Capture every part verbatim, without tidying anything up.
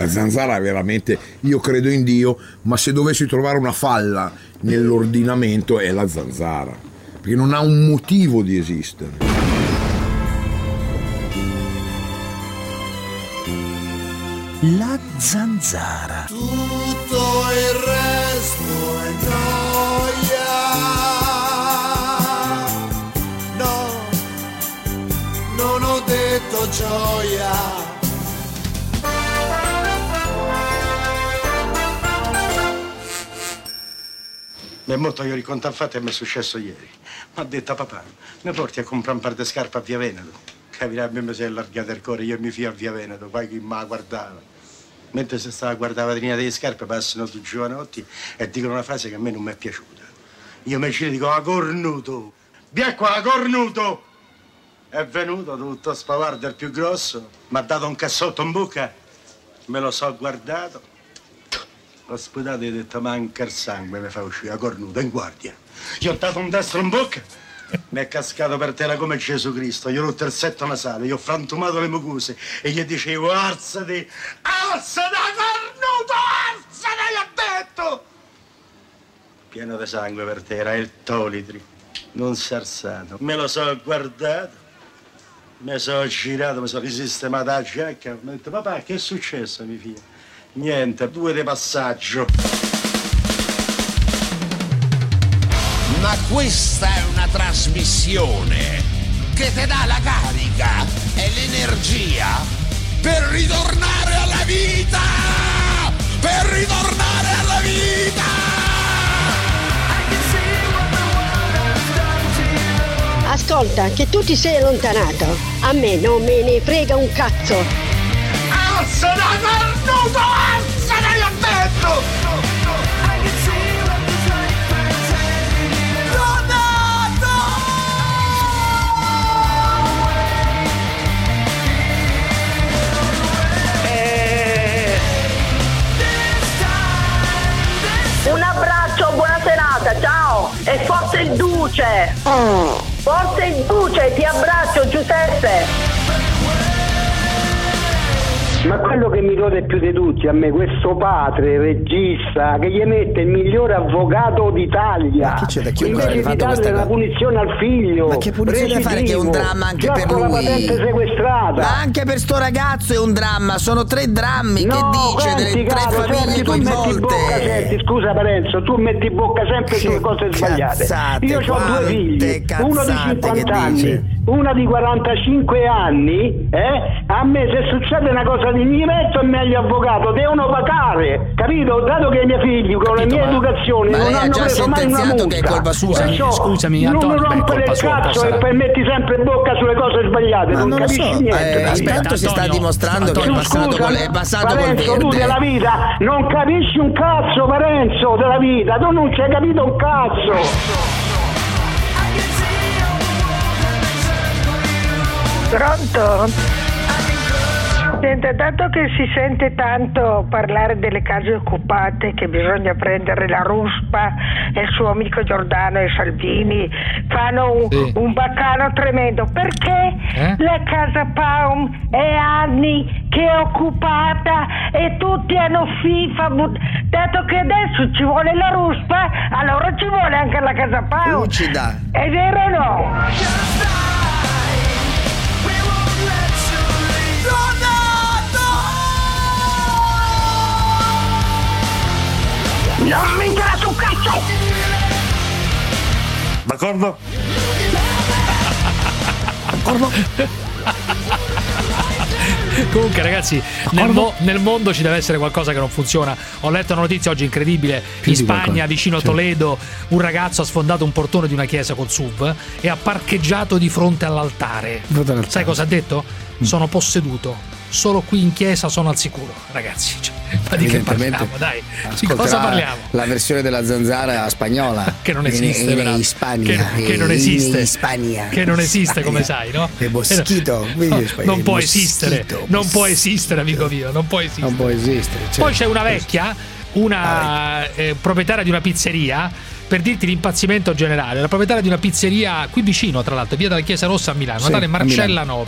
La zanzara veramente, io credo in Dio, ma se dovessi trovare una falla nell'ordinamento è la zanzara, perché non ha un motivo di esistere. La zanzara. Tutto il resto è noia. No, non ho detto gioia. Mi è morto ieri contanfatto e mi è successo ieri. Mi ha detto papà, mi porti a comprare un par di scarpe a Via Veneto. Capirà, a me mi si è allargato il cuore, io mi fio a Via Veneto, poi chi mi guardava. Mentre si stava a guardare la vetrina delle scarpe passano due giovanotti e dicono una frase che a me non mi è piaciuta. Io mi ci dico, a cornuto, via qua, a cornuto! È venuto tutto spavardo, il più grosso, mi ha dato un cassotto in bocca, me lo so guardato. Ho sputato e ho detto, manca il sangue, mi fa uscire a cornuto, in guardia. Gli ho dato un destro in bocca, mi è cascato per terra come Gesù Cristo. Gli ho rotto il setto nasale, gli ho frantumato le mucose e gli dicevo, alzati, alzati a cornuto, alzati, gli ho detto! Pieno di sangue per terra, e il tolitri, non si è alzato. Me lo so guardato, mi sono girato, mi sono risistemato la giacca, mi ho detto, papà, che è successo, mio figlio? Niente, due di passaggio. Ma questa è una trasmissione che ti dà la carica e l'energia per ritornare alla vita! Per ritornare alla vita! Ascolta, che tu ti sei allontanato. A me non me ne frega un cazzo. Alza da cornuto, alza da io detto! Un abbraccio, buona serata, ciao! E forza il Duce! Forza il Duce, ti abbraccio Giuseppe! Ma quello che mi rode più di tutti a me, questo padre regista che gli mette il migliore avvocato d'Italia, ma che c'è da chiunque invece di dare una punizione al figlio. Ma che punizione da fare, che è un dramma anche per lui, la patente sequestrata. Ma anche per sto ragazzo è un dramma, sono tre drammi, no, che dice senti, delle tre caro, famiglie senti, coinvolte. Tu metti bocca, senti, scusa Parenzo, tu metti bocca sempre sulle cose sbagliate. Cazzate, io ho due figli, uno di cinquanta anni, una di quarantacinque anni, eh? A me se succede una cosa di mi metto e meglio avvocato, devono pagare, capito? Dato che i miei figli con la mia educazione ma non hanno preso mai una multa, che è colpa sua. perciò Scusami, Antonio, non rompere il sua, cazzo e poi metti sempre bocca sulle cose sbagliate, ma non, non capisci so. niente. Eh, intanto si sta dimostrando Antonio, che è passato, scusa, col, è passato col Parenzo, verde. tu della vita non capisci un cazzo, Parenzo, della vita, tu non ci hai capito un cazzo. Pronto? Senta, dato che si sente tanto parlare delle case occupate, che bisogna prendere la ruspa e il suo amico Giordano e Salvini fanno un, sì. un baccano tremendo, perché eh? la casa Paum è anni che è occupata e tutti hanno FIFA, dato che adesso ci vuole la ruspa, allora ci vuole anche la casa Paum. Lucida. È vero o no? Non mi interessa un cazzo! D'accordo? D'accordo? Comunque ragazzi, nel, mo- nel mondo ci deve essere qualcosa che non funziona. Ho letto una notizia oggi incredibile. Più in Spagna, qualcosa. vicino a Toledo, un ragazzo ha sfondato un portone di una chiesa col S U V e ha parcheggiato di fronte all'altare. all'altare. Sai cosa ha detto? Mm. Sono posseduto. Solo qui in chiesa sono al sicuro, ragazzi. Cioè, ma di che parliamo, dai? Di cosa parliamo? La versione della zanzara spagnola che non esiste, in, in Spagna, che, che non esiste, in Spagna, che non esiste, Spagna. come sai, no? Il moschito, no, non può moschito, esistere, moschito. non può esistere, amico mio, non può esistere. Non può esistere. Certo. Poi c'è una vecchia, una eh, proprietaria di una pizzeria. Per dirti l'impazzimento generale, la proprietaria di una pizzeria qui vicino, tra l'altro, via della Chiesa Rossa a Milano, sì, una tale Marcella Milano. Novi,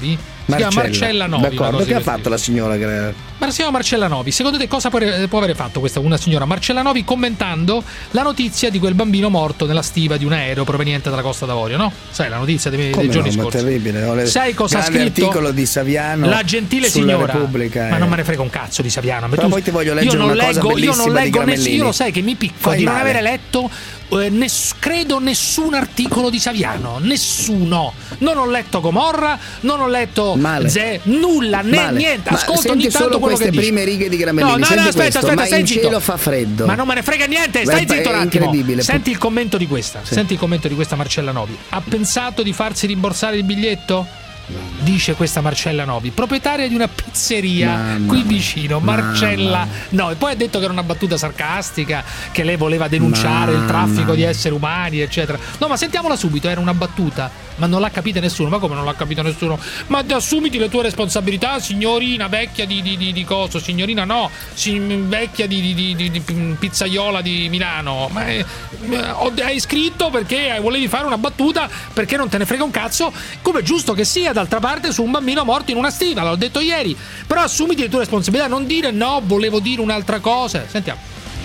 Si chiama Marcella Novi. D'accordo, che ha fatto la signora? Ma si chiama Marcella Novi. Secondo te cosa può aver fatto questa una signora Marcella Novi commentando la notizia di quel bambino morto nella stiva di un aereo proveniente dalla Costa d'Avorio, no? Sai la notizia dei, dei giorni no, scorsi. Terribile. Sai cosa ha scritto? L'articolo di Saviano. La gentile signora. Repubblica, ma eh. non me ne frega un cazzo di Saviano. Però tu, poi ti voglio leggere io non una leggo, cosa bellissima io non leggo di nessuno, io lo sai che mi picco Fai di non male. avere letto eh, ness, credo nessun articolo di Saviano, nessuno. Non ho letto Gomorra, non ho letto Male. Ze, nulla, né Male. niente. Ma Ascolto senti ogni tanto solo quello queste che prime dici. righe di Gramellini. No, no, Senti no, aspetta, questo, aspetta, ma stai in zitto. cielo fa freddo. Ma non me ne frega niente, stai Beh, zitto un è attimo. incredibile. Senti il commento di questa. Sì. Senti il commento di questa Marcella Novi. Ha pensato di farsi rimborsare il biglietto? Dice questa Marcella Novi, proprietaria di una pizzeria Mamma qui vicino, Marcella. Mamma. No, e poi ha detto che era una battuta sarcastica, che lei voleva denunciare Mamma. il traffico di esseri umani, eccetera. No, ma sentiamola subito, era una battuta, ma non l'ha capita nessuno. Ma come non l'ha capito nessuno? Ma ti assumiti le tue responsabilità, signorina vecchia di, di, di, di coso, signorina no, si, vecchia di, di, di, di pizzaiola di Milano. Ma eh, hai scritto perché volevi fare una battuta, perché non te ne frega un cazzo, come è giusto che sia, d'altra parte, su un bambino morto in una stiva, l'ho detto ieri. Però assumiti le tue responsabilità, non dire no, volevo dire un'altra cosa. Sentiamo.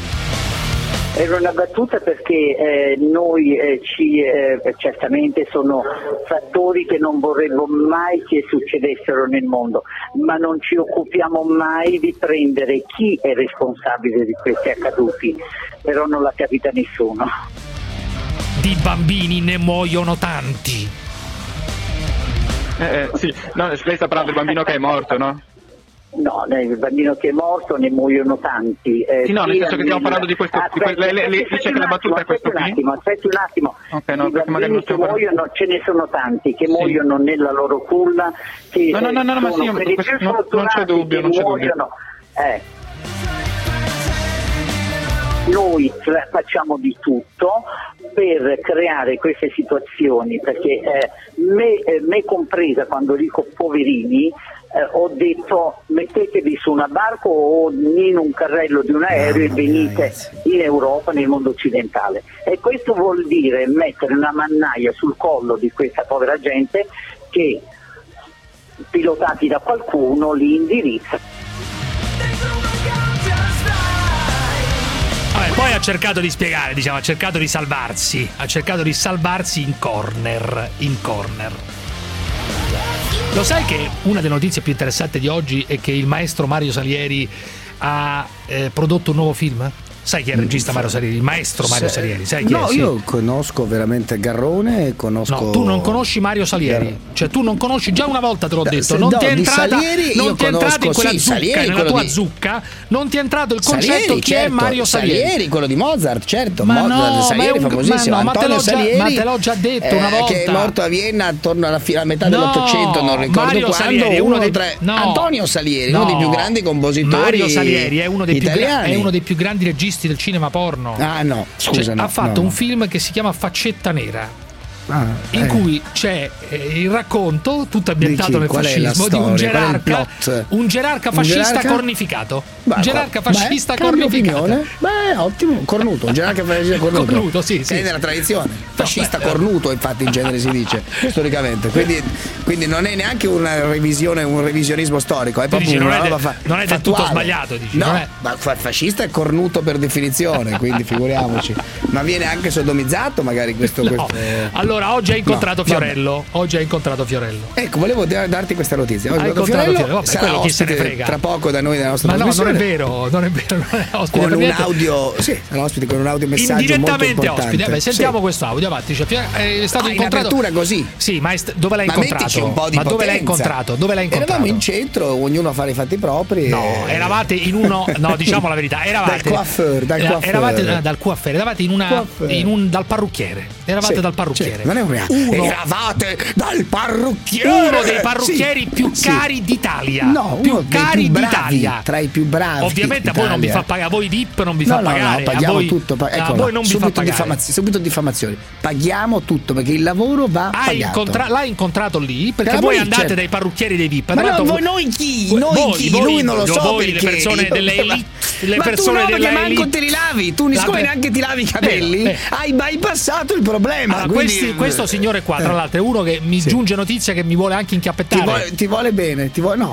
Era una battuta perché eh, noi eh, ci eh, certamente sono fattori che non vorremmo mai che succedessero nel mondo, ma non ci occupiamo mai di prendere chi è responsabile di questi accaduti, però non l'ha capita nessuno. Di bambini ne muoiono tanti. Eh, eh, sì, no, lei sta parlando del bambino che è morto, no? No, il bambino che è morto ne muoiono tanti. Eh, sì, no, nel senso che stiamo parlando di questo. Aspetta, di que- lei, lei, lei dice che la battuta è questo un attimo, aspetti un attimo. Okay, no, I bambini che muoiono, ce ne sono tanti che sì. muoiono nella loro culla. Che no, no, no, no, no ma sì, sono quelli più non, non c'è dubbio, non c'è muoiono. dubbio. Eh. Noi facciamo di tutto per creare queste situazioni, perché eh, me, eh, me compresa, quando dico poverini, eh, ho detto mettetevi su una barca o in un carrello di un aereo e venite in Europa, nel mondo occidentale. E questo vuol dire mettere una mannaia sul collo di questa povera gente che, pilotati da qualcuno, li indirizza. Vabbè, poi ha cercato di spiegare, diciamo, ha cercato di salvarsi, ha cercato di salvarsi in corner, in corner. Lo sai che una delle notizie più interessanti di oggi è che il maestro Mario Salieri ha eh, prodotto un nuovo film? Sai chi è il regista Mario Salieri? Il maestro Mario Se... Salieri, sai chi no, è? Sì. io conosco veramente Garrone e conosco... No, tu non conosci Mario Salieri. Gar... Cioè tu non conosci, già una volta te l'ho detto, Se, non no, ti è entrata, Salieri, non ti è entrato in quella sì, zucca, Salieri, nella tua di... zucca, non ti è entrato il concetto Salieri, chi certo, è Mario Salieri. Salieri, quello di Mozart, certo. Ma Mozart, no, Salieri, ma un... famosissimo. Ma no, Antonio ma te l'ho già, Salieri, ma te l'ho già detto una eh, volta. Che è morto a Vienna attorno alla fi- a metà No, dell'Ottocento, non ricordo Mario quando. Salieri è uno dei tra... no, Antonio Salieri, no, uno dei più grandi compositori Mario Salieri è uno dei più, gra- è italiani. uno dei più grandi registi del cinema porno. Ah no, scusa, cioè, no, ha fatto no. un film che si chiama Faccetta Nera. Ah, in eh. cui c'è eh, il racconto tutto ambientato nel Qual è la fascismo di un storia? Qual è il gerarca plot? un gerarca Un fascista gerarca? cornificato Beh, un gerarca beh, fascista cambio cornificato opinione. Beh, ottimo, cornuto, un gerarca fascista cornuto. Cornuto, sì, sì. È nella tradizione. Fascista cornuto, infatti, in genere si dice storicamente. Quindi, quindi non è neanche una revisione, un revisionismo storico, è Tu proprio dici, una non, è roba de- fa- non è del tutto fattuale. sbagliato, dici, no, non è... ma fa- fascista è cornuto per definizione, quindi figuriamoci. Ma viene anche sodomizzato magari questo, no. questo... Allora oggi hai incontrato No, Fiorello oggi hai incontrato Fiorello Ecco, volevo darti questa notizia. Oggi hai incontrato incontrato Fiorello, Fiorello. Vabbè, sarà chi se ne ospite frega tra poco da noi nella nostra ma no, non trasmissione. è vero, non è vero, non è ospite con per un niente. audio, sì, sarà ospite con un audio messaggio molto indirettamente importante. ospite. Vabbè, sentiamo sì. questo audio, avanti. Cioè, è stato ah, incontrato in apertura così. Sì, ma è st- dove l'hai ma incontrato? mettici un po' di ma dove potenza. l'hai incontrato? Dove l'hai incontrato? Eravamo in centro, ognuno a fare i fatti propri. No, e... eravate in uno. No, diciamo la verità, eravate. Dal coiffeur, dal coiffeur. Eravate eh, dal coiffeur, eravate in una. In un, dal parrucchiere. Eravate sì, dal parrucchiere. Sì, non è un uno, eravate dal parrucchiere. Uno dei parrucchieri sì, più sì. cari d'Italia. No, più uno dei cari più bravi, d'Italia. Tra i più bravi. Ovviamente a voi non vi fa pagare, a voi V I P non vi no, fa no, pagare. No, paghiamo a voi, tutto. Pa- a voi non vi fa pagare. Diffamazio, subito diffamazioni. Paghiamo tutto perché il lavoro va Hai pagato. incontra- l'hai incontrato lì perché Però voi voi andate certo. dai parrucchieri dei V I P. Ma no, voi noi chi? Noi voi, chi? Voi, Lui non lo so voi perché le persone io- delle elite le ma persone tu no, della perché manco elite. te li lavi, tu siccome neanche ti lavi i capelli, eh, eh. hai bypassato il problema. Allora, quindi... questi, questo signore qua, tra eh. l'altro, è uno che mi Sì. giunge notizia che mi vuole anche inchiappettare. Ti vuole, ti vuole bene, ti vuole no.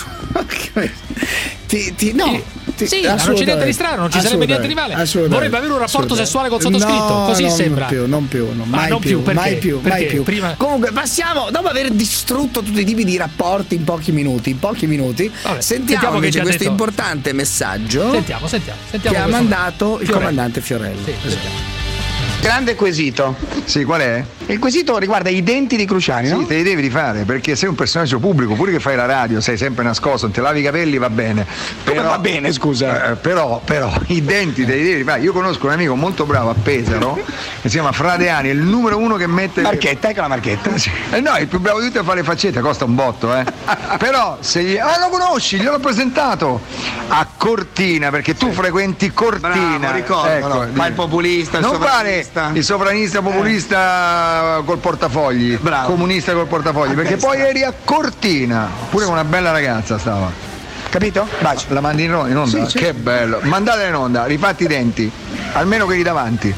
ti, ti, no. Ti, sì, ma non c'è niente di strano, non ci sarebbe niente di male. Vorrebbe avere un rapporto sessuale col sottoscritto, no, così no, sembra. Non più, non più, non, Ma mai, non più, più, perché? mai più, Perché? mai più. Prima... Comunque, passiamo, dopo aver distrutto tutti i tipi di rapporti in pochi minuti, in pochi minuti, Vabbè, sentiamo, sentiamo che invece ci ha questo detto. importante messaggio Sentiamo, sentiamo, sentiamo che ha questo. mandato il Fiorello. comandante Fiorello. Sì, sentiamo. Grande quesito. Sì, qual è? Il quesito riguarda i denti di Cruciani, no? Sì, te li devi rifare perché sei un personaggio pubblico, pure che fai la radio, sei sempre nascosto, non ti lavi i capelli, va bene. Come Però, va bene, scusa? eh, però, però i denti te li devi rifare. Io conosco un amico molto bravo a Pesaro che si chiama Fradeani, è il numero uno che mette. Marchetta, ecco la marchetta. Sì. Eh no, il più bravo di tutti a fare le faccette, costa un botto, eh. Però se gli. Ah, lo conosci, gliel'ho presentato a Cortina, perché tu frequenti Cortina. Bravo, ricordo, ecco, no? Fa il populista, il non sovranista. fare il sovranista populista col portafogli, Bravo. comunista col portafogli, A perché testa. poi eri a Cortina, pure con una bella ragazza stava. Capito? Bacio. La mandi in onda? Sì, sì. Che bello. Mandatela in onda, rifatti i denti, almeno quelli davanti.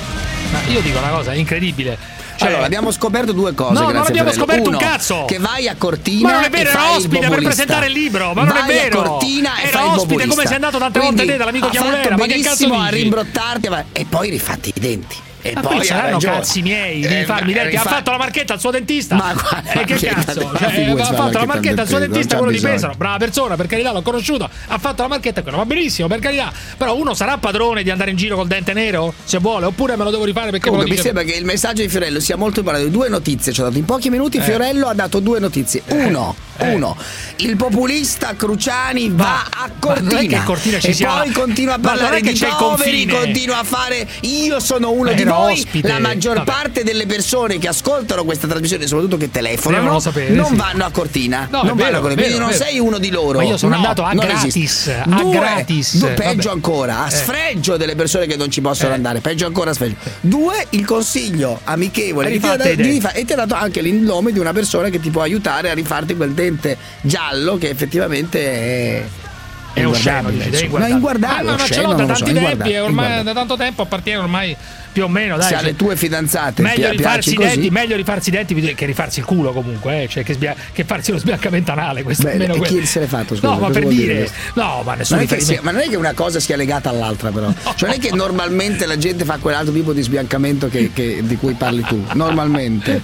Ma io dico una cosa incredibile. Cioè, allora, abbiamo scoperto due cose. No, grazie non abbiamo Fiorello. scoperto Uno, un cazzo. Che vai a Cortina. Ma non è vero, e era fai il ospite per populista. presentare il libro, ma non vai è vero. a Cortina e Era fai il ospite, populista. come sei andato tante Quindi, volte te dall'amico ha fatto Chiamolera, ma che cazzo benissimo a dici? rimbrottarti e poi rifatti i denti. E Ma poi quelli ha saranno ragione. cazzi miei, devi Eh, farmi eh, denti. Ha rifa- fatto la marchetta al suo dentista. Ma guarda, eh, che marchetta, cazzo? ma Cioè, figurati, ha fa la fatto la marchetta marchetta al suo del dentista, peso, quello non di c'ha Pesaro. bisogno. Brava persona, per carità, l'ho conosciuto. Ha fatto la marchetta, quello va benissimo, per carità. Però uno sarà padrone di andare in giro col dente nero? Se vuole, oppure me lo devo rifare perché Comunque, me mi lo dice. sembra che il messaggio di Fiorello sia molto importante. Due notizie ci ha dato in pochi minuti. Eh. Fiorello ha dato due notizie. Uno, Eh. uno, il populista Cruciani va a Cortina. non è che a Cortina ci e sia- poi continua a Ma non parlare è che di c'è il poveri, confine. continua a fare io sono uno di Era voi. ospite. La maggior Vabbè. parte delle persone che ascoltano questa trasmissione, soprattutto che telefonano, Devono sapere, non sì. vanno a Cortina. No, è non vero, vanno a Cortina. è Quindi vero, non è vero. sei uno di loro. Ma io sono No, andato a non gratis, esiste. a Due, gratis. due, peggio Vabbè. ancora, a Eh. sfregio delle persone che non ci possono Eh. andare. Peggio ancora a sfregio. Due, il consiglio amichevole E che ti ha rifatte i dato- di denti. rifa- e ti ha dato anche il nome di una persona che ti può aiutare a rifarti quel dente giallo che effettivamente è È osceno, dici, insomma. devi No, guardare. inguardabile, Ma no, ma ce osceno, l'ho da non lo so, tanti tempi, inguardabile, e ormai inguardabile. da tanto tempo appartiene ormai più o meno, dai. Se cioè, alle tue fidanzate meglio pia- rifarsi i piaci denti, così. meglio rifarsi i denti che rifarsi il culo comunque, eh, cioè che, sbia- che farsi lo sbiancamento anale, questo Beh, almeno e quello. chi se l'è fatto, scusa, No, ma cosa per vuol dire dire, questo? no, ma nessuno Non è che sia- riferimento. ma non è che una cosa sia legata all'altra, però. Cioè, non è che normalmente la gente fa quell'altro tipo di sbiancamento che, che- di cui parli tu. Normalmente.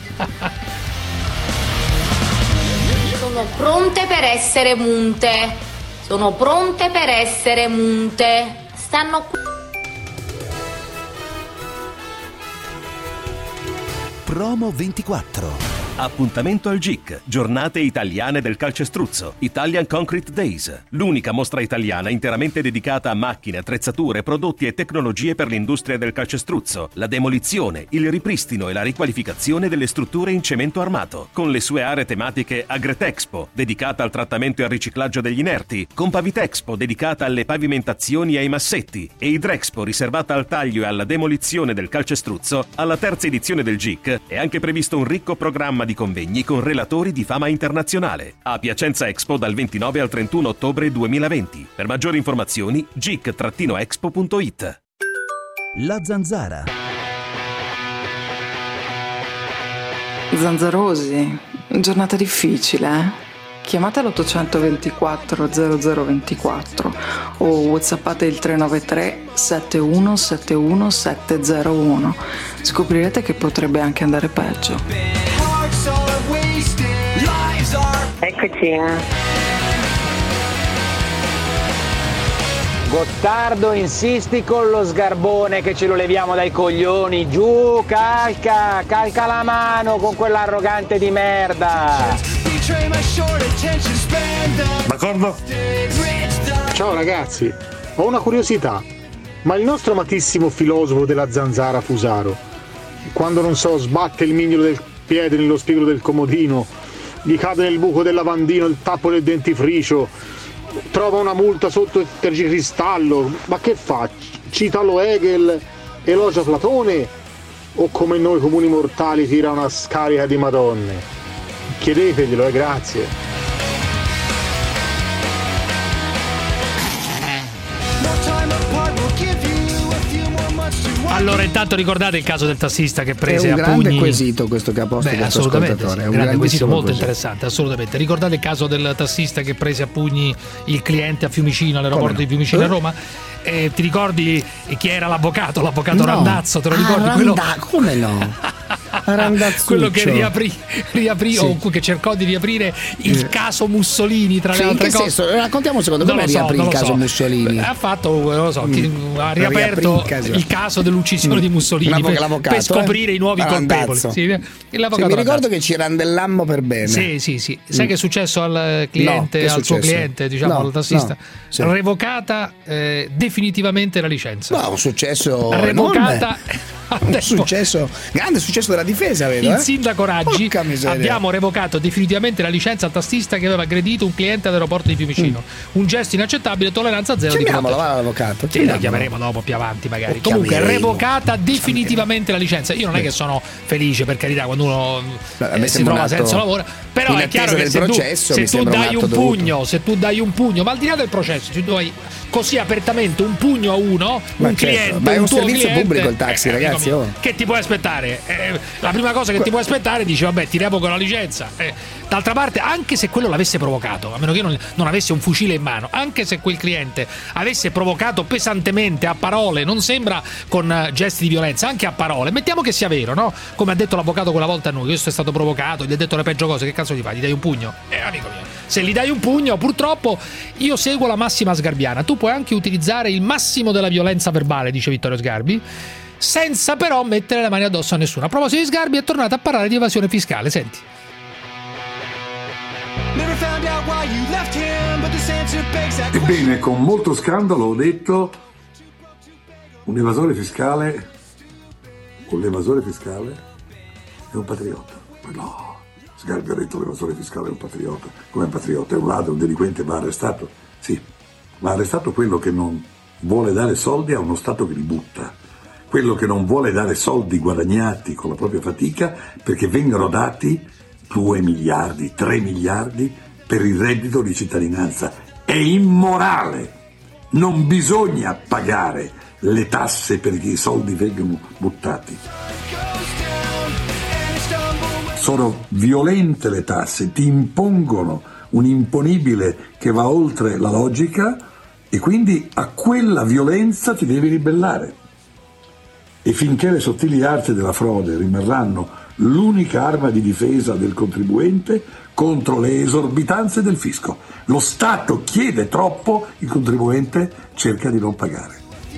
Sono pronte per essere munte. Sono pronte per essere munte. Stanno qui. Promo ventiquattro. Appuntamento al G I C, Giornate Italiane del Calcestruzzo, Italian Concrete Days, l'unica mostra italiana interamente dedicata a macchine, attrezzature, prodotti e tecnologie per l'industria del calcestruzzo, la demolizione, il ripristino e la riqualificazione delle strutture in cemento armato, con le sue aree tematiche Agretexpo, dedicata al trattamento e al riciclaggio degli inerti, Compavitexpo, dedicata alle pavimentazioni e ai massetti, e Idrexpo, riservata al taglio e alla demolizione del calcestruzzo. Alla terza edizione del G I C è anche previsto un ricco programma di convegni con relatori di fama internazionale. A Piacenza Expo dal ventinove al trentuno ottobre duemilaventi. Per maggiori informazioni gic expo punto it. La Zanzara. Zanzarosi, giornata difficile, eh? Chiamate l'ottocentoventiquattro zero zero ventiquattro o whatsappate il tre nove tre sette uno sette uno sette zero uno. Scoprirete che potrebbe anche andare peggio. Eccoci. Gottardo, insisti con lo sgarbone che ce lo leviamo dai coglioni. Giù, calca, calca la mano con quell'arrogante di merda. D'accordo? Ciao ragazzi, ho una curiosità. Ma il nostro amatissimo filosofo della zanzara Fusaro, quando non so, sbatte il mignolo del piede nello spigolo del comodino, gli cade nel buco del lavandino il tappo del dentifricio, trova una multa sotto il tergicristallo, ma che fa? Cita lo Hegel, elogia Platone o come noi comuni mortali tira una scarica di madonne? Chiedeteglielo, eh, grazie. Allora, intanto ricordate il caso del tassista che prese è un a grande pugni. quesito questo che ha posto Beh, questo assolutamente ascoltatore. sì, È un grande quesito, molto quesito. interessante, assolutamente. Ricordate il caso del tassista che prese a pugni il cliente a Fiumicino, all'aeroporto no? di Fiumicino Eh? a Roma? Eh, ti ricordi chi era l'avvocato? L'avvocato No. Randazzo, te lo Ah, ricordi? Randa- Quello... come no? Randazzuccio. Quello che riaprì, riaprì Sì. o che cercò di riaprire il Eh. caso Mussolini, tra le Sì, in altre che cose. senso? Raccontiamo un secondo, Non come lo so, riaprì non il lo caso so. Mussolini? Ha fatto, non lo so, chi- Mm. ha Riaprì riaperto il caso. il caso dell'uccisione di Mussolini L'avvoca- per, l'avvocato, per scoprire eh? i nuovi Randazzo. colpevoli. Sì, Sì, l'avvocato mi ricordo Randazzo. che ci randellammo per bene. Sì, sì, sì. Sai Mm. che è successo al cliente, No, che è al suo successo? cliente, diciamo, No, al tassista? no, sì. Revocata eh, definitivamente la licenza. No, un successo Revocata. enorme. Un successo, grande successo della difesa, vedo. Il eh? sindaco Raggi: Porca miseria. abbiamo revocato definitivamente la licenza al tassista che aveva aggredito un cliente all'aeroporto di Fiumicino. Un gesto inaccettabile, tolleranza zero di Chiamiamolo, fronte. va all'avvocato. Sì, la chiameremo dopo più avanti magari. Lo Comunque chiameremo. revocata definitivamente la licenza. Io non è Beh. che sono felice, per carità, quando uno Beh, a me eh, si sembra trova un atto senza lavoro, però in è chiaro attesa che del se tu, processo, se mi tu sembra un dai atto un dovuto. pugno, se tu dai un pugno, ma al di là del processo, se tu hai così apertamente un pugno a uno, Ma un certo, cliente, ma è un tuo servizio cliente, pubblico il taxi, eh, ragazzi, amico oh. mio, che ti puoi aspettare? Eh, la prima cosa che ti puoi aspettare dici vabbè, ti revoco la licenza. Eh, d'altra parte, anche se quello l'avesse provocato, a meno che non, non avesse un fucile in mano, anche se quel cliente avesse provocato pesantemente a parole, non sembra con eh, gesti di violenza, anche a parole, mettiamo che sia vero, no? Come ha detto l'avvocato quella volta a noi, questo è stato provocato, gli ha detto le peggio cose, che cazzo gli fai? Gli dai un pugno? Eh, amico mio, se gli dai un pugno, purtroppo io seguo la massima Sgarbiana, tu puoi anche utilizzare il massimo della violenza verbale, dice Vittorio Sgarbi, senza però mettere le mani addosso a nessuno. A proposito di Sgarbi, è tornato a parlare di evasione fiscale, senti. Ebbene, con molto scandalo ho detto un evasore fiscale o l'evasore fiscale è un patriota. Ma no, Sgarbi ha detto l'evasore fiscale è un patriota. Come un patriota? È un ladro, un delinquente, va arrestato. Sì, va arrestato quello che non vuole dare soldi a uno Stato che li butta. Quello che non vuole dare soldi guadagnati con la propria fatica perché vengano dati due miliardi, tre miliardi per il reddito di cittadinanza. È immorale, non bisogna pagare le tasse perché i soldi vengano buttati. Sono violente le tasse, ti impongono un imponibile che va oltre la logica e quindi a quella violenza ti devi ribellare. E finché le sottili arti della frode rimarranno l'unica arma di difesa del contribuente contro le esorbitanze del fisco. Lo Stato chiede troppo, il contribuente cerca di non pagare.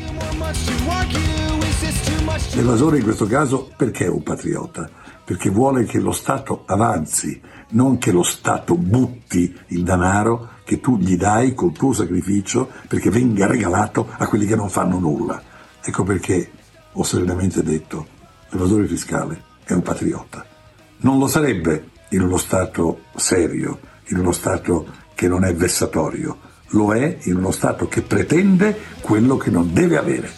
L'evasore in questo caso perché è un patriota? Perché vuole che lo Stato avanzi, non che lo Stato butti il denaro che tu gli dai col tuo sacrificio perché venga regalato a quelli che non fanno nulla. Ecco perché ho serenamente detto l'evasore fiscale è un patriota. Non lo sarebbe in uno Stato serio, in uno Stato che non è vessatorio, lo è in uno Stato che pretende quello che non deve avere.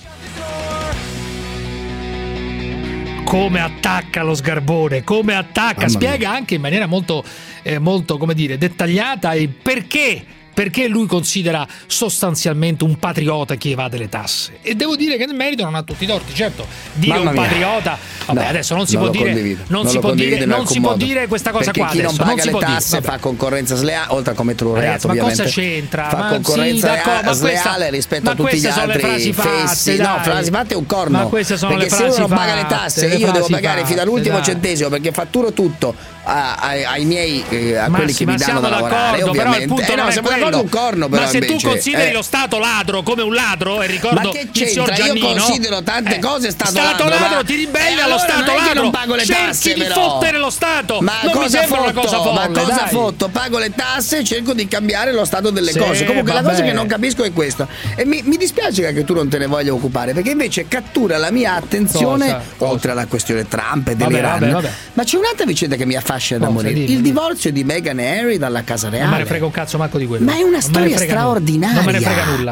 Come attacca lo Sgarbone, come attacca, Mamma spiega anche in maniera molto, eh, molto come dire, dettagliata il perché. Perché lui considera sostanzialmente un patriota chi evade le tasse. E devo dire che nel merito non ha tutti i torti. Certo, dire Mamma un mia. patriota, vabbè, No, adesso non si non può lo dire, condivido. non Non si lo può condivido dire, in non alcun si può modo. dire questa cosa Perché qua chi adesso. non paga si le può dire. tasse Vabbè. fa concorrenza sleale, oltre a commettere un reato, Ragazzi, ma ovviamente. cosa c'entra? Fa Ma concorrenza sì, d'accordo, ma sleale questa- rispetto ma a tutti gli queste sono le altri frasi fatte, fessi. dai. No, frasi fatte è un corno. Ma queste sono perché le frasi se uno non paga le fatte, tasse, le io devo frasi pagare fatte, fino all'ultimo dai. centesimo perché fatturo tutto a- ai, ai miei eh, a Ma quelli sì, che ma mi danno siamo da lavorare, d'accordo, però il ovviamente. punto Eh, no, non è siamo quello. d'accordo un corno, però Ma se invece, tu consideri eh. lo Stato ladro come un ladro, e ricordo Ma che il signor c'entra? Io Giannino, considero tante eh, cose Stato Stato ladro, ladro, ma- ti ribelli Eh, allo allora Stato non è che ladro, non pago le cerchi tasse, di però. fottere lo Stato, Ma non mi cosa sembra una fotto? cosa folle, Ma cosa dai. fotto? Pago le tasse e cerco di cambiare lo stato delle Sì, cose. Comunque la vabbè. cosa che non capisco è questa. E mi, mi dispiace che anche tu non te ne voglia occupare, perché invece cattura la mia attenzione, Cosa? Cosa? oltre alla questione Trump e Vabbè, dell'Iran. vabbè, vabbè. Ma c'è un'altra vicenda che mi affascina da Cosa? morire. Dimmi, Il dimmi. divorzio di Meghan e Harry dalla casa Non me reale. ne frega un cazzo manco di quello. Ma è una Non me ne storia frega nulla. straordinaria. Non me ne frega nulla.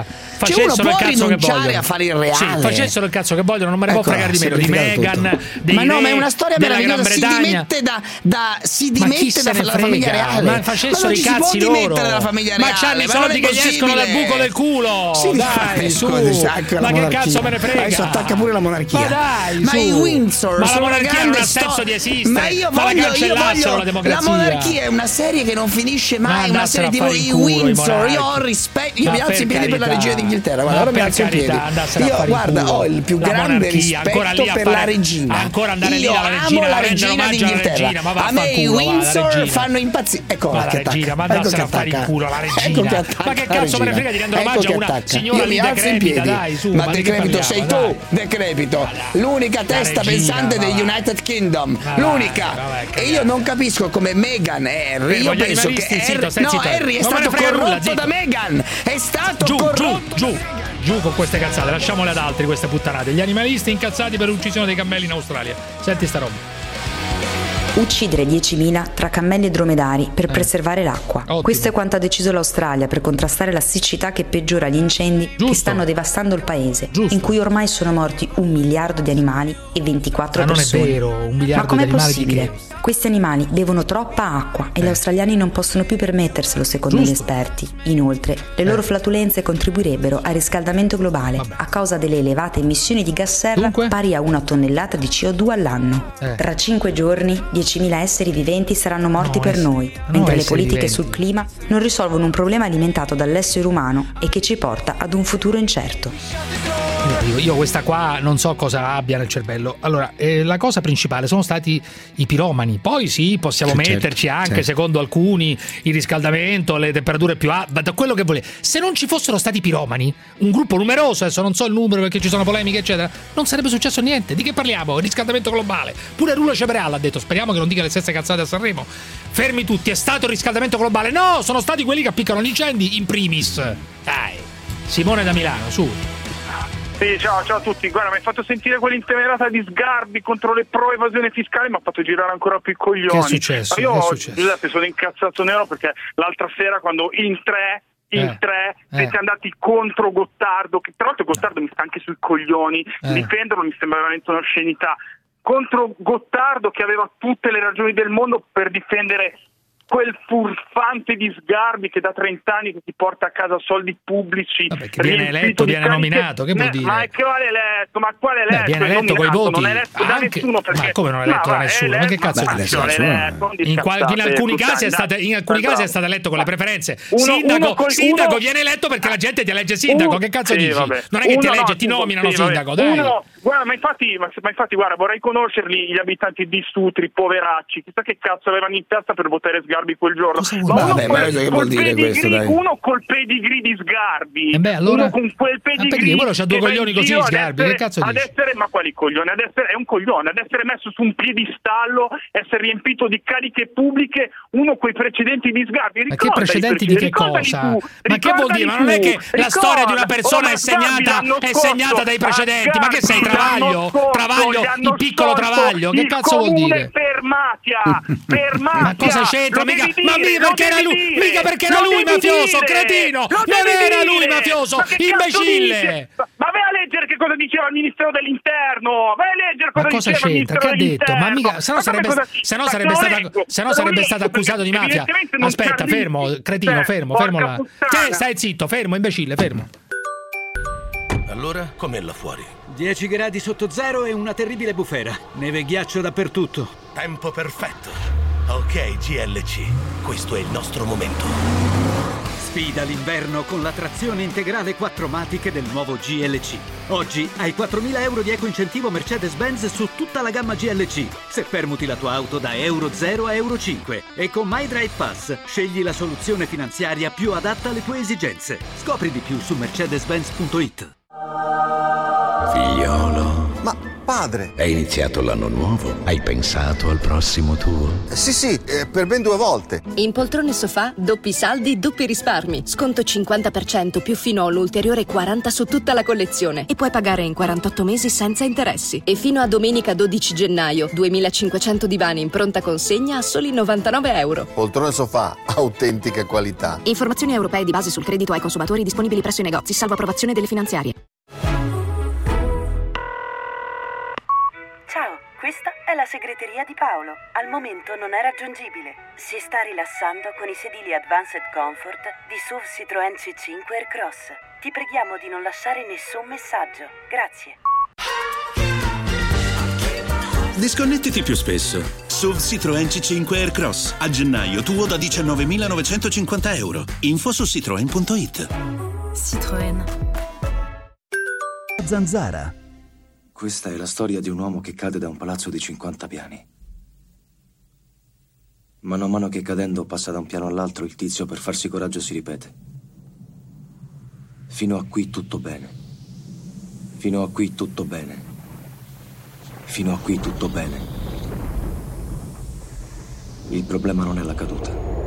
facessero il cazzo che vogliono a fare il reale. Sì, facessero il cazzo che vogliono, non me ne ecco, può fregare di meno di Meghan, dei ma no, re, ma è una storia della Gran meravigliosa. Si Bretagna. dimette da, da si dimette dalla famiglia reale. Ma facessero ma i cazzi si loro. dalla famiglia reale. Ma c'hanno i soldi che gli escono dal buco del culo. Sì, dai, su. Ma che cazzo me ne frega? Adesso attacca pure la monarchia. Ma dai, ma su. i Windsor ma la sono monarchia una non grande ha senso sto- di esistere. Ma io ma voglio, la io voglio la democrazia. La monarchia è una serie che non finisce mai, ma una serie tivù. I Windsor, io ho rispetto, io mi alzo in piedi per la regina d'Inghilterra. Guarda, ora mi alzo in piedi. Io guarda, ho il più grande rispetto per la regina. Ancora andare lì io alla regina, amo la rendere regina omaggio alla d'Inghilterra. regina, ma a me i vaffanculo, va, la Windsor regina. fanno impazzire. Ecco Ma la che regina, ma attacca. andassero Ecco a fare che il culo la attacca. regina. Ecco che attacca Ma che la cazzo me ne regina. frega di rendere Ecco omaggio che a una attacca. signora Io lì mi alzo in decrepita, piedi. dai, su. Ma di che decrepito parliamo, sei dai. tu, decrepito. L'unica testa regina, pensante va, degli va. United Kingdom. Va, L'unica. va, va, E io non capisco come Meghan e Harry. Fermo, Io gli penso che animalisti, zitto, Harry, stai no, zitto. Harry è Non me ne stato frega nulla, corrotto zitto. da Meghan. È stato Giù, giù, corrotto. giù. Giù con queste cazzate, lasciamole ad altri queste puttanate. Gli animalisti incazzati per l'uccisione dei cammelli in Australia. Senti sta roba. Uccidere diecimila tra cammelli e dromedari per Eh. preservare l'acqua. Ottimo. Questo è quanto ha deciso l'Australia per contrastare la siccità che peggiora gli incendi che stanno devastando il paese, in cui ormai sono morti un miliardo di animali e ventiquattro Ma non è persone. vero, un miliardo Ma com'è di animali di possibile? che? Questi animali bevono troppa acqua e gli australiani non possono più permetterselo, secondo gli esperti. Inoltre, le loro flatulenze contribuirebbero al riscaldamento globale a causa delle elevate emissioni di gas serra pari a una tonnellata di C O due all'anno. Eh. Tra cinque giorni, diecimila esseri viventi saranno morti No, per ess- noi, no, mentre le esseri politiche viventi. sul clima non risolvono un problema alimentato dall'essere umano e che ci porta ad un futuro incerto. Io, io questa qua non so cosa abbia nel cervello. Allora, eh, la cosa principale sono stati i piromani. Poi sì, possiamo Eh, certo, metterci anche, certo. secondo alcuni, il riscaldamento, le temperature più alte, da quello che volete. Se non ci fossero stati piromani, un gruppo numeroso, adesso non so il numero perché ci sono polemiche, eccetera, non sarebbe successo niente. Di che parliamo? Il riscaldamento globale. Pure Rulo Cepreal ha detto, speriamo che non dica le stesse cazzate a Sanremo. Fermi tutti, è stato il riscaldamento globale? No, sono stati quelli che appiccano gli incendi in primis. Dai, Simone da Milano, su. Sì, ciao, ciao a tutti. Guarda, mi hai fatto sentire quell'intemerata di Sgarbi contro le pro evasione fiscale, mi ha fatto girare ancora più i coglioni. Che è successo? Ma io, Che è successo? Giuseppe, sono incazzato nero perché l'altra sera quando in tre in Eh, tre eh. siete andati contro Gottardo, che tra l'altro Gottardo mi sta anche sui coglioni, Eh. difenderlo mi sembra veramente un'oscenità. Contro Gottardo che aveva tutte le ragioni del mondo per difendere quel furfante di Sgarbi che da trent'anni che ti porta a casa soldi pubblici. Che viene riempito eletto, di viene cariche- nominato, che vuol Eh, dire? Ma che quale eletto? Ma quale Beh, eletto? viene È eletto coi nominato, voti. non è eletto da Anche- nessuno perché... ma come non è eletto No, da ma è nessuno? Ma che eletto- cazzo ma dici? non è eletto, non In, qual- in discazzate, alcuni casi è puttana, stato, in alcuni bravo. casi è stato eletto con le preferenze. Uno- sindaco, uno col- sindaco uno- viene eletto perché la gente ti elegge sindaco. Uno- Che cazzo sì, dici? vabbè. Non è che ti Uno elegge no, e ti sì, nominano sì, vabbè. sindaco, dai. Uno- guarda, ma infatti, ma, ma infatti guarda, vorrei conoscerli gli abitanti di Sutri, poveracci, chissà che cazzo avevano in testa per votare Sgarbi quel giorno. vuol Ma uno dire? col- Vabbè, ma che col vuol dire pedigree- questo, dai? Uno col pedigree di Sgarbi, E beh, allora? uno con quel Ma perché? pedigree Quello c'ha due che va in coglioni così, giro ad Sgarbi, essere- che cazzo ad dici? essere, ma quali coglioni? Ad essere, è un coglione, ad essere messo su un piedistallo, essere riempito di cariche pubbliche, uno coi precedenti di Sgarbi. Ma che Ricordali, precedenti perché- di che ricordali cosa? tu, Ma che vuol dire? Ma non è che la storia di una persona è segnata, è segnata dai precedenti. Ma che sei, Travaglio? Travaglio, il piccolo Travaglio? Che cazzo vuol dire? Per mafia, per mafia. Ma cosa c'entra? Lo Mica, devi ma dire, mica lo perché era devi lui, dire, mica perché lo era lui devi mafioso, dire, cretino! lo Non devi era dire. lui mafioso, Ma che cazzo imbecille! dice? Ma vai a leggere che cosa diceva il Ministero dell'Interno, vai a leggere Ma cosa, cosa diceva il c'entra? Ministero Che ha detto? dell'Interno. Ma mica, se no Ma sarebbe, cosa- se no ma sarebbe te lo stato, leggo, se no te lo sarebbe leggo, stato accusato di perché mafia. evidentemente non Aspetta, ci arrivi. fermo, cretino, Eh, fermo, porca fermo là. puttana. Te stai zitto, fermo, imbecille, fermo. Allora, com'è là fuori? dieci gradi sotto zero e una terribile bufera. Neve e ghiaccio dappertutto. Tempo perfetto. Ok, G L C, questo è il nostro momento. Sfida l'inverno con la trazione integrale quattro matic del nuovo G L C. Oggi hai quattromila euro di eco incentivo Mercedes-Benz su tutta la gamma G L C. Se permuti la tua auto da Euro zero a Euro cinque. E con MyDrive Pass scegli la soluzione finanziaria più adatta alle tue esigenze. Scopri di più su mercedes benz punto it. Figliolo. Ma padre. È iniziato l'anno nuovo? Hai pensato al prossimo tuo? Sì, sì, eh, per ben due volte. In poltrone sofà, doppi saldi, doppi risparmi. Sconto cinquanta per cento più fino all'ulteriore quaranta su tutta la collezione. E puoi pagare in quarantotto mesi senza interessi. E fino a domenica dodici gennaio, duemilacinquecento divani in pronta consegna a soli novantanove euro. Poltrone sofà, autentica qualità. Informazioni europee di base sul credito ai consumatori disponibili presso i negozi, salvo approvazione delle finanziarie. Ciao, questa è la segreteria di Paolo. Al momento non è raggiungibile. Si sta rilassando con i sedili Advanced Comfort di S U V Citroën C cinque Aircross. Ti preghiamo di non lasciare nessun messaggio. Grazie. Disconnettiti più spesso. S U V Citroën C cinque Aircross. A gennaio tuo da diciannovemilanovecentocinquanta euro. Info su citroen punto it. Citroën. Zanzara. Questa è la storia di un uomo che cade da un palazzo di cinquanta piani. Mano a mano che cadendo passa da un piano all'altro, il tizio per farsi coraggio si ripete. Fino a qui tutto bene. Fino a qui tutto bene. Fino a qui tutto bene. Il problema non è la caduta,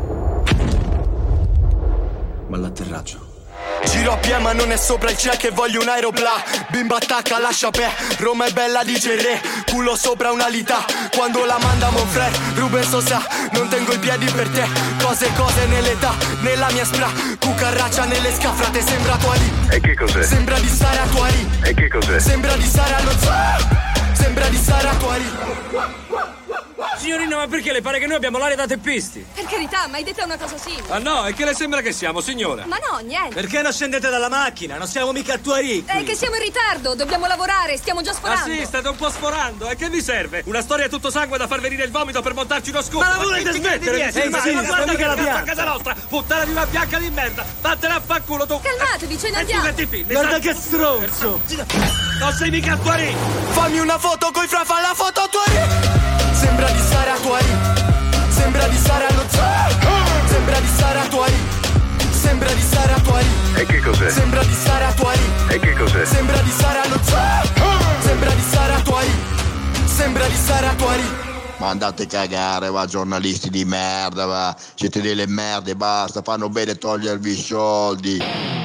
ma l'atterraggio. Giro a piedi ma non è sopra il cielo che voglio un aeropla. Bimba attacca, lascia pe. Roma è bella, dice il re. Culo sopra una lita. Quando la manda Monfred, Ruben Sosa. Non tengo i piedi per te. Cose cose nell'età, nella mia spra. Cucaraccia nelle scafrate, sembra tua lì. E che cos'è? Sembra di stare a tua lì. E che cos'è? Sembra di stare allo zoo. Sembra di stare a tua lì. Signorina, ma perché le pare che noi abbiamo l'aria da teppisti? Per carità, mai detta una cosa simile. Ah no, e che le sembra che siamo, signora? Ma no, niente. Perché non scendete dalla macchina? Non siamo mica a Tuari. È che siamo in ritardo, dobbiamo lavorare, stiamo già sforando. Ah sì, state un po' sforando. E che vi serve? Una storia tutto sangue da far venire il vomito per montarci uno scoop? Ma la volete smettere? Sì, ma sì, ma guarda mica la che pianta a casa nostra, puttana di una bianca di merda. Vattene a fanculo tu. Calmatevi, ce ne andiamo. Guarda che stronzo. Non sei mica a Tuari. Fammi una foto coi fra, fa la foto a Tuari. Sembra di stare a Tuari. Sembra di stare allo zoo. Sembra di stare a Tuari. Sembra di stare a Tuari. E che cos'è? Sembra di stare a Tuari. E che cos'è? Sembra di stare allo zoo. Sembra di stare a Tuari. Sembra di stare a Tuari. Ma andate a cagare, va, giornalisti di merda, va. Siete delle merde, basta, fanno bene togliervi i soldi.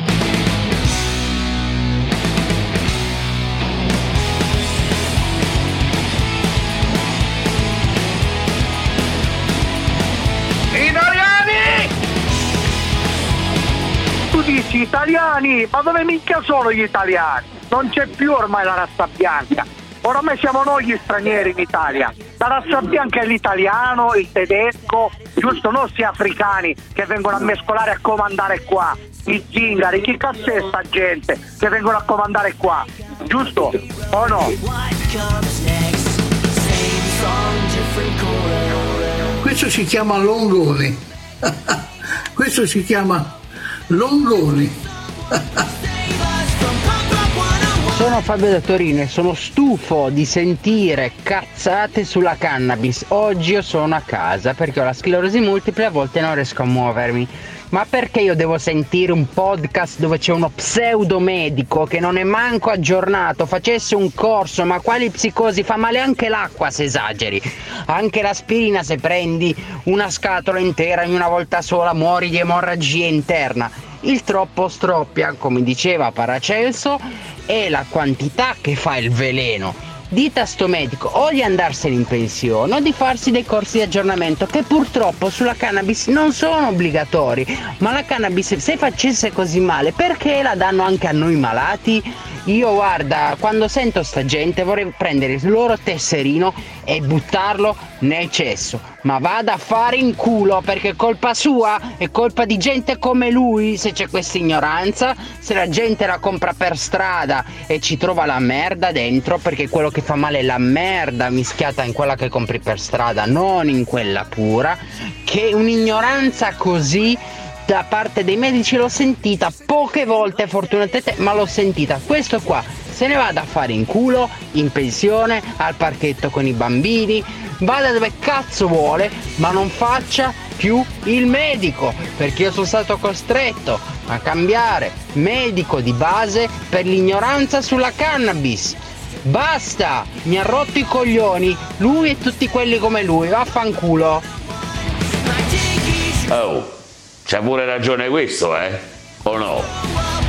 Tu dici italiani, ma dove minchia sono gli italiani? Non c'è più ormai la razza bianca, ormai siamo noi gli stranieri in Italia. La razza bianca è l'italiano, il tedesco, giusto, non sti africani che vengono a mescolare a comandare qua, i zingari, chi cazzo è sta gente che vengono a comandare qua, giusto o no? Questo si chiama Longoni. Questo si chiama Longoni. Sono Fabio da Torino e sono stufo di sentire cazzate sulla cannabis. Oggi io sono a casa perché ho la sclerosi multipla e a volte non riesco a muovermi. Ma perché io devo sentire un podcast dove c'è uno pseudomedico che non è manco aggiornato, facesse un corso, ma quali psicosi? Fa male anche l'acqua se esageri, anche l'aspirina se prendi una scatola intera in una volta sola muori di emorragia interna. Il troppo stroppia, come diceva Paracelso, è la quantità che fa il veleno. Dite a sto medico o di andarsene in pensione o di farsi dei corsi di aggiornamento che purtroppo sulla cannabis non sono obbligatori. Ma la cannabis, se facesse così male, perché la danno anche a noi malati? Io guarda, quando sento sta gente vorrei prendere il loro tesserino e buttarlo nel cesso. Ma vada a fare in culo, perché è colpa sua, è colpa di gente come lui se c'è questa ignoranza, se la gente la compra per strada e ci trova la merda dentro, perché quello che fa male è la merda mischiata in quella che compri per strada, non in quella pura, che un'ignoranza così da parte dei medici l'ho sentita poche volte, fortunatamente, ma l'ho sentita. Questo qua se ne vada a fare in culo, in pensione, al parchetto con i bambini, vada dove cazzo vuole, ma non faccia più il medico, perché io sono stato costretto a cambiare medico di base per l'ignoranza sulla cannabis. Basta! Mi ha rotto i coglioni, lui e tutti quelli come lui, vaffanculo. Oh, c'ha pure ragione questo, eh? O no?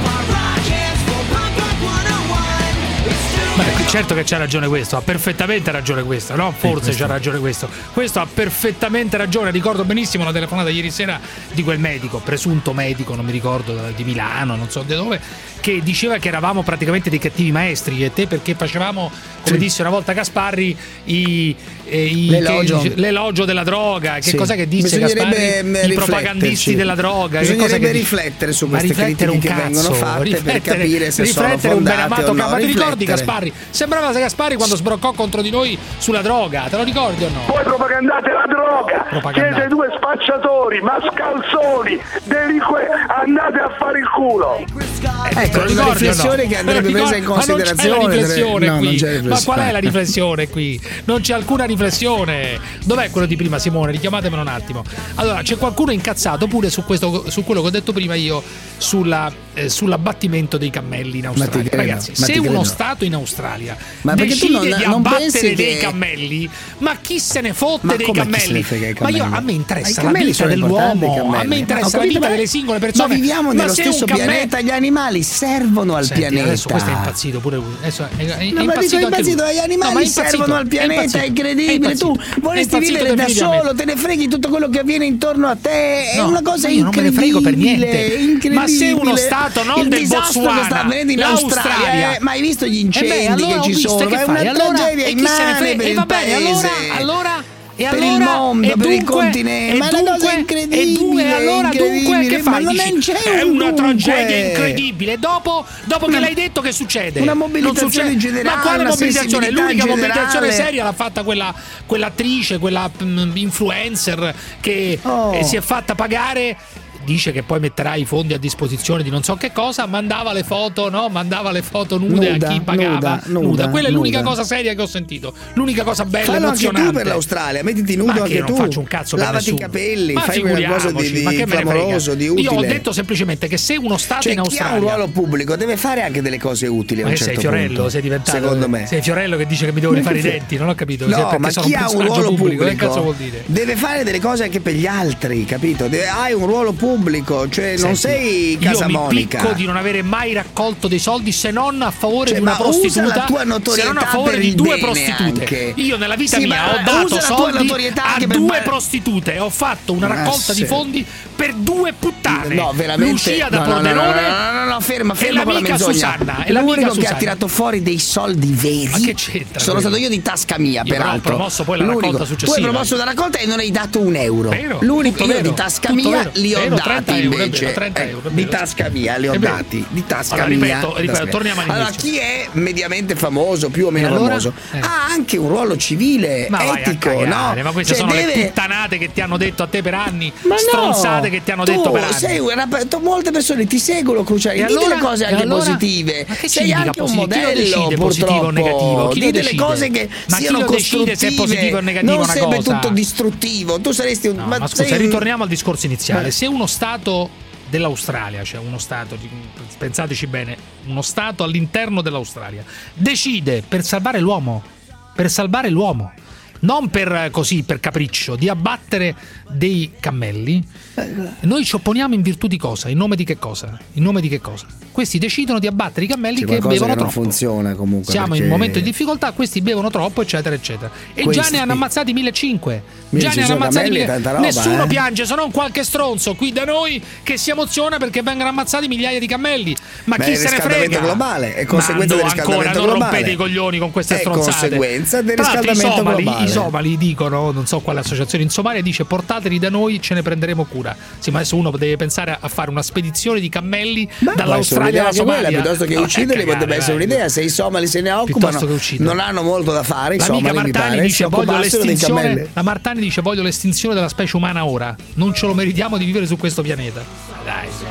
Beh, certo che c'ha ragione questo, ha perfettamente ragione questo, no? Forse c'ha ragione questo. Questo ha perfettamente ragione. Ricordo benissimo la telefonata ieri sera di quel medico, presunto medico, non mi ricordo, di Milano, non so di dove, che diceva che eravamo praticamente dei cattivi maestri e te perché facevamo, come sì. disse una volta Gasparri, i, eh, i, l'elogio. Che, l'elogio della droga. Che sì. cosa che disse Gasparri? I propagandisti della droga. Bisognerebbe che cosa che riflettere su queste critiche che vengono fatte per capire se sono fondate o no. Ma ti ricordi Gasparri? Sembrava Gasparri quando sbroccò contro di noi sulla droga, te lo ricordi o no? Voi propagandate la droga, propagandate. Siete due spacciatori, mascalzoni, delinque, andate a fare il culo. Ecco, è una riflessione no? che andrebbe ricordi, presa in considerazione. Ma non c'è la riflessione no, qui. Non c'è ma qual è la riflessione qui? Non c'è alcuna riflessione. Dov'è quello di prima, Simone? Richiamatemelo un attimo. Allora, c'è qualcuno incazzato pure su questo, su quello che ho detto prima io sulla, eh, sull'abbattimento dei cammelli in Australia. Ragazzi, se uno Stato in Australia ma decide non, di non abbattere dei che... cammelli, ma chi se ne fotte ma dei cammelli? cammelli? Ma io a me interessa la vita dell'uomo, a me interessa la vita delle singole persone. Ma viviamo nello stesso pianeta, gli animali servono al Senti, pianeta. Adesso questo è impazzito pure lui. Adesso è, è, è no, impazzito, ma impazzito, gli animali no, servono al pianeta, è, è incredibile. È tu vorresti vivere da solo, te ne freghi tutto quello che avviene intorno a te, è no, una cosa io incredibile. Non me ne frego per niente. Incredibile. Ma se uno Stato non il del Botswana, che sta avvenendo in Australia, eh, ma hai visto gli incendi eh beh, allora che ci sono? Che è una allora, tragedia e chi se ne frega? per e va bene, allora, allora e per allora, il mondo, per dunque, il continente, ma è una cosa incredibile. E dunque, allora dunque che fai? Ma non Dici, c'è è un una dunque. tragedia incredibile. Dopo, dopo una, che l'hai detto, che succede? Una mobilitazione generale. Ma quale mobilitazione? L'unica generale. mobilitazione seria l'ha fatta quella quell'attrice, quella mh, influencer che oh. eh, si è fatta pagare. Dice che poi metterà i fondi a disposizione di non so che cosa, mandava le foto, no? Mandava le foto nude nuda, a chi pagava. Nuda, nuda, nuda. Quella è nuda. L'unica cosa seria che ho sentito. L'unica cosa bella, fallo emozionante. Anche tu per l'Australia, mettiti nudo ma anche non tu. Faccio un cazzo per lavati nessuno. i capelli, ma fai qualcosa di, di ma che clamoroso, di utile. Io ho detto semplicemente che se uno Stato cioè, in Australia, chi ha un ruolo pubblico deve fare anche delle cose utili. Ma a un certo sei Fiorello, punto, sei diventato. Secondo me. Sei Fiorello che dice che mi devo rifare i denti, non ho capito. No, ma chi ha un ruolo pubblico, che cazzo vuol dire? Deve fare delle cose anche per gli altri, capito? Hai un ruolo pubblico, cioè non sei Casa io Monica. mi picco di non avere mai raccolto dei soldi se non a favore cioè, di una prostituta, la tua notorietà se non a favore di due prostitute. Anche. Io nella vita sì, mia ho dato soldi a due per... prostitute, ho fatto una raccolta ah, di sì. fondi per due puttane. No, veramente. Lucia da no, no, Pordenone. No, no, no, no, no, ferma, ferma e l'amica Susanna. E l'unico che ha tirato fuori dei soldi veri. Ma che c'entra? Sono stato io di tasca mia, io peraltro. Ho promosso poi la raccolta successiva. Tu hai promosso la raccolta e non hai dato un euro. Vero, l'unico io di tasca mia vero, li ho vero, dati invece. trenta euro, di tasca mia li ho dati. Di tasca mia. Ripeto, ripeto, torniamo all'inizio. Allora, chi è mediamente famoso, più o meno allora? famoso, eh. ha anche un ruolo civile, ma etico, cagare, no? Ma queste cioè, sono deve... le puttanate che ti hanno detto a te per anni, ma stronzate no, che ti hanno tu detto per anni. Sei una, molte persone ti seguono, Cruciani, dite allora, le cose anche allora? positive. Ma che sei anche un modello, chi positivo o negativo? Chi dite decide? le cose che ma siano chi lo decide se è positivo o negativo non una sempre cosa? tutto distruttivo. Tu saresti un no, ma, ma scusa, sei... ritorniamo al discorso iniziale. Se uno Stato dell'Australia, cioè uno Stato, pensateci bene, uno Stato all'interno dell'Australia decide per salvare l'uomo, per salvare l'uomo, non per così, per capriccio, di abbattere dei cammelli, noi ci opponiamo in virtù di cosa? In nome di che cosa? In nome di che cosa? Questi decidono di abbattere i cammelli C'è che bevono che troppo. Non funziona comunque. Siamo perché... in un momento di difficoltà, questi bevono troppo, eccetera, eccetera. E questi... già ne hanno ammazzati millecinquecento. Già ne hanno ammazzati mille... Nessuno eh? piange, se non qualche stronzo qui da noi che si emoziona perché vengono ammazzati migliaia di cammelli. Ma Beh, chi se ne frega? Globale, è conseguenza del riscaldamento ancora, globale. Non rompete i coglioni con queste è stronzate. È conseguenza del Tra riscaldamento i somali, globale. I somali dicono, non so quale associazione in Somalia dice portateli da noi, ce ne prenderemo cura. Sì, ma adesso uno deve pensare a fare una spedizione di cammelli Beh, dall'Australia alla Somalia. Quella, piuttosto che no, ucciderli cagare, potrebbe essere un'idea. Se i somali se ne occupano non hanno molto da fare. I L'amica somali Martani mi pare, dice voglio l'estinzione. La Martani dice voglio l'estinzione della specie umana ora. Non ce lo meritiamo di vivere su questo pianeta. Dai.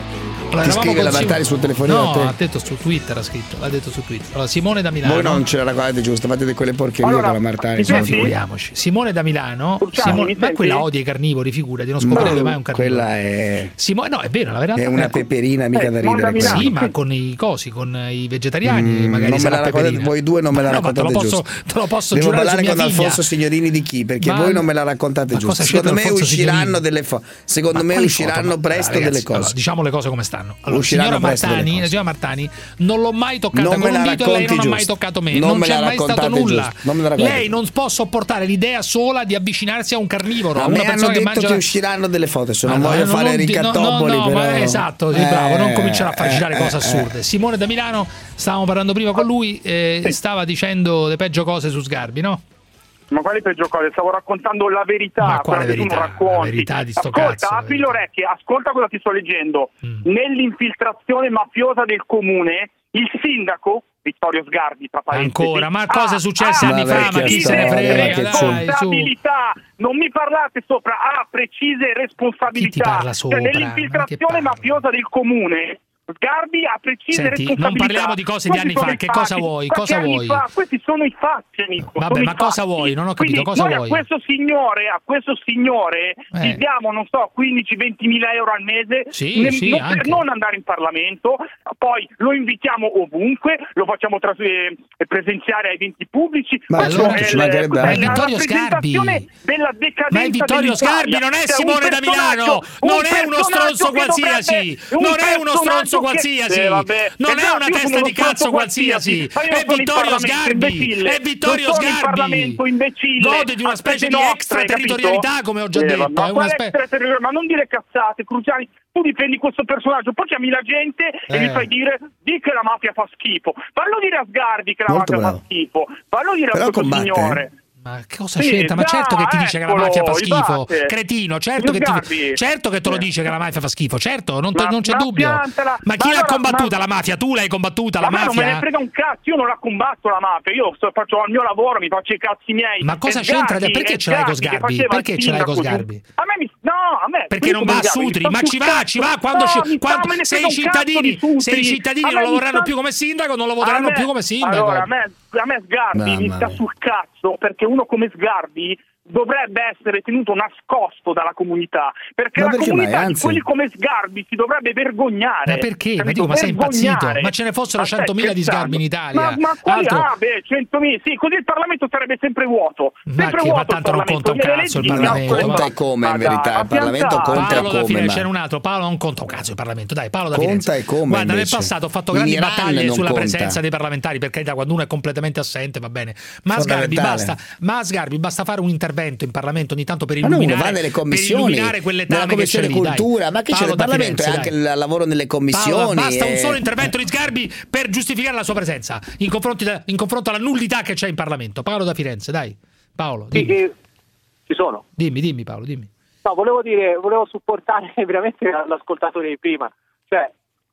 Allora, ti scrive la Martani sul telefonino? No, a te? ha detto su Twitter, ha scritto, l'ha detto su Twitter. Allora, Simone da Milano. Voi non ce la raccontate giusto, fate quelle porcherie allora, con la Martani. No, figuriamoci. Simone da Milano. Simone, ma quella odia i carnivori, figurati, non scoprirebbe mai un carnivoro. Quella è. Simone, no, è vero, la verità è una ecco. peperina mica eh, da ridere. Sì, ma con i cosi, con i vegetariani, mm, magari non me la raccontate, voi due non me la no, raccontate te lo posso, giusto. Te lo posso Devo giurare parlare su mia con figlia. Alfonso Signorini di chi? Perché ma, voi non me la raccontate giusto. Secondo me usciranno delle foto. Secondo me usciranno presto delle cose. Diciamo le cose come stanno. Allora, signora Martani, la signora Martani, non l'ho mai toccata non con un dito e lei non ha mai toccato me. Non, non c'è mai stato nulla. Non lei non può sopportare l'idea sola di avvicinarsi a un carnivoro. A una me hanno detto che, mangia... che usciranno delle foto. Se non allora, voglio non fare non ricattopoli, no, no, però... ma esatto, sì, eh, bravo, non cominciare a far girare eh, cose eh, assurde. eh. Simone da Milano, stavamo parlando prima con lui, eh, sì. stava dicendo le peggio cose su Sgarbi, no? Ma quali peggio cose? Stavo raccontando la verità. Ma quale verità? Tu non racconti. La verità di sto ascolta, cazzo. apri le orecchie, ascolta cosa ti sto leggendo. Mm. Nell'infiltrazione mafiosa del comune, il sindaco Vittorio Sgarbi, tra parentesi, ancora, ma cosa è successo ah, anni fa? Ma chi se ne frega? Responsabilità, non mi parlate sopra, ha precise responsabilità. Chi ti parla sopra? Cioè, nell'infiltrazione mafiosa del comune, Sgarbi ha precise Senti, responsabilità. non parliamo di cose di anni fa, che cosa vuoi? Cosa vuoi? Fa? Questi sono i fatti, amico. Vabbè, ma cosa fatti. vuoi? Non ho capito. Quindi cosa noi vuoi? a questo signore, a questo signore eh. gli diamo, non so, quindici venti mila euro al mese sì, ne, sì, non, anche. per non andare in Parlamento, poi lo invitiamo ovunque, lo facciamo tras- eh, presenziare a eventi pubblici. Ma allora ci mancherebbe è Vittorio Sgarbi. Della decadenza ma è Vittorio Sgarbi, non è Simone da Milano, non è uno stronzo qualsiasi, non è uno stronzo qualsiasi. Vabbè, non è una testa di cazzo qualsiasi, è Vittorio Sgarbi, è Vittorio Sgarbi, gode di una specie di extraterritorialità, come ho già detto. Ma, è una spe... ma non dire cazzate, Cruciani. Tu difendi questo personaggio, poi chiami la gente e eh. gli fai dire di che la mafia fa schifo. Fallo dire a Sgarbi che la Molto mafia bravo. fa schifo. Fallo dire Però a questo combatte, signore. eh. Ma che cosa sì, c'entra? Ma già, certo che ti dice che la mafia fa schifo, batte. cretino. Certo che, ti, certo che te lo dice che la mafia fa schifo, certo, non, te, ma, non c'è ma dubbio. Piantala. Ma chi ma l'ha allora, combattuta ma... la mafia? Tu l'hai combattuta la ma mafia? Ma non me ne frega un cazzo, io non la combatto la mafia, io sto, faccio il mio lavoro, mi faccio i cazzi miei. Ma cosa e c'entra? Sgarbi, Perché ce l'hai con Sgarbi? Perché ce l'hai con Sgarbi? A me mi... No, a me perché non va a Sutri, ma ci va, ci va quando, no, ci, quando sta, se i cittadini, se i cittadini non lo vorranno sta... più come sindaco, non lo voteranno me, più come sindaco. Allora, a me, a me Sgarbi Mamma mi sta mia. sul cazzo, perché uno come Sgarbi dovrebbe essere tenuto nascosto dalla comunità, perché ma la perché comunità mai? di Anzi. quelli come Sgarbi si dovrebbe vergognare. Ma perché? Ma, capito? dico, ma sei impazzito? Vergognare. Ma ce ne fossero Ma stai centomila di scherzando? Sgarbi in Italia. Ma, ma quali Altro... ah, beh, centomila, sì, così il Parlamento sarebbe sempre vuoto. Ma, Sempre che, vuoto ma tanto non conta un cazzo il leggi, Parlamento. Conta e come in verità, il Parlamento conta Paolo e da come. Firenze, Ma... c'è un altro, Paolo non conta un cazzo il Parlamento, dai, Paolo da Conta Firenze. e come. Guarda, invece. nel passato ho fatto grandi In Iran battaglie non sulla conta. presenza dei parlamentari, per carità, quando uno è completamente assente va bene. Ma Sgarbi basta, ma Sgarbi basta fare un intervento in Parlamento ogni tanto per Ma non illuminare, va nelle per commissioni, illuminare quelle nella dame che c'è commissione lì, cultura, dai. ma che c'è Paolo il da Parlamento Firenze, è anche dai. il lavoro nelle commissioni. Paolo, basta un e... solo intervento di Sgarbi per giustificare la sua presenza in, confronti da, in confronto alla nullità che c'è in Parlamento. Paolo da Firenze, dai. Paolo, dimmi. Sì, che ci sono. Dimmi, dimmi Paolo, dimmi. No, volevo dire, volevo supportare veramente l'ascoltatore di prima. Cioè,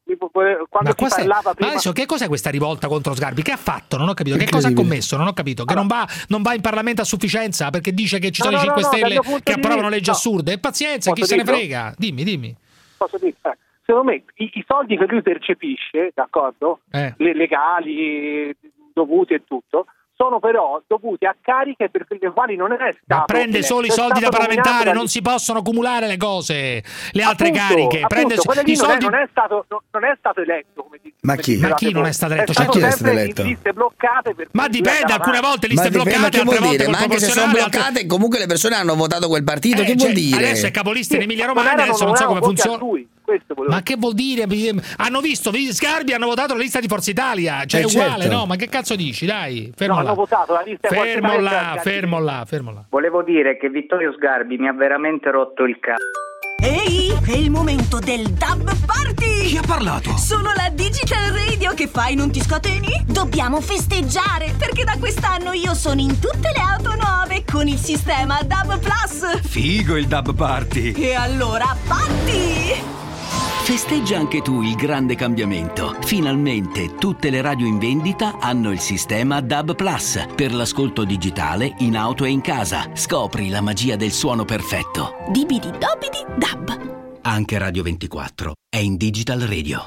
quando ma si parlava prima... Ma adesso che cos'è questa rivolta contro Sgarbi? Che ha fatto? Non ho capito. Che cosa ha commesso? Non ho capito. Che allora, non, va, non va in Parlamento a sufficienza perché dice che ci sono no, i cinque no, Stelle no, che approvano leggi no. assurde. E pazienza, Posso chi dirlo? Se ne frega? Dimmi, dimmi. Posso dire? Eh, secondo me i, i soldi che lui percepisce, d'accordo? Eh. Le legali, dovuti e tutto, sono però dovuti a cariche per le quali non è stato. Ma prende solo i soldi da parlamentare, da... non si possono cumulare le cose, le altre appunto, cariche. Prende appunto, i soldi. Non è, non, è stato, non è stato eletto, come dice. Ma chi? Ma chi non è stato eletto? È stato chi è stato eletto? Liste bloccate per ma dipende, alcune volte liste ma bloccate, dipende, altre volte dire? Ma anche se sono bloccate, altre... comunque le persone hanno votato quel partito. Eh, che cioè, vuol dire? Adesso è capolista in Emilia Romagna, adesso non so come funziona. Ma che vuol dire? Hanno visto Sgarbi, hanno votato la lista di Forza Italia, cioè è eh uguale, certo. No? Ma che cazzo dici? Dai, fermo no, là. Hanno votato la lista fermo di là, fermo là, fermo là. Volevo dire che Vittorio Sgarbi mi ha veramente rotto il cazzo. Ehi, è il momento del Dub Party! Chi ha parlato? Sono la Digital Radio, che fai, non ti scateni? Dobbiamo festeggiare, perché da quest'anno io sono in tutte le auto nuove con il sistema Dub Plus! Figo il Dub Party! E allora, party! Festeggia anche tu il grande cambiamento. Finalmente tutte le radio in vendita hanno il sistema D A B Plus per l'ascolto digitale in auto e in casa. Scopri la magia del suono perfetto. Dibidi dobidi dab. Anche Radio ventiquattro è in Digital Radio.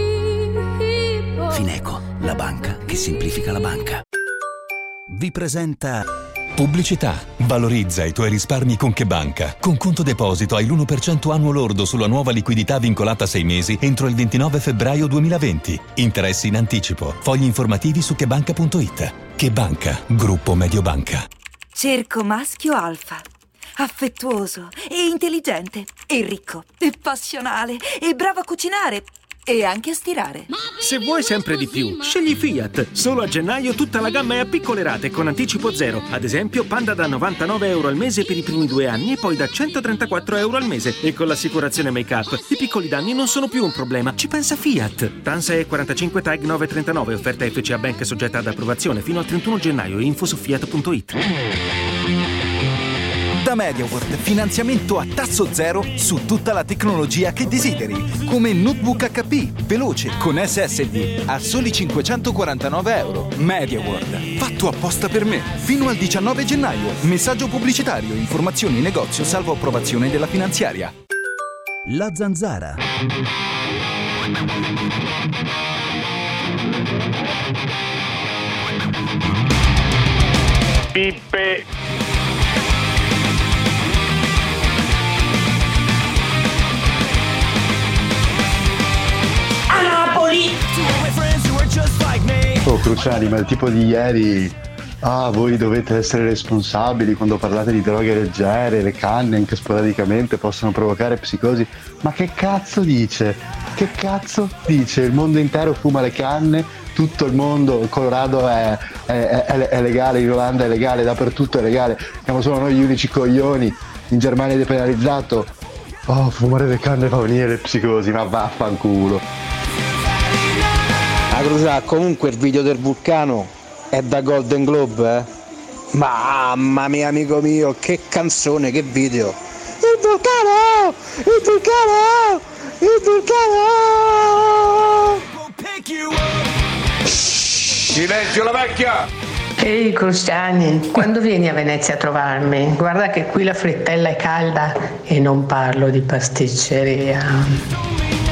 Fineco, la banca che semplifica la banca. Vi presenta... Pubblicità. Valorizza i tuoi risparmi con CheBanca. Con conto deposito hai l'uno per cento annuo lordo sulla nuova liquidità vincolata a sei mesi entro il ventinove febbraio duemilaventi. Interessi in anticipo. Fogli informativi su chebanca punto it. CheBanca, gruppo Mediobanca. Cerco maschio alfa. Affettuoso e intelligente e ricco e passionale e bravo a cucinare e anche a stirare. Se vuoi sempre di più, scegli Fiat. Solo a gennaio tutta la gamma è a piccole rate con anticipo zero. Ad esempio, Panda da novantanove euro al mese per i primi due anni e poi da centotrentaquattro euro al mese. E con l'assicurazione make-up i piccoli danni non sono più un problema. Ci pensa Fiat. Tansa E quarantacinque Tag nove trentanove. Offerta F C A Bank soggetta ad approvazione fino al trentuno gennaio. Info su fiat punto it. Da MediaWorld, finanziamento a tasso zero su tutta la tecnologia che desideri, come notebook acca pi, veloce, con S S D, a soli cinquecentoquarantanove euro. MediaWorld, fatto apposta per me, fino al diciannove gennaio. Messaggio pubblicitario, informazioni in negozio, salvo approvazione della finanziaria. La Zanzara. Pippe. Oh Cruciani, ma il tipo di ieri, ah voi dovete essere responsabili quando parlate di droghe leggere, le canne anche sporadicamente possono provocare psicosi, ma che cazzo dice? Che cazzo dice? Il mondo intero fuma le canne, tutto il mondo, il Colorado è, è, è, è legale, in Olanda è legale, dappertutto è legale, siamo solo noi gli unici coglioni, in Germania è depenalizzato. Oh, fumare le canne fa venire le psicosi, ma vaffanculo. Ah, Crucià, comunque il video del vulcano è da Golden Globe, eh? Mamma mia, amico mio, che canzone, che video! Il vulcano! Il vulcano! Il vulcano! Silenzio la vecchia! Ehi Cruciani, quando vieni a Venezia a trovarmi? Guarda che qui la frittella è calda e non parlo di pasticceria.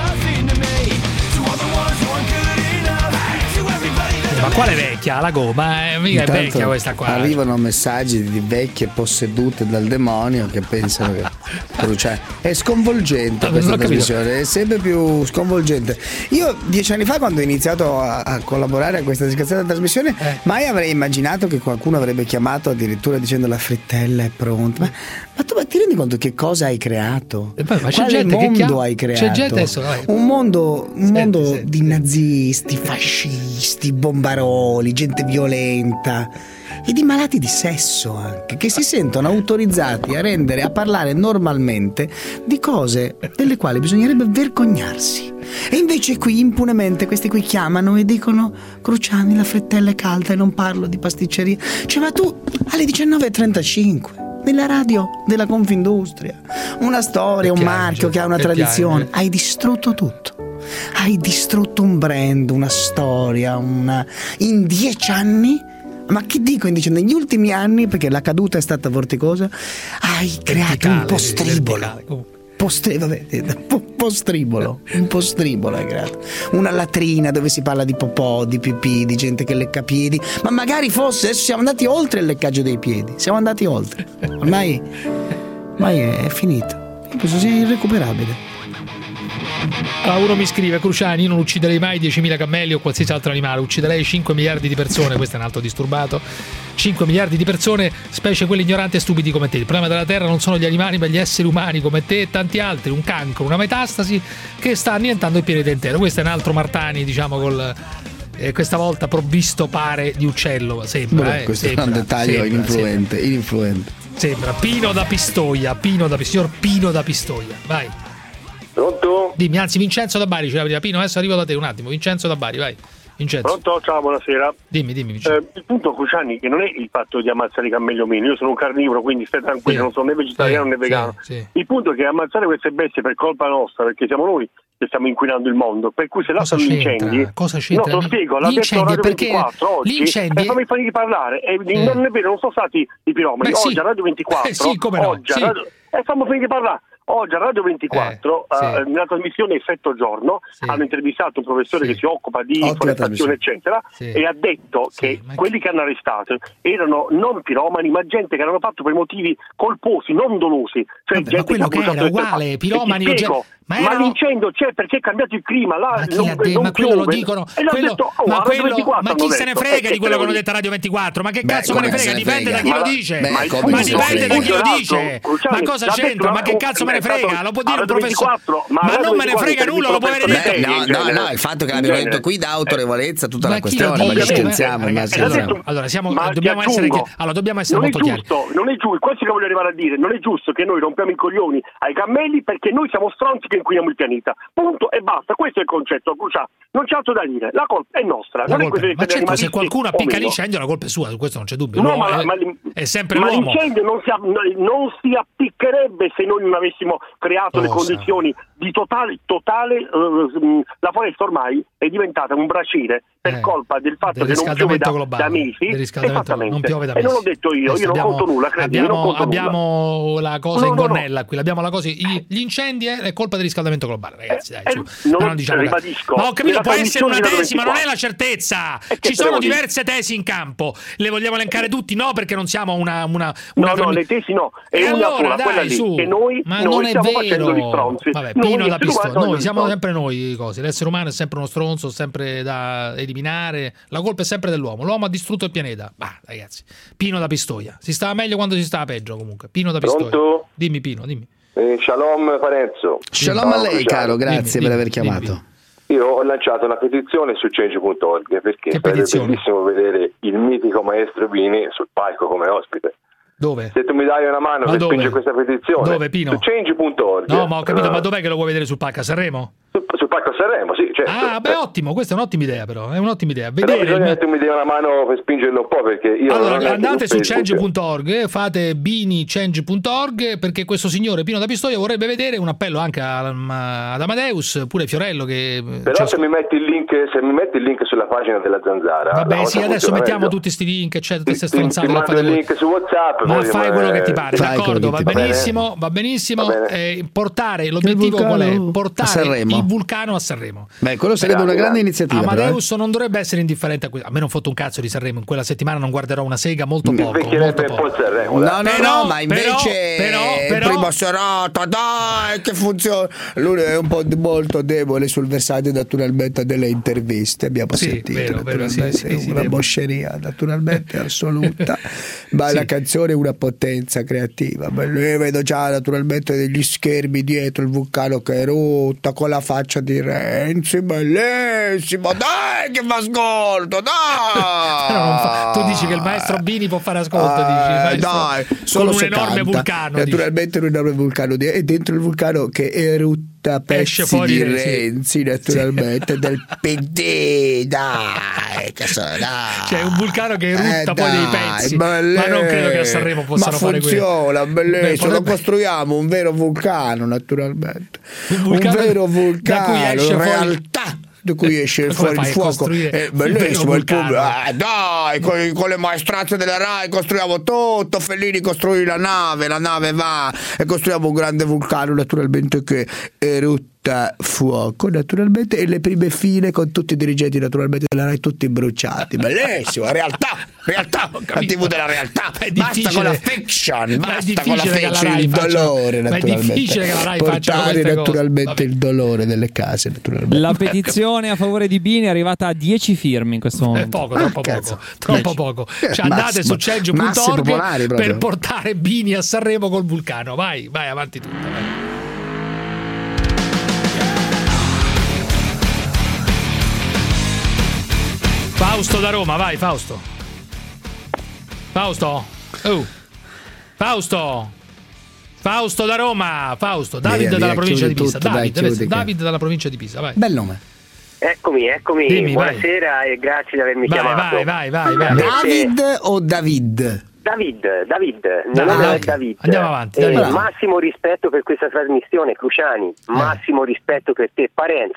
Ma quale vecchia? La gomma? Eh, mica è vecchia questa qua. Arrivano messaggi di vecchie possedute dal demonio che pensano che Cruciani. È sconvolgente no, questa trasmissione, è sempre più sconvolgente. Io dieci anni fa, quando ho iniziato a, a collaborare a questa disgraziata trasmissione, eh. mai avrei immaginato che qualcuno avrebbe chiamato addirittura dicendo la frittella è pronta. Ma, ma tu ma ti rendi conto che cosa hai creato? E poi, ma c'è Quale gente mondo che chiama... hai creato? C'è gente adesso, vai. Un mondo, un senti, mondo senti. di nazisti, fascisti, bombaroli, gente violenta e di malati di sesso anche, che si sentono autorizzati a rendere, a parlare normalmente di cose delle quali bisognerebbe vergognarsi. E invece qui impunemente questi qui chiamano e dicono: Cruciani, la frittella è calda e non parlo di pasticceria. Cioè, ma tu alle diciannove e trentacinque nella radio della Confindustria, una storia, un marchio che ha una tradizione, hai distrutto tutto. Hai distrutto un brand, una storia, una... in dieci anni, ma che dico in dieci anni, negli ultimi anni, perché la caduta è stata vorticosa, hai creato un postribolo. Postri... Vabbè, postribolo, un postribolo hai creato. Una latrina dove si parla di popò, di pipì, di gente che lecca piedi, ma magari fosse, adesso siamo andati oltre il leccaggio dei piedi, siamo andati oltre. Ormai, ormai è finito. Questo sia irrecuperabile. Ah, uno mi scrive: Cruciani, io non ucciderei mai diecimila cammelli o qualsiasi altro animale, ucciderei cinque miliardi di persone. Questo è un altro disturbato. cinque miliardi di persone, specie quelli ignoranti e stupidi come te. Il problema della terra non sono gli animali ma gli esseri umani come te e tanti altri. Un cancro, una metastasi che sta annientando il pianeta intero. Questo è un altro Martani, diciamo, col eh, questa volta provvisto pare di uccello, sembra. Beh, eh, questo sembra, è un dettaglio sembra, ininfluente, sembra. ininfluente. Sembra Pino da Pistoia, Pino da signor Pino da Pistoia. Vai. Pronto? Dimmi, anzi Vincenzo da Bari, c'è la Pino, adesso arrivo da te un attimo. Vincenzo da Bari, vai. Vincenzo. Pronto? Ciao, buonasera. Dimmi, dimmi Vincenzo. Eh, il punto, Cruciani, che non è il fatto di ammazzare i cammelli o meno. Io sono un carnivoro, quindi stai tranquillo, sì. non sono né vegetariano sì, né vegano. Sì, sì. Il punto è che ammazzare queste bestie per colpa nostra, perché siamo noi che stiamo inquinando il mondo, per cui se lasciano gli incendi. Cosa c'entra? No, te lo spiego, l'ha detto Radio ventiquattro oggi. L'incendio... Eh, fammi fargli parlare. Eh, eh. Non è vero, non sono stati i piromani. Oggi sì. a Radio ventiquattro. Eh, sì, come no? Oggi sì. a Radio... Eh, fammi finire parlare. oggi a Radio ventiquattro, Eh, sì. eh, nella trasmissione Effetto Giorno, Sì. hanno intervistato un professore Sì. che si occupa di Ottima forestazione, eccetera, Sì. e ha detto Sì, che ma quelli che hanno arrestato erano non piromani, ma gente che l'hanno fatto per motivi colposi, non dolosi. Cioè Vabbè, ma gente quello ha che bruciato era le uguale, persone. piromani E ti o spiego, gente- ma ma, erano- l'incendio c'è perché è cambiato il clima, là Ma, chi non, l'ha detto? non Ma quello lo piove. dicono, E l'ha quello- detto, oh, ma, a Radio quello- ventiquattro ma chi hanno se ne detto. frega E di quello che hanno te detto a Radio ventiquattro? Ma che Beh, cazzo me ne come frega? se ne Dipende da frega? chi lo Ma- dice. beh, ma, come Ma se ne dipende da frega? chi lo Tra dice. l'altro, Cruciani, Ma cosa l'ha c'entra? detto Ma che una- cazzo me ne è stato- frega? Lo può dire a un Radio professore. ventiquattro, ma Ma a Radio non me ne ventiquattro frega nulla, lo può aver per detto. me- No, in no, genere. no, il fatto che l'abbiano In detto genere. qui dà autorevolezza a tutta Ma la chi lo questione, ma dice? ci scherziamo, Eh, ma ragazzi, scherziamo. allora, allora, siamo- Ma ti dobbiamo essere aggiungo, chi- allora, dobbiamo essere non molto è chiari. giusto, non è giusto, questo che voglio arrivare a dire, non è giusto che noi rompiamo i coglioni ai cammelli perché noi siamo stronzi che inquiniamo il pianeta. Punto e basta, questo è il concetto, Crucià. Non c'è altro da dire, la colpa è nostra. La non colpa- è questione ma degli certo, se animalisti qualcuno o appicca meno. l'incendio la colpa è sua, su questo non c'è dubbio. No, L'uomo ma, è, ma, è sempre ma l'uomo. l'incendio non si, non si appiccherebbe se noi non avessimo creato le Cosa? condizioni di totale, totale eh, la foresta ormai è diventata un braciere per Eh, colpa del fatto del che non piove riscaldamento da, globale, da mesi. del riscaldamento Esattamente. non piove da E mesi. non l'ho detto io, Questo io non abbiamo- conto nulla, credimi, io non abbiamo, conto nulla. abbiamo la cosa No, in no, no. gonnella qui, l'abbiamo la cosa. i- Gli incendi è, è colpa del riscaldamento globale, ragazzi. Dai, Eh, su. non Ma lo- non diciamo cazzo. ribadisco, Ma ho capito, nella può essere una trasmissione tesi, ma non è la ventiquattro. certezza. E che Ci te sono devo dire? diverse tesi in campo. Le vogliamo elencare tutti? No, perché non siamo una. una, No, una no, le tesi no, è E una allora, sola, dai, quella lì, su. che noi, Ma noi non è stiamo facendo gli vero. stronzi. Vabbè, Noi, Pino da esseri pistola. umani, Noi gli siamo stronzi. sempre noi cose. L'essere umano è sempre uno stronzo, sempre da eliminare. La colpa è sempre dell'uomo. L'uomo ha distrutto il pianeta. Bah, ragazzi. Pino da Pistoia. Si stava meglio quando si stava peggio comunque. Pino da Pistoia. Pronto? Dimmi Pino, dimmi. Eh, shalom Parenzo. Shalom a lei, caro, grazie Dimmi, per aver dimmi, chiamato. Io ho lanciato una petizione su change punto org perché Che sarebbe petizione? bellissimo vedere il mitico maestro Bini sul palco come ospite. Dove? Se tu mi dai una mano Ma per dove? spingere questa petizione Dove, Pino? su change punto org. No, ma ho capito, Eh, ma dov'è che lo vuoi vedere sul palco? A Sanremo? sul, sul palco a Sanremo, sì, certo. Ah, beh, ottimo, questa è un'ottima idea, però. È un'ottima idea. Però Vedere. bisogna il- che tu mi dia una mano per spingerlo un po' perché io non ho Allora, neanche andate su Facebook. change punto org, fate bini change punto org perché questo signore Pino da Pistoia vorrebbe vedere un appello anche a- ad Amadeus, pure Fiorello che Però cioè, se mi metti il link, se mi metti il link sulla pagina della Zanzara. la vabbè, cosa sì, adesso funziona mettiamo meglio. tutti sti link, eccetera, tutte Ti, queste ti, ti stronzate che mando fate il voi. link su WhatsApp. Ma poi fai rimane- quello che ti pare, Fai d'accordo, quello va che ti pare. benissimo, va benissimo. Va bene. Eh, portare l'obiettivo qual è? Vulcano a Portare Sanremo. il vulcano a Sanremo. Beh, quello sarebbe una grande iniziativa. però, eh. Amadeus non dovrebbe essere indifferente a questo. A me non fotte un cazzo di Sanremo, in quella settimana non guarderò una sega, molto poco. Molto Invecchierebbe un poco. po' il Sanremo. No, dai. no, Però, no, ma invece però, però, il però- primo serata, dai, che funziona. Lui è un po' di- molto debole sul versante naturalmente delle interviste, abbiamo Sì, sentito, vero, vero, naturalmente, sì, sì, sì, una devo- bosceria naturalmente assoluta, ma Sì. la canzone è una potenza creativa. Ma lui vedo già naturalmente degli schermi dietro il vulcano che erutta con la faccia di Renzi, bellissimo, dai che fa ascolto, dai. Però non fa- tu dici che il maestro Bini può fare ascolto, Eh, dici, il maestro- dai, con solo un se enorme canta. vulcano. dici. Naturalmente un enorme vulcano di- e dentro il vulcano che erutta pezzi Esce fuori di Renzi. Renzi, naturalmente del P D, dai, che so, dai. C'è un vulcano che erutta Eh, poi dei dai, pezzi, belle- ma non credo che a Sanremo possano ma fare quello. funziona, bellissimo, Beh, lo potrebbe- costruiamo un vero vulcano naturalmente, Un vulcano vero da cui vulcano, esce in fuori- realtà da cui esce Come fuori il fai a fuoco, costruire è un vero bellissimo il vulcano? pubblico. Ah, dai, con, con le maestranze della Rai costruiamo tutto. Fellini costruì la nave, la nave va e costruiamo un grande vulcano naturalmente che erutta fuoco naturalmente e le prime file con tutti i dirigenti naturalmente della Rai tutti bruciati. Bellissimo, realtà, realtà, la tivù della realtà. È Basta difficile- con la fiction, ma è basta con la difficile che la fiction, Rai il faccia- dolore ma è naturalmente. difficile che la Rai faccia portare queste cose. naturalmente il dolore delle case naturalmente. La petizione a favore di Bini è arrivata a dieci firme in questo È momento. poco, troppo cazzo. poco, troppo Dieci. poco. Eh, Cioè, andate massimo- su change massi punto org popolari proprio. per portare Bini a Sanremo col vulcano. Vai, vai avanti tutta. Vai. Fausto da Roma, vai Fausto. Fausto. Oh. Fausto. Fausto da Roma, Fausto. David Via, via, dalla provincia di chiudi Pisa. tutto, David, dai, chiudi che- David dalla provincia di Pisa, vai. Bel nome. Eccomi, eccomi, Dimmi, buonasera e grazie di avermi Vai, chiamato. vai, vai, vai, vai. David o David? David, David, il Dai, mio nome dai. è David. Andiamo avanti, Eh, David. massimo rispetto per questa trasmissione, Cruciani, massimo rispetto per te, Parenzo.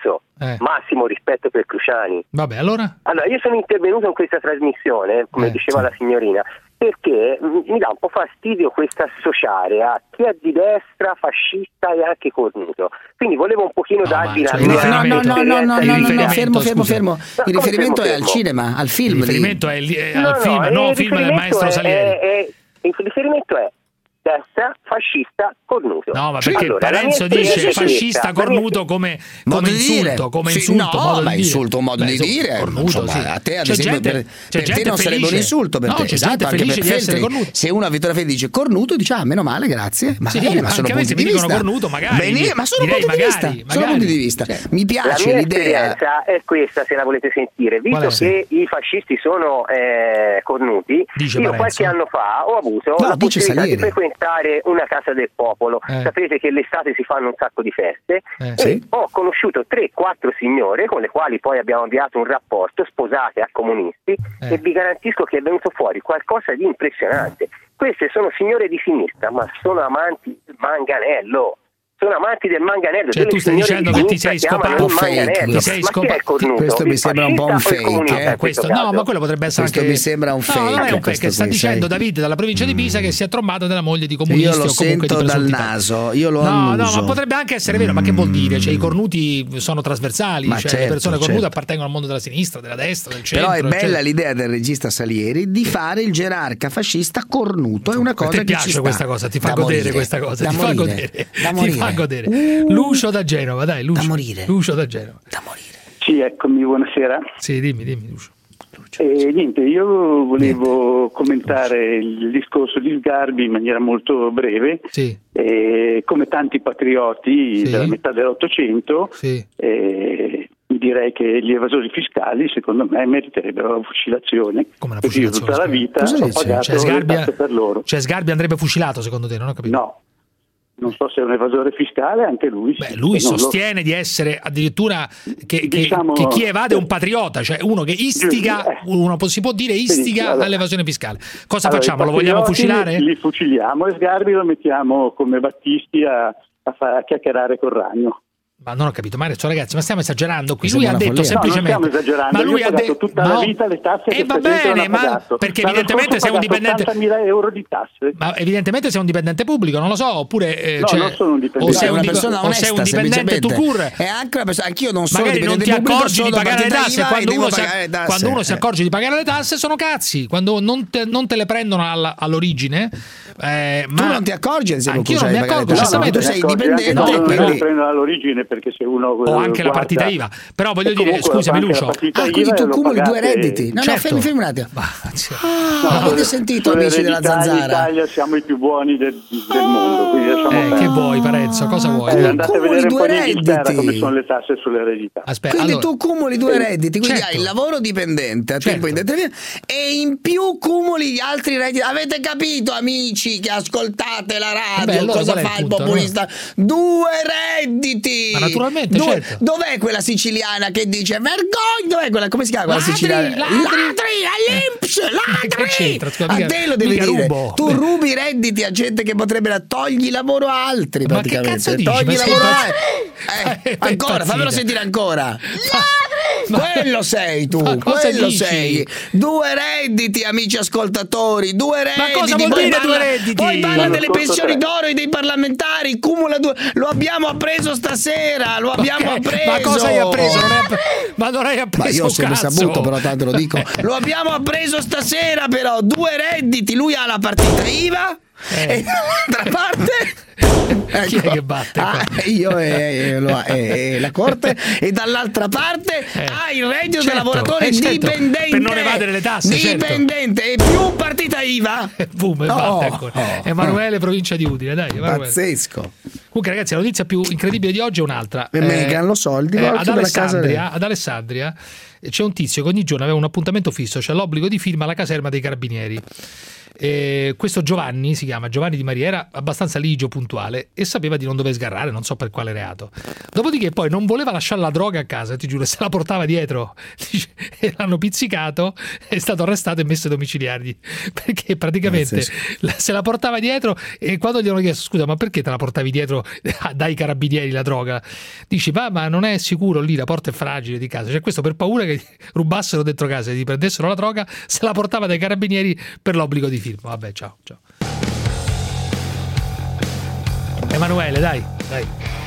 Eh. Massimo rispetto per Cruciani. Vabbè, allora? Allora, io sono intervenuto in questa trasmissione, come eh, diceva sì. la signorina, perché mi dà un po' fastidio questo associare a chi è di destra, fascista e anche cornuto. Quindi volevo un pochino no, darvi cioè, la no, no, no, no, no, no, no, no, fermo, fermo, fermo. Il riferimento è al cinema, al film. Il riferimento è al film, no, al film del maestro Salieri. Il riferimento è destra, fascista, cornuto. No, ma perché allora, Parenzo dice fascista, cornuto come, come insulto, come sì, insulto, no, modo ma di insulto, un modo Beh, di dire. Cornuto, insomma, sì. a te ad c'è esempio gente, per, c'è per te non sarebbe un insulto per no, te. c'è Esatto, gente anche felice per di essere Feltri. cornuto. Se una Vittoria Feltri dice cornuto, dice ah, meno male, grazie. Ma, sì, bene, ma anche sono a me punti se di mi dicono vista. cornuto, magari. Bene, ma sono punti di vista. Sono punti di vista. Mi piace la mia l'idea. esperienza è questa, se la volete sentire. Visto che i fascisti sono cornuti, io qualche anno fa ho avuto la possibilità di frequentare una casa del popolo. Sapete che l'estate si fanno un sacco di feste eh, e sì. ho conosciuto tre quattro signore con le quali poi abbiamo avviato un rapporto, sposate a comunisti, eh. e vi garantisco che è venuto fuori qualcosa di impressionante. Queste sono signore di sinistra, ma sono amanti del manganello. Sono amanti del manganello. Cioè tu stai dicendo che ti sei scopato fake, ti sei scopato. Questo mi sembra un po' un fake, eh? questo, no, ma quello potrebbe essere questo anche mi sembra un fake. No, non è un fake, sta dicendo David dalla provincia di Pisa che si è trombato della moglie di comunisti io lo o comunque sento di dal naso, io lo no, annuso. No, ma potrebbe anche essere vero, ma che vuol dire? Cioè i cornuti sono trasversali, ma cioè certo, le persone cornute certo. appartengono al mondo della sinistra, della destra, del centro. Però è bella eccetera. l'idea del regista Salieri di fare il gerarca fascista cornuto, è una cosa ti che piace ci questa sta. cosa, ti fa da godere morire, questa cosa, ti fa godere, ti fa godere. Lucio da Genova, dai, Lucio. Da morire. Lucio da Genova. Da morire. Sì, eccomi, buonasera. Sì, dimmi, dimmi, Lucio. Eh, niente, io volevo niente. commentare il discorso di Sgarbi in maniera molto breve. Sì. Eh, come tanti patrioti sì. della metà dell'Ottocento, sì. eh, direi che gli evasori fiscali, secondo me, meriterebbero la fucilazione. Come la perché io tutta la vita ho pagato cioè, Sgarbi, le tasse per loro. Cioè Sgarbi andrebbe fucilato, secondo te? Non ho capito. No. Non so se è un evasore fiscale, anche lui. Beh, lui sostiene lo... di essere addirittura che, diciamo, che, che chi evade è un patriota, cioè uno che istiga, uno si può dire istiga allora, all'evasione fiscale. Cosa allora, facciamo? Lo vogliamo fucilare? Li, li fuciliamo e Sgarbi lo mettiamo come Battisti a, a, fare, a chiacchierare col ragno. Ma non ho capito, Marezzo, ragazzi, ma stiamo esagerando qui. Mi lui ha detto follia. semplicemente. No, non stiamo esagerando. Ma lui Io ho ha detto tutta ma... la vita le tasse e che va bene, ma pagato. perché L'anno evidentemente sei un dipendente ottantamila euro di tasse. Ma evidentemente sei un dipendente pubblico, non lo so, oppure eh, no, cioè, non sono un dipendente. o sei un, una persona o onesta, sei un dipendente tu pure. È anche una persona, anch'io non sono magari non ti pubblico, accorgi di pagare le tasse quando uno, si, tasse. quando uno si accorge di pagare le tasse sono cazzi, quando non te, non te le prendono alla, all'origine. Eh, ma tu non ti accorgi, anch'io non mi accorgo, tu sei dipendente, no, non quindi prendono all'origine perché se uno o anche la partita I V A, però voglio dire, scusami Lucio, ah, quindi tu cumuli due redditi? No, certo. no, fermi, fermi un attimo. Ah, no, avete sentito, amici della Zanzara? In Italia siamo i più buoni del, del mondo, quindi lasciamo eh, che vuoi, Parenzo? Cosa vuoi? Eh, andate a vedere un po' in Inghilterra come sono le tasse sull'eredità. Aspetta, quindi allora, tu cumuli due eh, redditi, quindi certo. hai il lavoro dipendente a certo. tempo indeterminato e in più cumuli gli altri redditi. Avete capito, amici che ascoltate la radio? Beh, allora, cosa fa il, il punto, populista? No? Due redditi! Ma naturalmente, due, certo. Dov'è quella siciliana che dice vergogna? Dov'è quella? Come si chiama quella ladri, siciliana? Ladri, ladri all'Inps, ladri! A te lo devi dire. Rubo. Tu rubi redditi a gente che potrebbe togli lavoro a altri. Ma che cazzo dici? Togli Ma lavoro a altri. eh, ancora, fammelo sentire ancora. Ma, quello sei tu, quello dici? sei. Due redditi, amici ascoltatori, due redditi. Ma cosa vuol poi dire parla, due redditi? Poi parla delle pensioni te. d'oro e dei parlamentari, cumula due. Lo abbiamo appreso stasera, lo abbiamo okay. appreso. Ma cosa hai appreso? Non hai app- ma non hai appreso. Ma io ho sempre cazzo. saputo, però tanto lo dico. Lo abbiamo appreso stasera, però, due redditi, lui ha la partita I V A. Eh. E dall'altra parte ecco, chi è che batte qua? Ah, io e, e, e, e la corte e dall'altra parte eh. ha il reddito certo, del lavoratore eh, certo, dipendente per non evadere le tasse, dipendente certo. E più partita I V A boom, e oh, batte ancora. Oh, Emanuele, provincia di Udine, dai Emanuele. Pazzesco. Comunque ragazzi, la notizia più incredibile di oggi è un'altra. E Meghan lo so, il divorzio eh, ad, Alessandria, ad Alessandria c'è un tizio che ogni giorno aveva un appuntamento fisso, c'è l'obbligo di firma alla caserma dei carabinieri. eh, questo Giovanni, si chiama Giovanni Di Maria, era abbastanza ligio, puntuale e sapeva di non dover sgarrare, non so per quale reato. Dopodiché poi non voleva lasciare la droga a casa, ti giuro, se la portava dietro e l'hanno pizzicato, è stato arrestato e messo ai domiciliari, perché praticamente la, se la portava dietro, e quando gli hanno chiesto scusa ma perché te la portavi dietro dai carabinieri la droga, dici va ma non è sicuro lì, la porta è fragile di casa, cioè questo per paura che rubassero dentro casa e gli prendessero la droga se la portava dai carabinieri per l'obbligo di firma. Vabbè, ciao ciao Emanuele, dai dai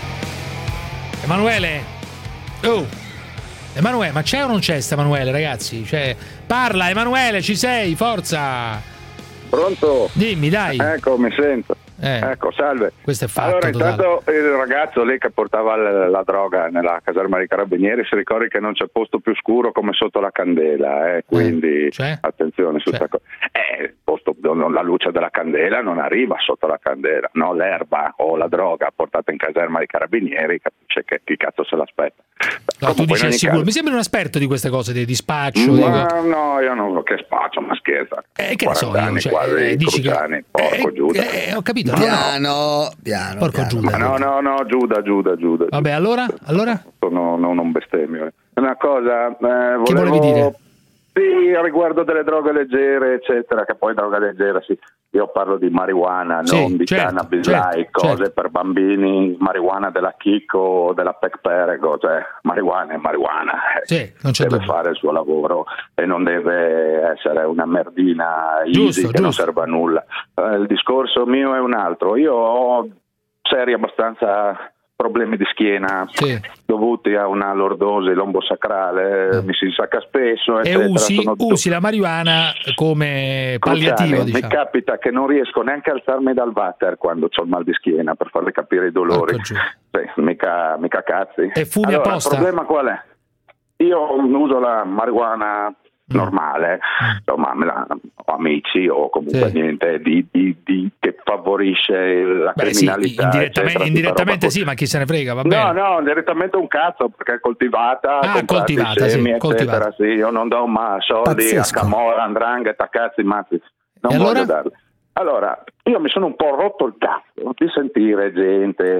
Emanuele, oh Emanuele, ma c'è o non c'è sta Emanuele, ragazzi? Cioè, parla Emanuele, ci sei, forza. Pronto? Dimmi, dai. Ecco, mi sento. Eh. Ecco, salve. Questo è fatto. Allora, totale. intanto il ragazzo lì che portava la, la droga nella caserma dei carabinieri, si ricordi che non c'è posto più scuro come sotto la candela, eh? Quindi eh. Cioè? attenzione su questa cosa. Eh, il posto, la luce della candela non arriva sotto la candela, no? L'erba o la droga portata in caserma dei carabinieri, capisce che chi cazzo se l'aspetta. No, tu dici sicuro. Caso... Mi sembri un esperto di queste cose, di, di spaccio. Ma di... no, io non che spaccio, ma scherza. Eh, che ne so io, anni, cioè, quasi, eh, dici che... anni, porco eh, Giuda. Eh, ho capito. No, piano, no. piano. Porco piano. Giuda. No, no, no, Giuda, Giuda, Giuda. Vabbè, allora? allora? No, no, non bestemmio. Una cosa, eh, volevo... Che volevi dire? Sì, a riguardo delle droghe leggere, eccetera, che poi droga leggera, sì. Io parlo di marijuana, sì, non di certo, cannabis, certo, like, cose certo. per bambini, marijuana della Chicco o della Pec Perego, cioè marijuana è marijuana, sì, non c'è deve dubbio. fare il suo lavoro e non deve essere una merdina easy Giusto, che giusto. non serve a nulla. Eh, il discorso mio è un altro, io ho seri abbastanza problemi di schiena sì. dovuti a una lordosi lombosacrale, mm. mi si sacca spesso, e eccetera. usi, Sono usi la marijuana come palliativo, Cruciani. diciamo. Mi capita che non riesco neanche a alzarmi dal water quando ho il mal di schiena, per farle capire i dolori. Sì, mica, mica cazzi. E fumi allora, apposta? Il problema qual è? Io uso la marijuana normale, mm. insomma, me la, ho amici o comunque sì. niente di, di, di che favorisce la Beh, criminalità. Sì, indirettamente, eccetera, indirettamente sì, ma chi se ne frega, va no, bene. No, direttamente un cazzo, perché è coltivata, ah, coltivata, semi, sì, eccetera, coltivata. Sì, io non do ma soldi Pazzesco. a Camorra, Andrangheta, cazzi, mazzi, non e voglio allora? darli. Allora, io mi sono un po' rotto il cazzo di sentire gente,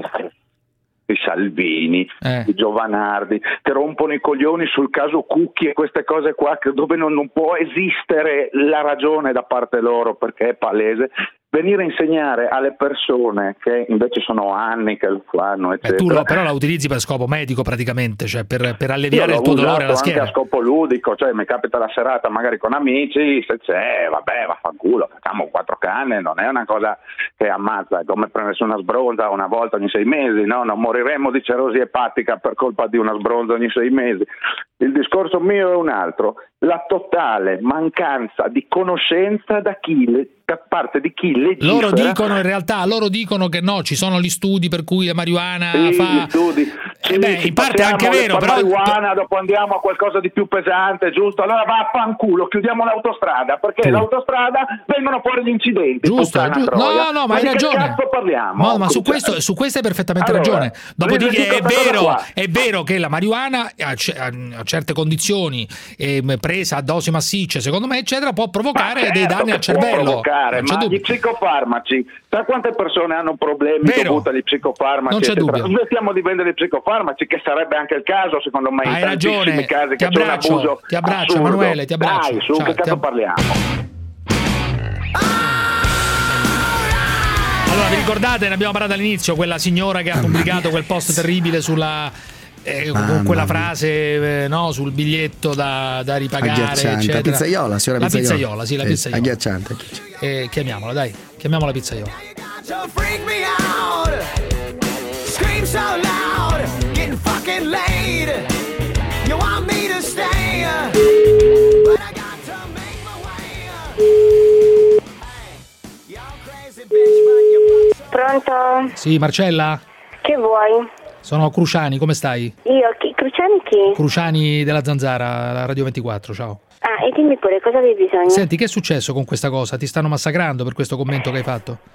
i Salvini, eh. i Giovanardi, che rompono i coglioni sul caso Cucchi e queste cose qua, che dove non, non può esistere la ragione da parte loro, perché è palese. Venire a insegnare alle persone che invece sono anni che lo fanno, eccetera. Eh, tu lo, però la utilizzi per scopo medico praticamente, cioè per, per alleviare il tuo dolore alla schiena. Anche a scopo ludico, cioè mi capita la serata magari con amici, se c'è, vabbè, vaffanculo, facciamo quattro canne, non è una cosa che ammazza, è come prendersi una sbronza una volta ogni sei mesi, no? Non moriremo di cirrosi epatica per colpa di una sbronza ogni sei mesi. Il discorso mio è un altro, la totale mancanza di conoscenza da chi le, da parte di chi legifera. Loro dicono in realtà, loro dicono che no, ci sono gli studi per cui la marijuana sì, fa gli studi. Sì, eh beh, in parte è anche vero, però marijuana, dopo andiamo a qualcosa di più pesante, giusto? Allora vaffanculo, chiudiamo l'autostrada, perché sì. l'autostrada vengono fuori gli incidenti. Giusto, giusto. No, no, ma, ma hai ragione. Che cazzo parliamo? No, ma su questo, su questo hai perfettamente allora, ragione. Dopodiché è vero, è vero che la marijuana a, a certe condizioni eh, presa a dosi massicce, secondo me, eccetera, può provocare certo dei danni al cervello. Ma gli psicofarmaci, sai quante persone hanno problemi vero. dovuti agli psicofarmaci? Non c'è eccetera. dubbio. Smettiamo di vendere i psicofarmaci, che sarebbe anche il caso, secondo me, hai in tantissimi ragione. casi Ti che c'è un abuso. Ti abbraccio, assurdo. Emanuele, ti abbraccio. Dai, su, Ciao, che cazzo ab- parliamo? Allora, vi ricordate, ne abbiamo parlato all'inizio, quella signora che ha pubblicato quel post terribile sulla eh, con quella frase eh, no, sul biglietto da, da ripagare, agghiacciante. eccetera. La pizzaiola, signora la pizzaiola. pizzaiola, sì, la sì, pizzaiola. Agghiacciante. Eh, chiamiamola, dai, chiamiamola pizzaiola. Pronto? Sì, Marcella? Che vuoi? Sono Cruciani, come stai? Io? Chi? Cruciani chi? Cruciani della Zanzara, la Radio ventiquattro, ciao. Ah, e dimmi pure, cosa avevi bisogno? Senti, che è successo con questa cosa? Ti stanno massacrando per questo commento che hai fatto? Non è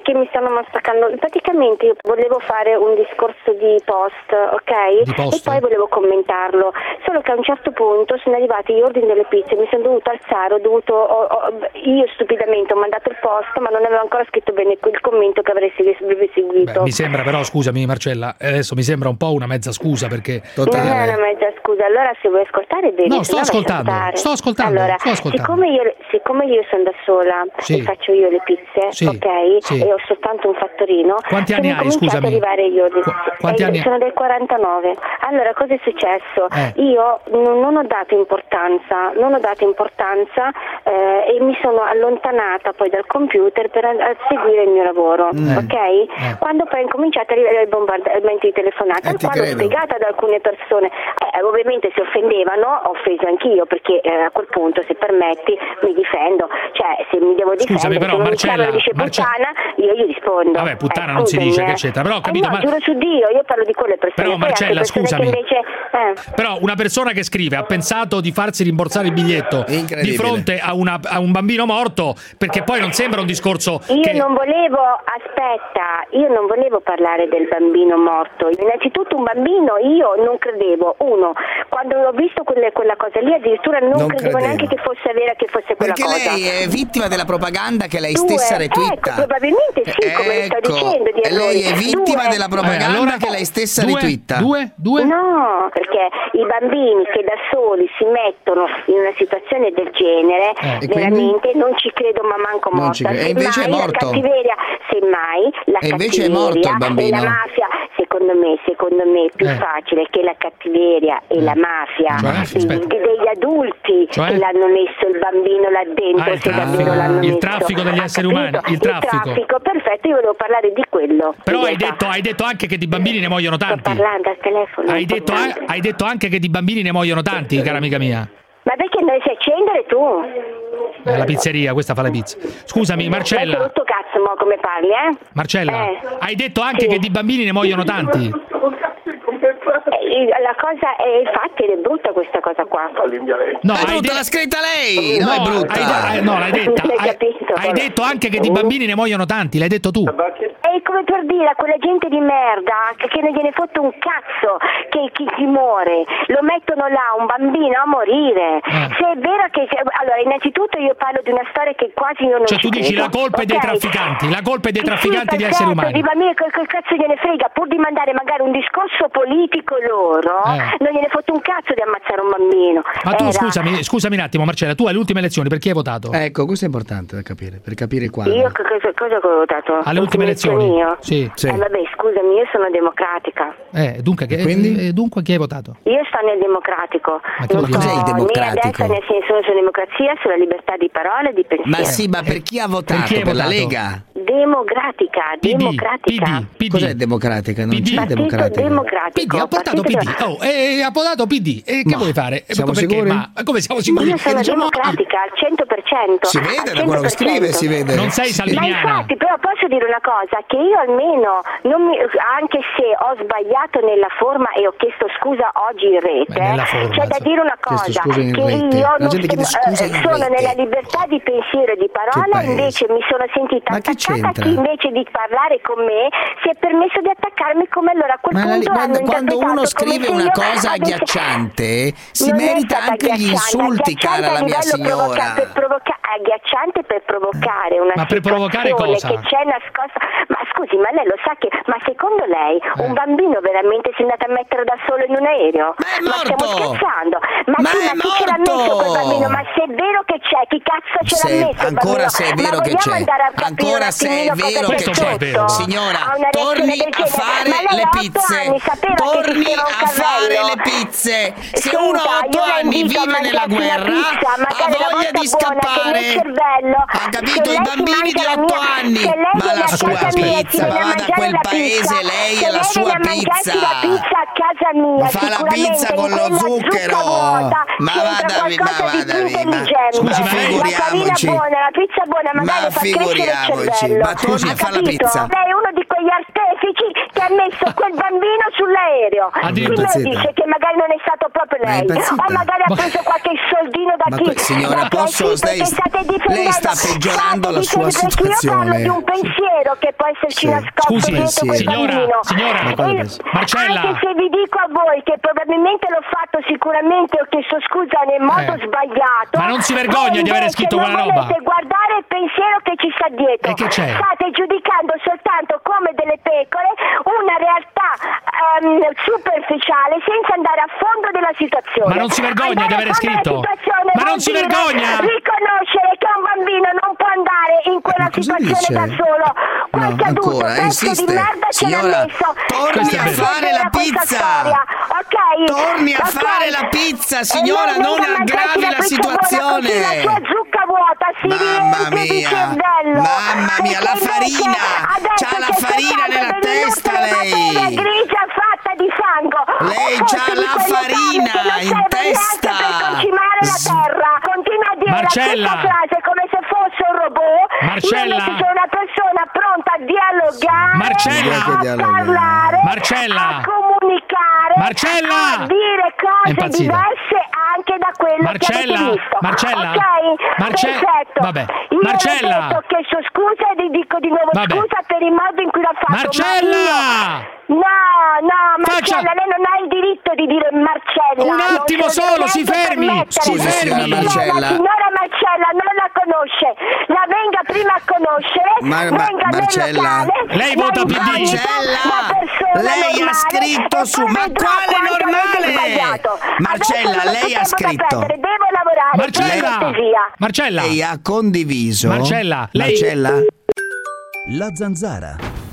perché mi stanno massacrando. Praticamente io volevo fare un discorso di post, ok? Di post. E poi volevo commentarlo. Solo che a un certo punto sono arrivati gli ordini delle pizze, mi sono dovuto alzare, ho dovuto ho, ho, io stupidamente ho mandato il post, ma non avevo ancora scritto bene il commento che avrei seguito. Beh, mi sembra però, scusami Marcella, adesso mi sembra un po' una mezza scusa perché non è una mezza scusa. Allora se vuoi ascoltare devi. No, sto ascoltando, sto ascoltando. Allora, sto ascoltando. Siccome io siccome io sono da sola sì. e faccio io le pizze, sì. ok? Sì. E ho soltanto un fattorino. Quanti anni hai, scusami? Arrivare gli ordini. Qu- quanti eh, anni sono del quarantanove. Allora, cosa è successo? Eh. Io non, non ho dato importanza, non ho dato importanza eh, e mi sono allontanata poi dal computer per a, a seguire il mio lavoro, Mm. ok? Eh. Quando poi è incominciato a arrivare il bombardamento di telefonate, Eh, al ti quale ho credo. spiegato ad alcune persone, eh, ovviamente si offendevano, ho offeso anch'io perché eh, a quel punto, se permetti, mi difendo, cioè se mi devo difendere, Scusami, però, se non Marcella, mi dice Marce- puttana, io gli rispondo. Vabbè, puttana Eh, non si scusami, dice, eh. che eccetera, però ho capito, Eh, no, ma- giuro su Dio, io parlo di quelle persone. Però, poi anche Marcella, persone scusami. che invece, eh. Però una persona che scrive ha pensato di farsi rimborsare il biglietto di fronte a, una, a un bambino morto, perché poi non sembra un discorso Io che... non volevo, aspetta, io non volevo parlare del bambino morto. Innanzitutto un bambino io non credevo. Uno, quando ho visto quelle, quella cosa lì addirittura non, Non credevo credevo. neanche che fosse vera, che fosse quella Perché cosa. lei è vittima della propaganda che lei Due, stessa retweeta. Ecco, probabilmente sì, come sto Ecco, dicendo di e lei è errori. vittima Due. della propaganda Eh, allora- che lei stessa Due? retweeta. Due? Due? No, perché i bambini che da soli si mettono in una situazione del genere, Eh, e veramente non ci credo, ma manco Non morta. ci credo. E invece Semmai è morto. La cattiveria, semmai la E invece è cattiveria morto il bambino. e la mafia, secondo me, secondo me è più Eh. facile che la cattiveria e la mafia Cioè, degli, aspetta. degli adulti Cioè? che l'hanno messo il bambino là dentro, Ah, il se traffico. davvero l'hanno Il messo. traffico degli Ha esseri capito? umani, il traffico. Il traffico, perfetto, io volevo parlare di quello. Però in hai realtà. detto, hai detto anche che di bambini ne muoiono Sto tanti. parlando al telefono. Hai detto, a- hai detto anche che di bambini ne muoiono tanti, cara amica mia. Ma perché non sai accendere tu? Eh, la pizzeria, questa fa le pizze. Scusami, Hai Marcella. rotto cazzo, mo, come parli, eh? Marcella, Eh. hai detto anche Sì. che di bambini ne muoiono tanti. Eh, La cosa è, infatti, è brutta questa cosa qua. No, è hai brutta, de- l'ha scritta lei, no, No, è brutta. hai de- eh, no, l'hai detta. Non hai Hai, capito, hai vabbè. detto anche che di bambini ne muoiono tanti, l'hai detto tu. È come per dire a quella gente di merda che, che non gliene fotte un cazzo che chi, chi muore, lo mettono là un bambino a morire. Eh. Se è vero che se- allora innanzitutto io parlo di una storia che quasi io non Cioè ci tu dici credo, la colpa è dei ok? trafficanti, la colpa è dei Sì, trafficanti di perfetto, esseri umani. Di bambini che, che cazzo gliene frega, pur di mandare magari un discorso politico loro, Eh. non gliene fotte un cazzo di ammazzare un bambino. Ma tu Era- scusami, scusami un attimo Marcella, tu alle ultime elezioni per chi hai votato? Ecco, questo è importante da capire, per capire il quadro. Io che cosa, cosa ho votato? Alle ultime elezioni? Io? Sì. Sì. Eh, vabbè, scusami, io sono democratica. Eh, dunque, che, quindi? eh, dunque chi hai votato? Io sto nel democratico. Ma che Non vuol dire? sto Cos'è il né a democratico? destra né a sinistra, sulla democrazia, sulla libertà di parola e di pensiero. Ma sì, ma per chi ha votato? Per chi hai Per la votato? Lega? Democratica, P D, democratica. P D, P D. Cos'è democratica? Non P D. c'è Partito democratica. democratico. P D, ha votato P Partito D. Oh, eh, ha votato P D. E che Ma vuoi fare? Eh, siamo perché? sicuri? Ma come siamo sicuri? Io sono Eh, diciamo- democratica al cento per cento. Si vede al da quello che cento per cento. scrive, si vede. Non sei Ma salviniana. infatti, però posso dire una cosa, che io almeno, non mi, anche se ho sbagliato nella forma e ho chiesto scusa oggi in rete, Beh, nella forma, c'è da insomma. dire una Chiesto cosa, scusa in che rete. io La non gente chiede sono, scusa eh, in sono rete. nella libertà di pensiero e di parola, paese? invece mi sono sentita Ma che attaccata, c'entra? chi invece di parlare con me si è permesso di attaccarmi come allora a quel Ma la- punto quando, hanno quando interpretato uno come scrive se una io cosa avessi- agghiacciante, si Non è merita stata anche gli agghiacciante, insulti, agghiacciante cara a la mia livello provoca- signora. per provoca- agghiacciante per provocare una Ma per provocare situazione cosa? che c'è nascosta. Ma scusi, ma lei lo sa che, ma secondo lei un bambino veramente si è andato a mettere da solo in un aereo? Ma è Ma stiamo morto! scherzando? Ma, Ma sì, è ma chi ce l'ha morto! messo quel bambino? Ma se è vero che c'è, chi cazzo ce Se- l'ha messo il ancora bambino? se è Ma vero che vogliamo c'è. andare a capire Ancora un se è attimino cosa vero c'è che c'è. sotto? Signora, A una reazione torni del a genere. fare Ma lei le a otto pizze. anni sapeva che Torni esisteva un a fare carrello? le pizze. Se Senta, uno a otto io la anni invito a vive nella mangiarsi una guerra, pizza, ha magari la voglia vostra di buona, che scappare. nel cervello, Ha se capito? lei I si bambini di mangia la otto mia- anni. se lei Ma viene la a sua casa mia, si pizza, viene a va da mangiare quel la paese, pizza. lei Se e la lei sua viene a mangiarsi pizza. la pizza a casa mia, Ma fa la sicuramente pizza con in lo quella zucchero. zucca vuota Ma c'entra vada vi- qualcosa ma di vada più vi- ma- intelligente. Scusi, ma la farina figuriamoci. buona, la pizza buona magari Ma fa crescere il figuriamoci. cervello. Ma torni Ha a fare la capito? pizza. Lei è uno di quegli artefici che ha messo quel bambino sull'aereo. Chi me lo dice che magari non è stato proprio lei? O magari ha preso qualche soldino da Ma chi? que- signora, Perché posso- sì, lei- perché state difendendo- lei sta peggiorando la sua state difendendo- perché io parlo situazione. di un pensiero che può esserci Sì. nascosto Scusi, dentro sì. quel Signora, bambino. signora, Ma quale E- pensiero? Marcella. Anche se vi dico a voi che probabilmente l'ho fatto sicuramente ho chiesto scusa nel modo Eh. sbagliato. Ma non si vergogna di aver Invece scritto quella non roba? volete guardare il pensiero che ci sta dietro. E che c'è? State giudicando soltanto come delle pecore una realtà ehm, superficiale senza andare a fondo della situazione. Ma non si vergogna Andare di aver a fondo scritto? della situazione Ma vuol non si dire vergogna? riconoscere che un bambino non può andare in quella cosa situazione dice? da solo. Qualche No, adulto ancora, pezzo insiste. di merda ce l'ha Signora, messo. torni E a non fare era la questa pizza. storia, ok? Torni a Ok? fare la pizza, E signora, lei non venga a aggravi mangiarsi la pizza buona, situazione. così la sua zucca vuota si Mamma riempie di mia, cervello. mamma mia, la Perché farina, invece adesso c'ha la che farina soltanto nella delle testa inutili materia lei. grigia fatta di fango. Lei O c'ha forse di la quelle farina carni che non in serve neanche testa. per concimare la terra. Continua a dire Marcella. la stessa frase come se fosse un robot. Marcella. Io invece sono una persona pronta a dialogare, Marcella. a parlare, Marcella. a comunicare, Marcella. a dire È cose impazzita. diverse anche da quello Marcella. che avete visto. Marcella. Ok? Marce- Perfetto. Vabbè. Io Marcella. ho detto che so scusa e vi dico di nuovo Vabbè. scusa per il modo in cui l'ha fatto. Marcella. Ma io- No, no, Marcella, Faccia- lei non ha il diritto di dire Marcella. Un non attimo se lo solo, deve si neanche fermi, permettere. si Scusi, fermi. signora Marcella. La signora Marcella non la conosce, la venga prima a conoscere, Ma- ma- venga Marcella. nel locale, Lei la vota P D. invita Marcella, da persona lei ha normale scritto e su- poi ma vedrà quale quanto avete normale? sbagliato. Marcella, Adesso non lei ho ha tempo da scritto. perdere, devo lavorare, Marcella. per cortesia. Marcella. Lei ha condiviso. Marcella, lei- Marcella? La zanzara.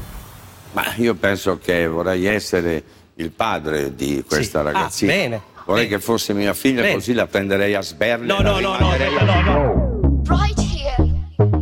Ma io penso che vorrei essere il padre di questa Sì. ragazzina. Ah, bene. Vorrei che fosse mia figlia, Bene. così la prenderei a sberle. No, e la no, no, no, rimanderei no, no, no. Right here.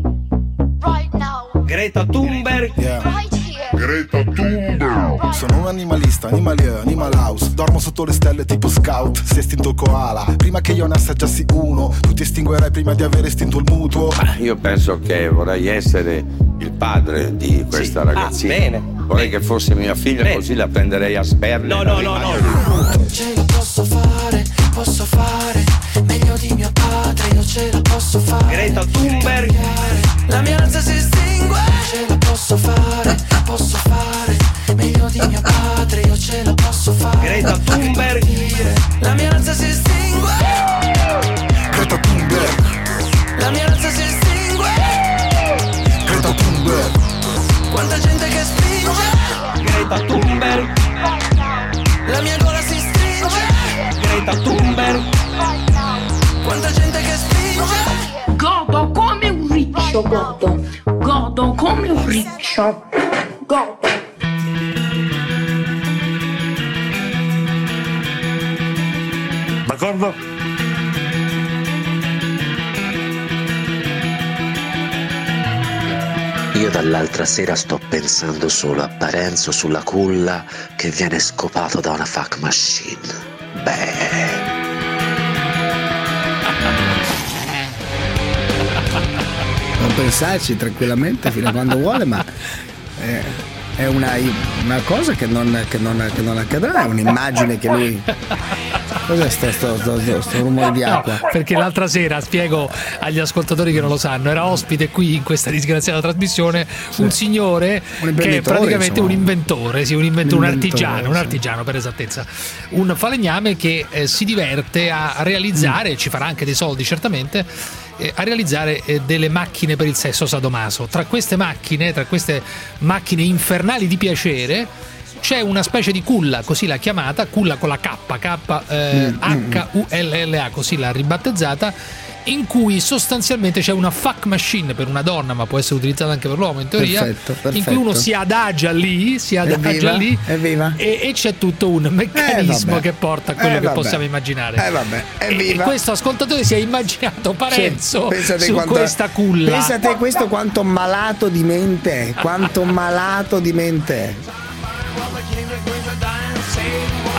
Right now. Greta Thunberg. Right here. Greta Thunberg. Sono un animalista, animalier, animal house. Dormo sotto le stelle tipo scout. Si è estinto il koala. Prima che io ne assaggiassi uno, tu ti estinguerai prima di aver estinto il mutuo. Ma io penso che vorrei essere il padre di questa Sì. ragazzina. Ah, bene. Vorrei che fosse mia figlia, Bene. così la prenderei a sberle. No, e la no, no, no. rimanderei- Ce la posso fare, posso fare meglio di mio padre, io ce la posso fare. Greta Thunberg. La mia razza si estingue. Ce la posso fare, posso fare meglio di mio padre, io ce la posso fare. Greta Thunberg. La mia razza si estingue. Greta Thunberg. La mia razza si estingue. Greta Thunberg. Quanta gente che spinge. Greta Thunberg. La mia gola si stringe. Greta Thunberg. Quanta gente che spinge. Godo come un riccio, godo. Godo come un riccio. Godo. D'accordo? Io dall'altra sera sto pensando solo a Parenzo sulla culla che viene scopato da una fuck machine. Beh. Può pensarci tranquillamente fino a quando vuole, ma eh, è una, una cosa che non, che, non, che non accadrà, è un'immagine che lui... Cos'è sto, sto, sto, sto, sto rumore di acqua? No, perché l'altra sera, spiego agli ascoltatori che non lo sanno, era ospite qui in questa disgraziata trasmissione un signore Un che è praticamente insomma. un inventore, sì, un inventore, un, Un inventore, artigiano, un sì. artigiano per esattezza, un falegname che eh, si diverte a realizzare, Mm. ci farà anche dei soldi certamente, eh, a realizzare eh, delle macchine per il sesso sadomaso. Tra queste macchine, tra queste macchine infernali di piacere, c'è una specie di culla, così l'ha chiamata, culla con la K, K eh, H U L L A, così l'ha ribattezzata, in cui sostanzialmente c'è una fuck machine per una donna, ma può essere utilizzata anche per l'uomo in teoria, Perfetto, perfetto. in cui uno si adagia lì, si adagia Evviva, lì evviva. e, e c'è tutto un meccanismo vabbè. che porta a quello Eh, che vabbè. possiamo immaginare. Eh vabbè, e, evviva. e questo ascoltatore si è immaginato Parenzo Sì, pensate su quanto- questa culla. Pensate questo quanto malato di mente è, quanto malato di mente è.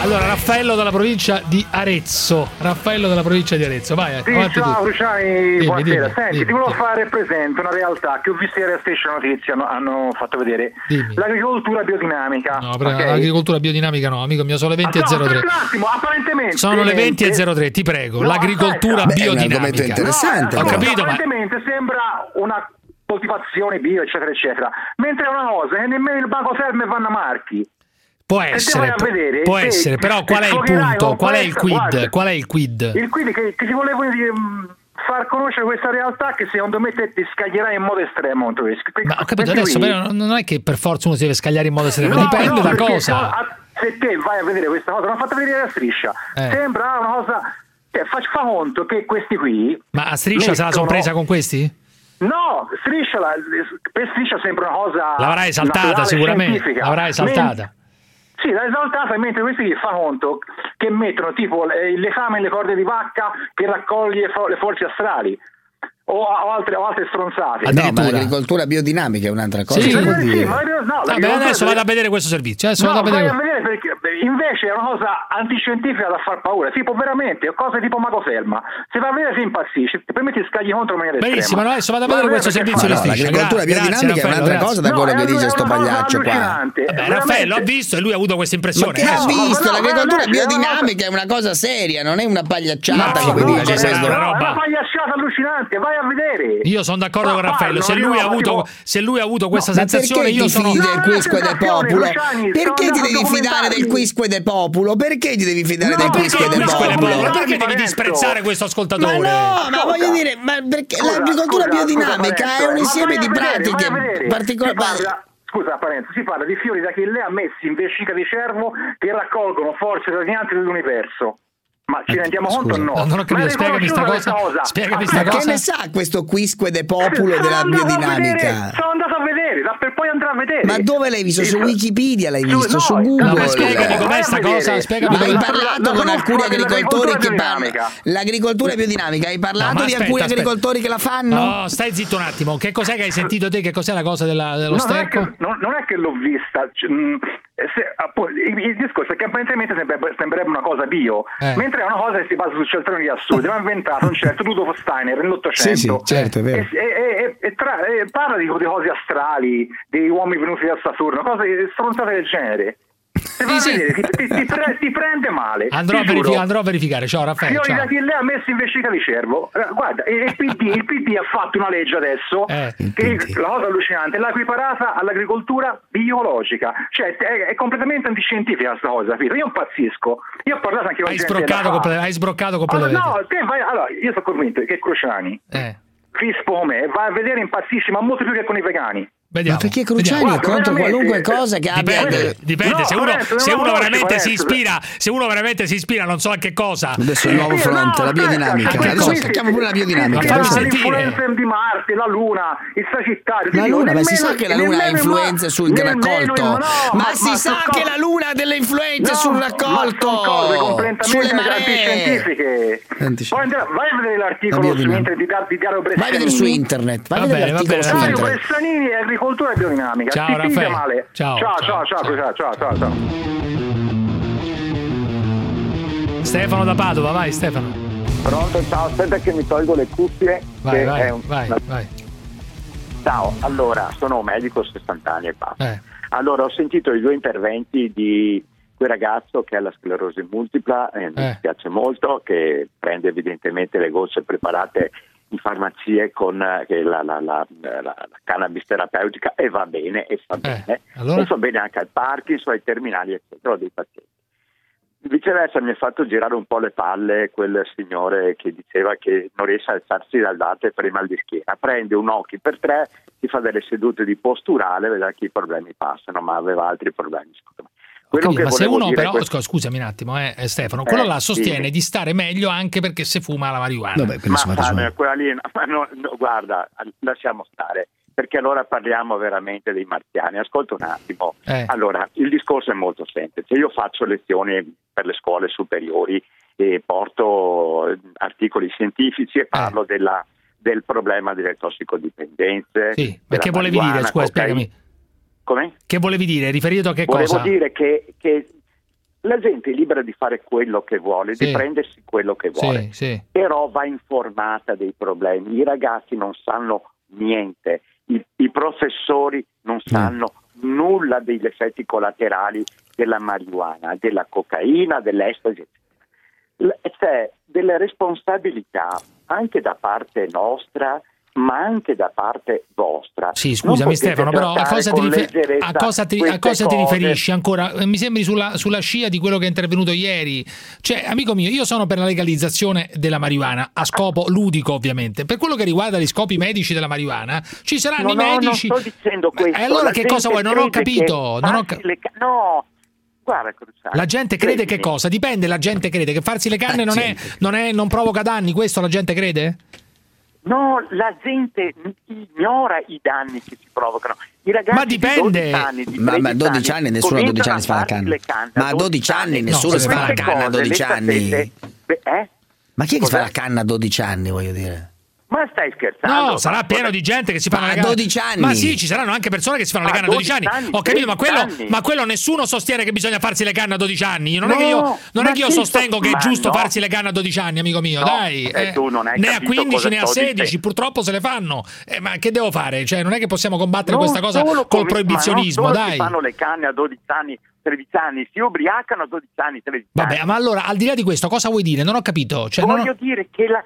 Allora, Raffaello dalla provincia di Arezzo. Raffaello dalla provincia di Arezzo, vai. Sì, avanti ciao tu. Cruciani, Dimmi, buonasera. dimmi, Senti, dimmi, ti volevo dimmi. fare presente una realtà che ho visto ieri a Striscia Notizia, hanno, hanno fatto vedere. Dimmi. L'agricoltura biodinamica. No, però ok? l'agricoltura biodinamica no, amico mio, sono le venti e Ah, no, zero tre. aspetta un attimo, apparentemente. Sono le venti e zero tre, ti prego. No, l'agricoltura aspetta. Beh, è un argomento biodinamica. interessante, Ho però. capito, ma Apparentemente sembra una coltivazione bio, eccetera, eccetera. Mentre è una cosa che nemmeno il Baco Selme vanno a Marchi. può E te essere, vai a vedere, può te essere, però qual è il sfogherai punto? con Qual è il questa- quid? guarda, Qual è il quid? Il quid che, che ti volevo dire, mh, far conoscere questa realtà che secondo me te ti scaglierai in modo estremo contro questo. Ma ho capito, Questi adesso qui- però non è che per forza uno si deve scagliare in modo estremo, No, dipende no, da perché cosa. so- a- se te vai a vedere questa cosa, l'hanno fatta vedere a Striscia, Eh. sembra una cosa, cioè, fa, fa conto che questi qui Ma a Striscia se la sono mettono- presa con questi? No, Striscia, la- per Striscia sembra una cosa L'avrai esaltata naturale, sicuramente, scientifica. l'avrai esaltata. Men- Sì, l'ha esaltata, mentre questi qui fa conto che mettono tipo le- il letame nelle corde di vacca che raccoglie fo- le forze astrali o, o, altre, o altre stronzate. Ah, no, ma l'agricoltura biodinamica è un'altra cosa. Sì, che vuol sì, dire? ma no, Vabbè, l'agricoltura- adesso vado a vedere questo servizio. Adesso No, vado a vai vedere. a vedere perché beh, invece è una cosa antiscientifica da far paura, tipo veramente cose tipo Mago Selma. Se va a vedere si impazzisci, per me ti scagli contro in maniera Benissimo, estrema. no, adesso vado a Vai vedere questo perché servizio fa- di No, Striscia. l'agricoltura Gra- biodinamica grazie, è un'altra Raffaello, cosa da No, quello è che una- dice è sto una cosa pagliaccio qua. allucinante. Vabbè, Veramente- Raffaello ha visto e lui ha avuto questa Ma impressione. che ha Adesso- visto? no, L'agricoltura no, no, biodinamica è una cosa seria, non è una pagliacciata No, come no, dice ci sarà questo. una No, è roba. una pagliacciata allucinante, vai a vedere. Io sono d'accordo Ma con Raffaello. Se parlo, lui, ha no, avuto, tipo- se lui ha avuto questa Ma sensazione, perché io ti sono. fidi No, del no, quisque del sensazione, popolo? Cruciani, Perché sono ti andato a devi fidare del documentarmi. quisque del popolo? Perché ti devi fidare No, del perché quisque del quisque del popolo? popolo? Perché devi Parenzo. disprezzare questo Ma ascoltatore? no, ma Ascolta. voglio dire, ma perché Scusa, l'agricoltura scusa, biodinamica scusa, è un Parenzo, insieme ma di vai a vedere, pratiche vai a vedere. particolari. Si parla- Scusa Parenzo, si parla di fiori d'Achillea messi in vescica di cervo che raccolgono forze radianti dell'universo. Ma ci rendiamo conto o no? No, non ho capito, Ma è spiegami sta riconosciuta cosa. questa Spiegami Ah, sta Ma cosa. che ne sa questo quisque de populo Sono della andato a biodinamica? vedere, Sono andato a vedere, da per poi andare a vedere. Ma dove l'hai visto? Su Il- Wikipedia l'hai Su- visto? no, Su no, Google? ma spiegami com'è Vai sta a cosa, vedere. spiegami Ma hai com'è. La- parlato la- con la- alcuni la- agricoltori che l'agricoltura parlano biodinamica. l'agricoltura biodinamica, hai parlato No, ma di aspetta, alcuni aspetta. agricoltori che la fanno? No, stai zitto un attimo. Che cos'è che hai sentito te? Che cos'è la cosa della- dello No, non, è sterco? che, non, non è che l'ho vista, c- mh, se- appunto, il, il discorso è che apparentemente sembrerebbe, sembrerebbe una cosa bio, Eh. mentre è una cosa che si basa sul centrone di Assurdi, ma ha inventato un certo Rudolf Steiner nell'Ottocento. Sì, sì, certo, è vero. E, e- e- e tra- e parla di, di cose astrali, dei uomini venuti da Saturno, cose stronzate del genere. Se vai a sì. vedere, ti, ti- ti pre- ti prende male. Andrò a, ti verifi- giuro. andrò a verificare. Ciao Raffaele. Fiori Ciao. d'Achillea messi in vescica di cervo. Eh, Guarda, e il P D, il P D ha fatto una legge adesso Eh, che la cosa allucinante l'ha equiparata all'agricoltura biologica. Cioè è, è completamente antiscientifica questa cosa, capito? Io impazzisco. Io ho parlato anche con Hai gente sbroccato, da fa. comple- hai sbroccato Allora, completamente. no, te vai, allora, io sono convinto che Cruciani, Eh, fispo come, va a vedere impazzisci, ma molto più che con i vegani. vediamo. Ma perché Cruciani Vediamo. è contro Guarda, qualunque veramente, cosa che abbia Dipende, dipende. No, se uno, Lorenzo, se non uno lo veramente conosci, si ispira, se uno veramente si ispira, non so a che cosa. Adesso il nuovo Sì, fronte, no, la biodinamica. aspetta, Adesso qui attacchiamo si- pure la biodinamica. si fammi parla Adesso- sentire. dell'influenza di Marte, la Luna, il Sagittario. La ti dico, luna, ma si nemmeno- sa che la luna ha nemmeno- influenze sul nemmeno- raccolto. no, ma si sa sto- che la luna ha delle influenze No, sul ma raccolto. sono cose completamente Sulle maree. antiscientifiche. Antisci- Poi andare- vai a vedere La l'articolo su biodinamica. internet di, Dar- di Dario Vai a vedere su Bressanini. internet. Vai a Va vedere bene, va l'articolo bene, su va Dario internet. Bressanini e agricoltura e biodinamica. Ciao, Ti piglia Raffaele. male. Ciao, ciao, ciao, ciao, ciao, ciao, ciao, ciao. Stefano da Padova, vai Stefano. Pronto, ciao, aspetta che mi tolgo le cuffie. Vai, che vai, è un- vai, vai. Ciao, allora, sono un medico, sessanta anni e basta. Eh. Allora, ho sentito i due interventi di quel ragazzo che ha la sclerosi multipla, e mi Eh. piace molto, che prende evidentemente le gocce preparate in farmacie con eh, che la, la, la, la, la cannabis terapeutica, e va bene, e fa bene. allora? E fa bene anche al Parkinson, ai terminali, eccetera, dei pazienti. Viceversa mi ha fatto girare un po' le palle quel signore che diceva che non riesce a alzarsi dal latte per il mal di schiena. Prende un occhi per tre, si fa delle sedute di posturale, vedrà che i problemi passano, ma aveva altri problemi. Scusami. Quello Capito, che ma se volevo uno dire però, è questo. scu- scusami un attimo, eh, eh, Stefano, quello Eh, là sostiene sì. di stare meglio anche perché se fuma la marijuana. ma fa- quella lì, ma no, no, guarda, lasciamo stare, perché allora parliamo veramente dei marziani. Ascolta un attimo. Eh. Allora, il discorso è molto semplice. Io faccio lezioni per le scuole superiori e porto eh, articoli scientifici e parlo della, del problema delle tossicodipendenze. Sì, ma della che volevi dire? marijuana, Scusa, cocaina. spiegami. Come? Che volevi dire? Riferito a che Volevo cosa? dire che, che la gente è libera di fare quello che vuole, sì. di prendersi quello che vuole, sì, sì. però va informata dei problemi. I ragazzi non sanno niente, i, i professori non sanno mm. nulla degli effetti collaterali della marijuana, della cocaina, dell'estasi. C'è delle responsabilità anche da parte nostra, ma anche da parte vostra. Sì, scusami Stefano, però a cosa, ti, rifer- a cosa, ti, a cosa ti riferisci ancora? Mi sembri sulla, sulla scia di quello che è intervenuto ieri. Cioè, amico mio, io sono per la legalizzazione della marijuana, a scopo ludico ovviamente. Per quello che riguarda gli scopi medici della marijuana, ci saranno no, i no, medici... non sto dicendo questo. E allora la che cosa vuoi? Non ho capito. Non ho ca- le ca- no, guarda Cruciani. La gente crede che cosa? Dipende, la gente crede che farsi le canne non, è, non, è, non provoca danni, questo la gente crede? No, la gente ignora i danni che si provocano. I ragazzi ma dipende. Di dodici anni, di ma, ma a dodici anni nessuno a dodici anni si fa la canna. Ma a dodici anni nessuno si fa la canna a dodici anni. Eh? Ma chi è che si fa la canna a dodici anni, voglio dire? Ma stai scherzando? No, sarà pieno di gente che si fanno ma le canne a dodici anni. Ma sì, ci saranno anche persone che si fanno le canne a dodici anni. anni. Ho capito, ma quello, ma quello nessuno sostiene che bisogna farsi le canne a dodici anni. Non no, è che io, non è che io sostengo che è giusto no. farsi le canne a dodici anni, amico mio. No, dai, eh, tu non hai ne a quindici né a sedici, purtroppo se le fanno. Eh, ma che devo fare? Cioè, non è che possiamo combattere non questa cosa col come, proibizionismo, ma non dai. Si fanno le canne a dodici anni. tredici anni, si ubriacano a dodici anni, tredici Vabbè, anni. ma allora, al di là di questo, cosa vuoi dire? Non ho capito. Cioè, Voglio non ho... dire che la,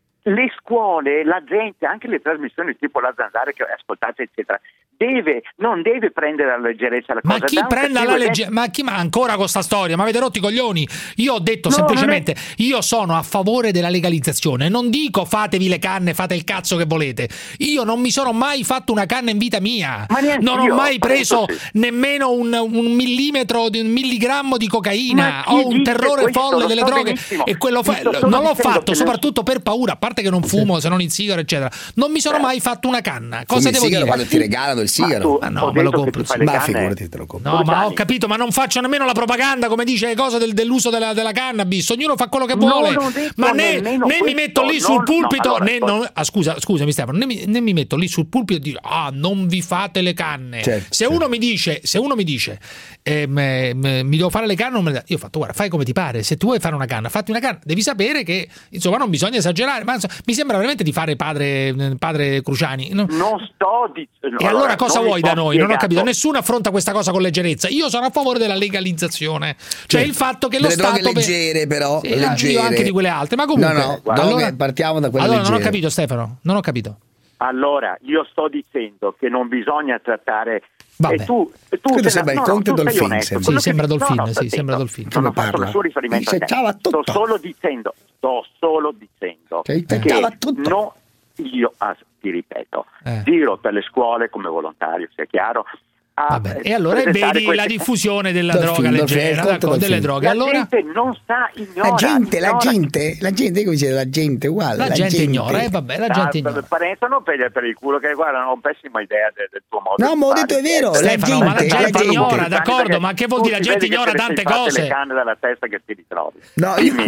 le scuole, la gente, anche le trasmissioni tipo La Zanzara che ascoltate, eccetera, deve, non deve prendere alla leggerezza la cosa. Ma chi prende alla leggerezza? Ma chi ma ancora con sta storia? Ma avete rotto i coglioni? Io ho detto no, semplicemente, è... io sono a favore della legalizzazione. Non dico fatevi le canne, fate il cazzo che volete. Io non mi sono mai fatto una canna in vita mia. Non io, ho mai preso sì. nemmeno un, un millimetro, un milligrammo di cocaina. Ho un terrore questo, folle delle so droghe benissimo. e quello fa... non l'ho fatto soprattutto per paura, a parte che non fumo, sì. se non il sigaro, eccetera. Non mi sono mai fatto una canna. Cosa Fumi devo il sigaro dire? quando ti regalano il sigaro. Ma no, me lo compro. Ma figurati te lo compro. No, ma ho capito, ma non faccio nemmeno la propaganda, come dice le cose del, dell'uso della, della cannabis. Ognuno fa quello che vuole. Ma né, né mi metto lì sul pulpito, no, allora, né, non, ah, scusa, scusami Stefano, né mi, né mi metto lì sul pulpito e dico "Ah, non vi fate le canne". Certo, se certo. uno mi dice, se uno mi dice eh, me, me, mi devo fare le canne, non me le... io ho fatto "Guarda, fai come ti pare, se tu vuoi fare una canna, fatti una canna". Devi sapere che insomma non bisogna esagerare, ma insomma, mi sembra veramente di fare padre padre Cruciani. No? Non sto dicendo. E allora cosa vuoi da noi? Spiegato. Non ho capito. Nessuno affronta questa cosa con leggerezza. Io sono a favore della legalizzazione, cioè sì. il fatto che lo delle Stato droghe leggere, però sì, leggere. Io anche di quelle altre, ma comunque no, no, allora, partiamo da quelle allora leggere. non ho capito Stefano, non ho capito. Allora, io sto dicendo che non bisogna trattare Vabbè. e tu, e tu Credo sei sembra no, il Conte no, tu Dolfin, onesto, sembra. Sì, sembra che, Dolfin, no, no, sì, sembra Dolfin. Non ho Come fatto parla? nessun riferimento a te. Sto solo dicendo, sto solo dicendo che, che no, io ah, ti ripeto, eh. giro per le scuole come volontario, sia chiaro. Vabbè, e allora vedi queste... la diffusione della Dolfin, droga leggera, Dolfin, delle droghe. La allora gente non sa, ignora. La gente, ignora. la gente, la gente, come dice la gente, uguale. La, la gente, gente ignora, eh, vabbè, la gente ignora. Parenzo non per, per il culo che guarda, ho pessima idea del, del tuo modo. No, ma ho detto è vero, Stefano, la ma gente, la gente, la gente ignora, d'accordo, ma che vuol dire? La gente ignora tante cose. Le canne dalla testa che ti ritrovi. No, dimmi,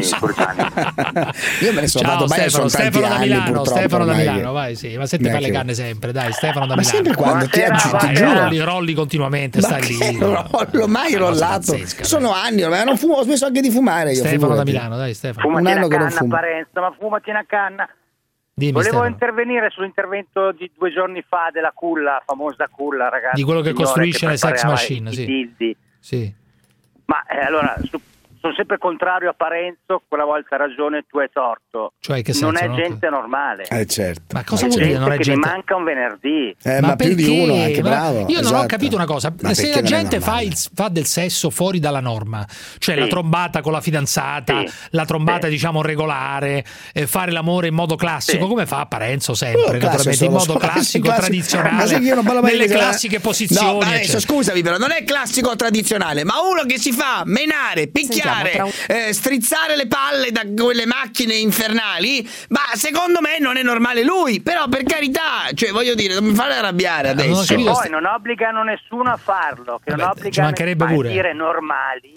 io me ne sono Ciao, fatto bene, Stefano, sono tanti Stefano da anni, Milano, Stefano da Milano, che... vai, sì, ma se ti fai le canne sempre, dai, Stefano da ma Milano. Ma sempre quando ti aggiungi, rolli continuamente, stai lì. L'ho mai rollato. Pazzesca, sono dai. anni ormai, non fumo, ho smesso anche di fumare io. Stefano fumati. da Milano, dai Stefano. Fumati un anno una che non canna, fumo. Parenzo, ma fumati una canna. Dimmi, Volevo Stefano. intervenire sull'intervento di due giorni fa della culla, famosa culla, ragazzi. Di quello che costruisce che le sex machine, i sì. dildi. Sì. Ma eh, allora, su, sono sempre contrario a Parenzo, quella volta ha ragione, tu hai torto. Cioè, che non senso, è no? gente normale. Eh certo. Ma cosa è vuol gente dire non è che gente? mi manca un venerdì. Eh, ma, ma più perché? di uno, anche Ma bravo. Io non esatto. ho capito una cosa. Ma se la gente fa, il, fa del sesso fuori dalla norma, cioè sì. la trombata con la fidanzata, sì. la trombata sì. diciamo regolare, eh, fare l'amore in modo classico, sì. come fa Parenzo sempre, Oh, naturalmente, in modo solo, classico, classico, tradizionale, io non parlo mai nelle di classiche posizioni. No, ma adesso, eccetera. scusami, però non è classico o tradizionale, ma uno che si fa menare, picchiare, un... eh, strizzare le palle da quelle macchine infernali, ma secondo me non è normale lui. Però per carità, cioè voglio dire, non mi fare arrabbiare adesso. E poi non obbligano nessuno a farlo, che Vabbè, non ci obbligano mancherebbe a pure. dire normali.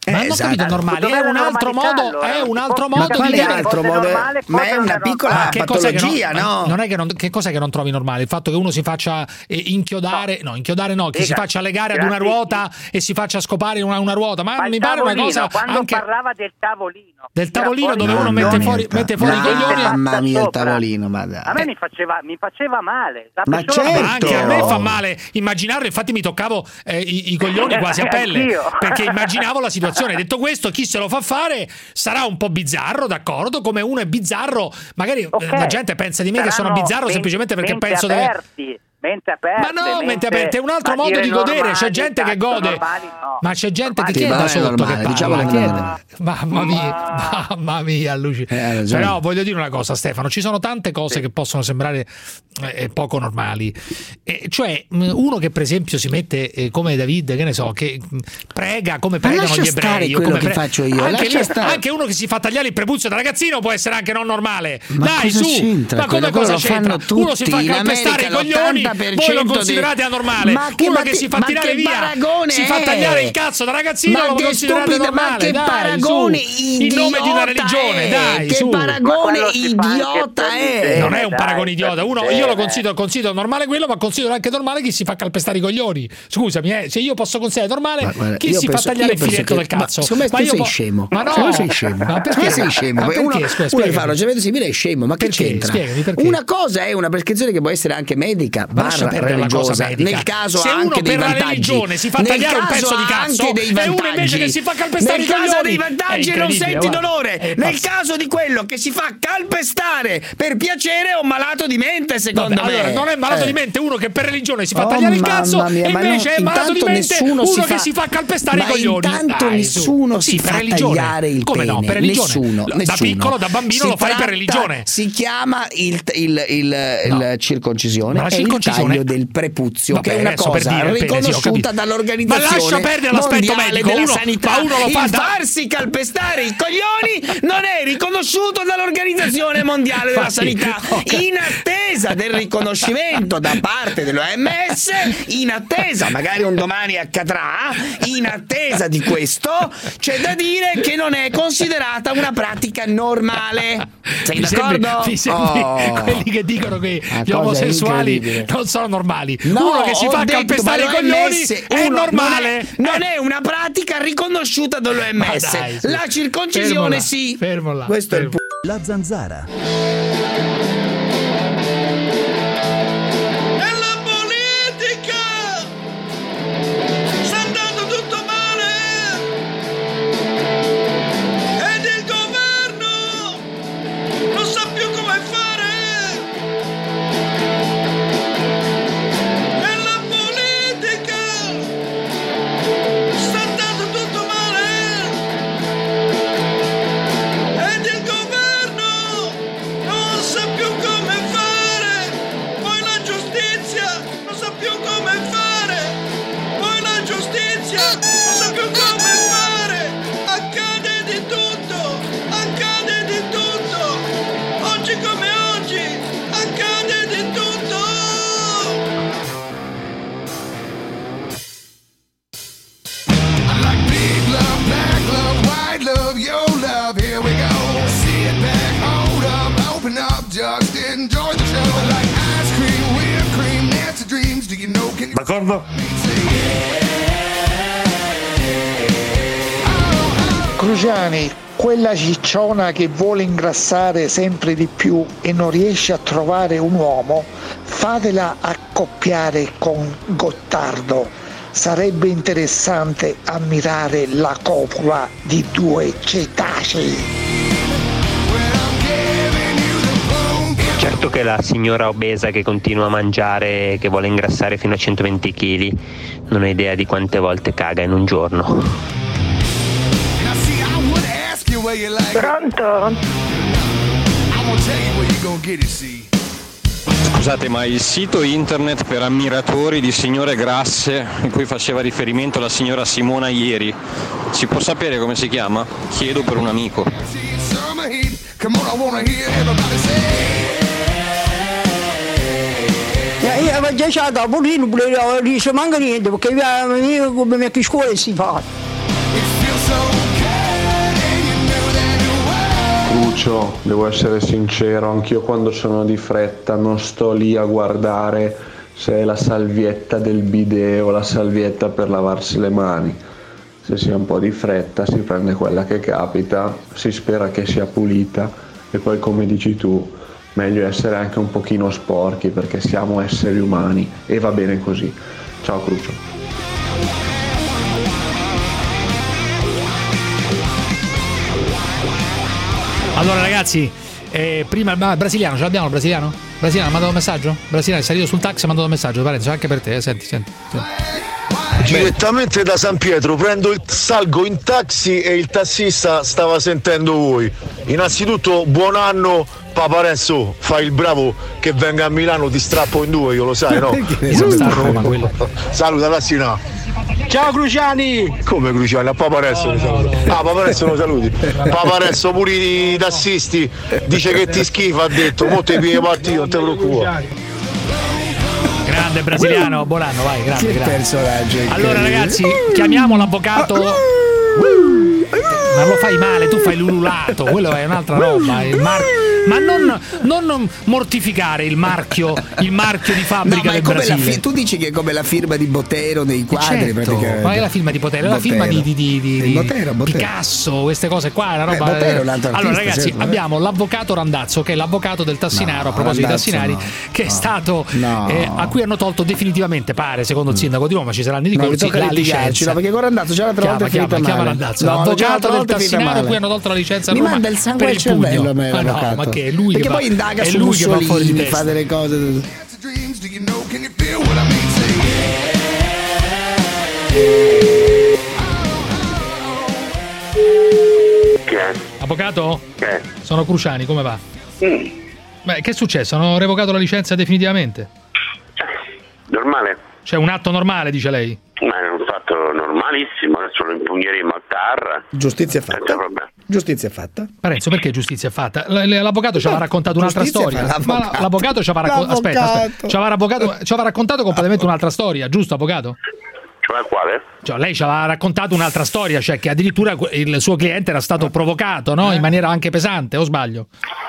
Ma non ho capito normale, è un altro modo, è un altro modo ma di è altro modo, ma è una piccola che patologia, non, no? Non è che non, che cos'è che non trovi normale? Il fatto che uno si faccia eh, inchiodare, no, no inchiodare no, che Lega, si faccia legare ad una ruota e si faccia scopare una, una ruota, ma, ma mi pare una cosa quando anche parlava del tavolino, del tavolino dove uno mette fuori mette fuori i coglioni. Mamma mia, il tavolino, ma dai. A me mi faceva mi faceva male. La ma certo. Ma anche a me fa male immaginarlo, infatti mi toccavo eh, i, i coglioni quasi a pelle perché immaginavo la situazione. Detto questo, chi se lo fa fare sarà un po' bizzarro, d'accordo, come uno è bizzarro, magari okay. La gente pensa di me Saranno che sono bizzarro men- semplicemente perché penso aperti. delle... Mente aperte, ma no, mente, mente aperte è un altro modo di godere, normali, c'è gente che gode, normali, no. Ma c'è gente normali. che chiede sì, sotto normale, che diciamo parla, che chiede. Mamma mia, mamma mia, Luci. Eh, però voglio dire una cosa, Stefano, ci sono tante cose sì. che possono sembrare eh, poco normali, eh, cioè uno che per esempio si mette eh, come David, che ne so, che prega come pregano gli ebrei, quello come che pre... faccio io, anche, lì, anche uno che si fa tagliare il prepuzio da ragazzino può essere anche non normale. Ma dai su, c'entra? ma come quello, cosa quello c'entra? Tutti, uno si fa calpestare i coglioni, voi lo considerate anormale, ma che, uno ma che te, si fa tirare via si fa tagliare il cazzo da ragazzino, ma lo considerate stupido, normale, ma che dai, paragone su. idiota In nome di una religione, è, dai, che su. paragone idiota è, non è un paragone idiota, uno, io lo considero, considero normale quello, ma considero anche normale chi si fa calpestare i coglioni, scusami, eh, se io posso considerare normale ma, guarda, chi si penso, fa tagliare il filetto che, del cazzo, ma secondo me ma tu io sei po- scemo, ma no, secondo me sei scemo, ma perché sei scemo, ma perché? uno, Scusa, uno che fa lo cemento civile è scemo, ma che perché? c'entra? Spiegami, perché? Una cosa è una prescrizione che può essere anche medica barra religiosa, nel caso se anche uno dei per vantaggi. La religione si fa tagliare un pezzo di cazzo anche dei e uno invece che si fa calpestare nel i coglioni, caso dei vantaggi non senti guarda. dolore, nel caso di quello che si fa calpestare per piacere è un malato di mente, secondo Vabbè, me. Allora, non è malato eh. di mente uno che per religione si fa oh, tagliare il cazzo mia, e invece è malato di mente uno si che fa... si fa calpestare ma i coglioni. Intanto Dai, nessuno sì, si per fa religione. tagliare il Come pene. No, per religione. Nessuno, da nessuno. piccolo, da bambino si lo fai tratta, per religione. Si chiama il, il, il, no. il circoncisione, la è circoncisione... il taglio del prepuzio, Vabbè, che è una cosa dire, riconosciuta sì, dall'Organizzazione ma lascia perdere l'aspetto medico, della uno, sanità. Ma uno lo fa il da... farsi calpestare i coglioni non è riconosciuto dall'Organizzazione Mondiale della Sanità. In attesa del riconoscimento da parte dell'O M S, in attesa, magari un domani accadrà, in attesa di questo, c'è da dire che non è considerata una pratica normale. Sei mi d'accordo? Sembri, mi sembri oh. quelli che dicono che ah, gli omosessuali non sono normali. No, uno che si fa detto, calpestare i coglioni è normale. Non è, non è una pratica riconosciuta dall'O M S. Dai, sì. La circoncisione fermo sì. Fermo là, Questo fermo. è il punto. La zanzara. Nella politica sta andando tutto male ed il governo non sa più come fare. Nella politica sta andando tutto male ed il governo non sa più come fare. Poi la giustizia non sa più come fare. Poi la giustizia non sa più come fare. Accade di tutto, accade di tutto. Oggi come oggi, accade di tutto. I like big love, black love, white love, your love. Here we go. Sit back, hold up, open up, just enjoy the show. I like ice cream, whipped cream, Nancy dreams. Do you know? Can you? D'accordo? Cruciani, quella cicciona che vuole ingrassare sempre di più e non riesce a trovare un uomo, fatela accoppiare con Gottardo. Sarebbe interessante ammirare la copula di due cetacei. Certo che la signora obesa che continua a mangiare, che vuole ingrassare fino a centoventi chili, non ha idea di quante volte caga in un giorno. Pronto? Scusate, ma il sito internet per ammiratori di signore grasse, in cui faceva riferimento la signora Simona ieri, si può sapere come si chiama? Chiedo per un amico. Io avevo già dato un pochino, non manca niente, perché io mi a scuola si fa. Cruccio, devo essere sincero, anch'io quando sono di fretta non sto lì a guardare se è la salvietta del bidet o la salvietta per lavarsi le mani. Se si ha un po' di fretta si prende quella che capita, si spera che sia pulita e poi, come dici tu, meglio essere anche un pochino sporchi perché siamo esseri umani e va bene così. Ciao Cruccio. Allora ragazzi, eh, prima il brasiliano, ce l'abbiamo il brasiliano? Brasiliano ha mandato un messaggio? Brasiliano è salito sul taxi e ha mandato un messaggio, Parenzo, anche per te, eh? senti, senti, senti. Direttamente da San Pietro prendo il, salgo in taxi e il tassista stava sentendo voi. Innanzitutto buon anno Paparenzo, fai il bravo che venga a Milano, ti strappo in due, io lo sai, no? Saluta la Sina. Ciao Cruciani! Come Cruciani? A Paparenzo lo saluti. Ah, Paparenzo lo saluti. Paparenzo pure i tassisti dice che ti schifo, ha detto, mo te piedi partito, non te preoccupare. Grande brasiliano, buon anno, vai, grande, Che grande. personaggio Allora ragazzi, chiamiamo l'avvocato. Ma lo fai male, tu fai l'ululato, quello è un'altra roba. Il mar... Ma non, non mortificare il marchio, il marchio di fabbrica No, ma è del come la Brasile. fi- tu dici che è come la firma di Botero nei quadri, Certo, praticamente. ma è la firma di Botero, è la firma di, di, di, di, di Botero, Botero. Picasso, queste cose qua, la roba. Beh, Botero è un altro allora artista, ragazzi, certo, eh. abbiamo l'avvocato Randazzo, che è l'avvocato del tassinaro, No, a proposito Randazzo di tassinari, no, che è no, stato no. eh, a cui hanno tolto definitivamente, pare, secondo il sindaco di Roma, ci saranno i No, mi ricorsi, tocca la litigarci, licenza. no, perché con Randazzo c'è l'altra Chiama, volta è chiama, finita chiama male. Randazzo, No, l'avvocato c'è l'altra del volta è finita tassinaro, male. cui hanno tolto la licenza a Mi Roma manda il sangue per al il cervello pugno. a me, Ma no, l'avvocato. ma che è lui Perché che poi va- indaga è su lui che va fuori di Mussolini, testa. fa delle cose. Avvocato? Che? Sono Cruciani, come va? Mm. Beh, che è successo? Hanno revocato la licenza definitivamente? Normale? Cioè un atto normale, dice lei? Ma è un fatto normalissimo, adesso lo impugneremo a T A R. Giustizia fatta. Giustizia fatta. Parenzo, perché giustizia fatta? L- l- L'avvocato ci aveva raccontato un'altra Giustizia storia. fa l'avvocato. Ma l'avvocato ci aveva raccontato. Aspetta, aspetta. Ci aveva, avvocato- ci aveva raccontato completamente un'altra storia, giusto, avvocato? Cioè quale? Cioè, lei ci aveva raccontato un'altra storia, cioè che addirittura il suo cliente era stato provocato, no? In maniera anche pesante, o sbaglio?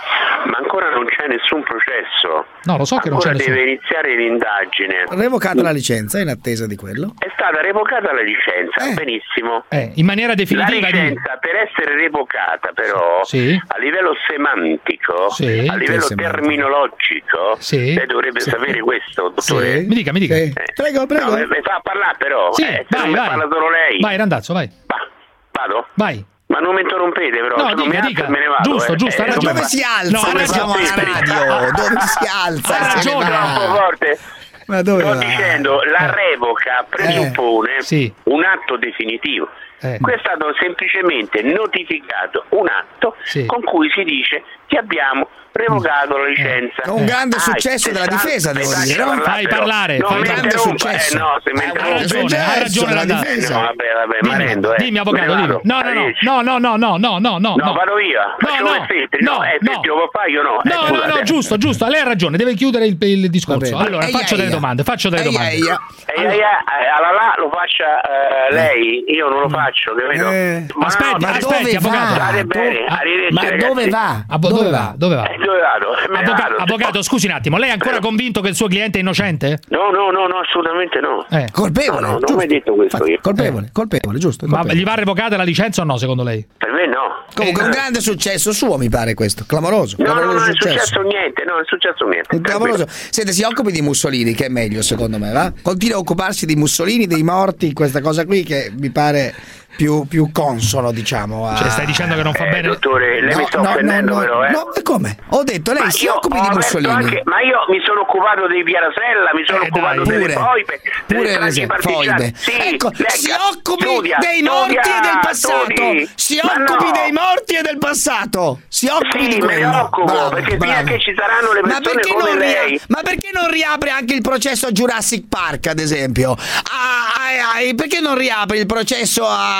Ma ancora non c'è nessun processo. No, lo so che non c'è Ancora nessuno. deve iniziare l'indagine. Revocata la licenza, in attesa di quello. È stata revocata la licenza, benissimo. Eh, in maniera definitiva. La licenza per essere revocata però Sì. a livello semantico, Sì. a livello Che semantico? terminologico, Sì. lei dovrebbe Sì. sapere questo, dottore. Mi dica, mi dica. Eh. Prego, prego. No, mi mi fa parlare però, Sì, eh, se vai, non mi vai. parla solo lei. Vai, Randazzo, vai. Vado? Vai. Ma non mi interrompete però, No, se non dica, mi alzo dica. e me ne vado. Giusto, eh. giusto, ha Eh, ragione. dove Si alza, No, ha noi siamo alla ragione. radio. Dove si alza? Ha Se ne ragione. va. Troppo forte. Ma dove Sto va? dicendo, la revoca presuppone sì. un atto definitivo. Eh. Qui è stato semplicemente notificato un atto Sì. con cui si dice che abbiamo revocato la licenza. Un grande Ah, successo della pensate- difesa, devo pensate dire, a no? parlare, Fai però. parlare, Non fai mi grande interrompa, successo. eh, no, se mi Ha interrompe. ragione, ha ragione della Randazzo. difesa. No, vabbè, vabbè, Dimmi, ma rendo, eh. dimmi, avvocato, Me ne dimmi. vado. No, no, no, Arrivederci. no, no, no, no, no, no, no. No, vado via. Facciamo no, il filtro. no, No, eh, no. filtro lo fai o no? Eh, No, no, scusate. no, giusto, giusto, lei ha ragione, deve chiudere il, il discorso. Va bene. Allora, Eia, faccio delle eia. domande, faccio delle Eia, domande. eia. Eh, eh, eh, alla là lo faccia eh, lei, io non lo faccio, capito? Eh. Ma Aspetti, no, Ma aspetti, dove avvocato. va? State bene, Do- arrivederci, Ma ragazzi. dove va? Ah, bo- dove va? Dove va? Eh, dove vado? Eh, me ne Avvoca- vado. avvocato, scusi un attimo, lei è ancora Prego. convinto che il suo cliente è innocente? No, no, no, no, assolutamente no. Eh. Colpevole. No, no, non giusto. mi hai detto questo Infatti, io. Colpevole, colpevole, giusto. Ma colpevole. gli va revocata la licenza o no, secondo lei? Per me no. Comunque Eh, un grande successo suo, mi pare questo, clamoroso. No, no, clamoroso non è successo niente, no, non è successo niente. Un clamoroso. Sente, si occupi di Mussolini, che è meglio secondo me, va? Continua a occuparsi di Mussolini, dei morti, questa cosa qui che mi pare più, più consono, diciamo. A... Cioè, stai dicendo che non fa Eh, bene? dottore, lei No, mi sta no, offendendo no, no, però, eh. no, e come? Ho detto, lei Ma si io occupi ho di aperto Mussolini. anche- ma io mi sono occupato dei Pierasella, mi sono Eh, occupato dai, delle pure. foibe, delle Pure stragi le partigiane. foibe. Sì, Ecco, legga, si occupi studia, dei morti studia, e del passato. studi. Si Ma occupi no. dei morti e del passato. Si occupi Sì, di me ne quello. occupo, Bravo, perché fino a bravo. che ci saranno le Ma persone perché come non ria- lei. Ma perché non riapre anche il processo a Jurassic Park, ad esempio? Ah, ai, ai, perché non riapre il processo a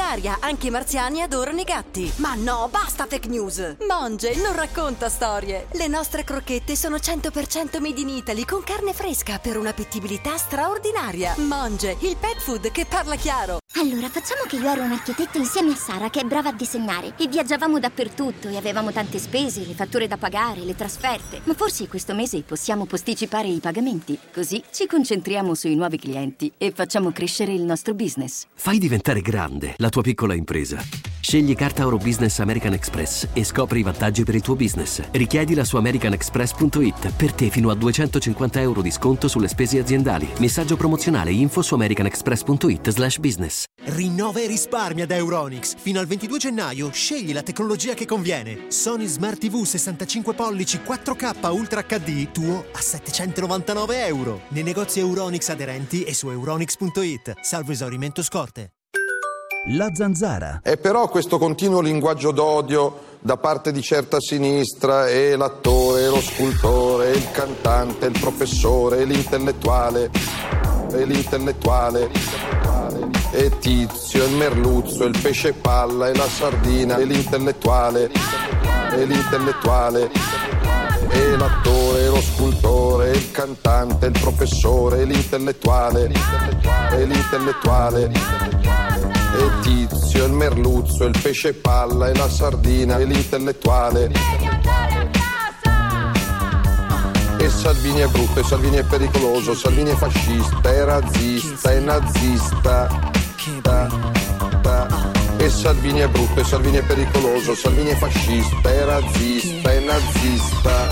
straordinaria, anche i marziani adorano i gatti. Ma no, basta fake news. Monge non racconta storie. Le nostre crocchette sono cento per cento made in Italy con carne fresca per un'appetibilità straordinaria. Monge, il pet food che parla chiaro. Allora, facciamo che io ero un architetto insieme a Sara, che è brava a disegnare, e viaggiavamo dappertutto e avevamo tante spese, le fatture da pagare, le trasferte. Ma forse questo mese possiamo posticipare i pagamenti, così ci concentriamo sui nuovi clienti e facciamo crescere il nostro business. Fai diventare grande la tua piccola impresa. Scegli Carta Oro Business American Express e scopri i vantaggi per il tuo business. Richiedila su american express punto it. Per te fino a duecentocinquanta euro di sconto sulle spese aziendali. Messaggio promozionale info su american express punto it slash business. Rinnova e risparmia da Euronics. Fino al ventidue gennaio scegli la tecnologia che conviene. Sony Smart T V sessantacinque pollici quattro K Ultra acca di tuo a settecentonovantanove euro. Nei negozi Euronics aderenti e su euronics punto it. Salvo esaurimento scorte. La Zanzara. E però questo continuo linguaggio d'odio da parte di certa sinistra, e l'attore, lo scultore, il cantante, il professore, l'intellettuale, e l'intellettuale, e Tizio, il merluzzo, il pesce palla e la sardina, e l'intellettuale, e l'intellettuale, e l'attore, lo scultore, il cantante, il professore, l'intellettuale, e l'intellettuale, e Tizio, il merluzzo, il pesce palla e la sardina, e l'intellettuale. E Salvini è brutto, e Salvini è pericoloso, Salvini è fascista, è razzista, è nazista. E Salvini è brutto, e Salvini è pericoloso, Salvini è fascista, è razzista, è nazista.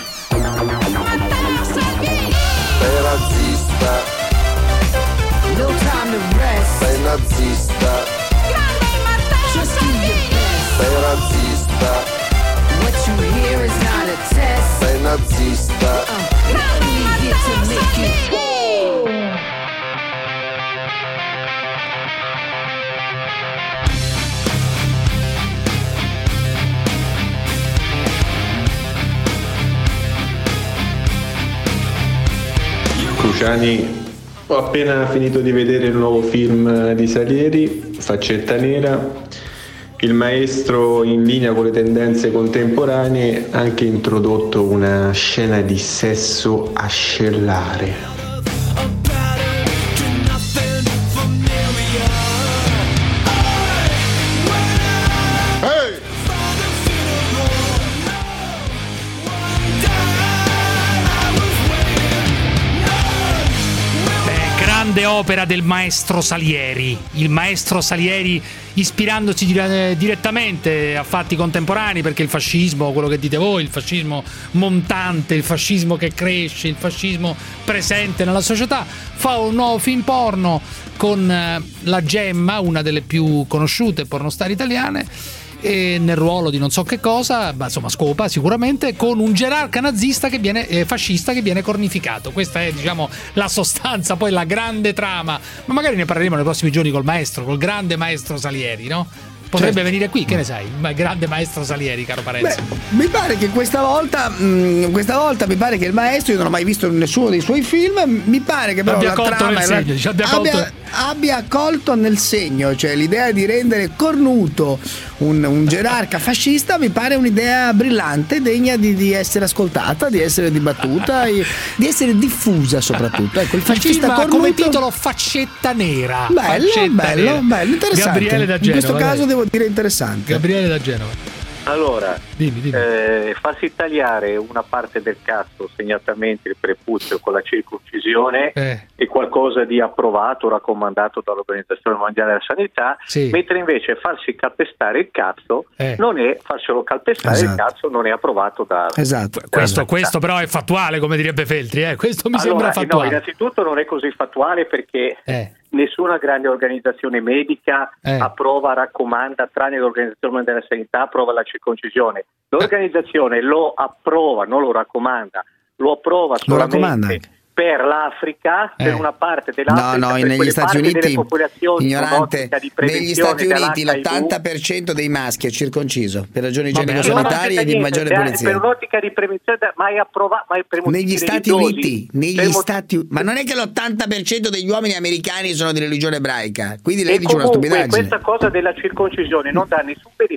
È razzista. No time to rest. Sei nazista. Just do your best. Sei razzista. What you hear is not a test. Sei nazista. Uh, not only here to make you whole. Cruciani, ho appena finito di vedere il nuovo film di Salieri, Faccetta Nera. Il maestro, in linea con le tendenze contemporanee, ha anche introdotto una scena di sesso ascellare. Opera del maestro Salieri, il maestro Salieri ispirandosi dire- direttamente a fatti contemporanei, perché il fascismo, quello che dite voi, il fascismo montante, il fascismo che cresce, il fascismo presente nella società, fa un nuovo film porno con eh, la Gemma, una delle più conosciute pornostar italiane, e nel ruolo di non so che cosa, ma insomma scopa sicuramente, con un gerarca nazista che viene eh, fascista che viene cornificato. Questa è, diciamo, la sostanza, poi la grande trama, ma magari ne parleremo nei prossimi giorni col maestro, col grande maestro Salieri, no? Potrebbe certo. venire qui, che ne sai, il grande maestro Salieri, caro Parenzo. Beh, mi pare che questa volta mh, questa volta mi pare che il maestro, io non ho mai visto nessuno dei suoi film, mi pare che però abbia la colto trama nel segno, era, abbia, abbia, colto... abbia colto nel segno, cioè l'idea di rendere cornuto un, un gerarca fascista mi pare un'idea brillante, degna di, di essere ascoltata, di essere dibattuta, di essere diffusa soprattutto. Ecco, il fascista il film cornuto, come titolo Faccetta Nera. Bello, Faccetta bello, nera. bello, interessante. Gabriele da Genova, in questo caso dai. devo dire interessante. Gabriele da Genova. Allora, dimmi, dimmi. Eh, farsi tagliare una parte del cazzo, segnatamente il prepuzio con la circoncisione, eh. è qualcosa di approvato, raccomandato dall'Organizzazione Mondiale della Sanità, sì. mentre invece farsi calpestare il cazzo eh. non è, farselo calpestare esatto. il cazzo non è approvato da... Esatto. Questo, questo però è fattuale, come direbbe Feltri, eh? Questo mi allora, sembra fattuale. No, innanzitutto non è così fattuale perché... Eh. Nessuna grande organizzazione medica eh. approva, raccomanda, tranne l'Organizzazione Mondiale della Sanità, approva la circoncisione. L'organizzazione lo approva, non lo raccomanda, lo approva solamente per l'Africa, eh. per una parte dell'Africa, no, no, per negli Stati Uniti, ignorante, di negli Stati Uniti dell'H I V. l'ottanta per cento dei maschi è circonciso per ragioni Vabbè, igienico-sanitarie e di maggiore pulizia. Per un'ottica di prevenzione, mai approvato, mai per negli Stati Uniti, negli per Stati, ma non è che l'ottanta per cento degli uomini americani sono di religione ebraica, quindi lei e dice una comunque stupidaggine. Questa cosa della circoncisione non dà nessun beneficio se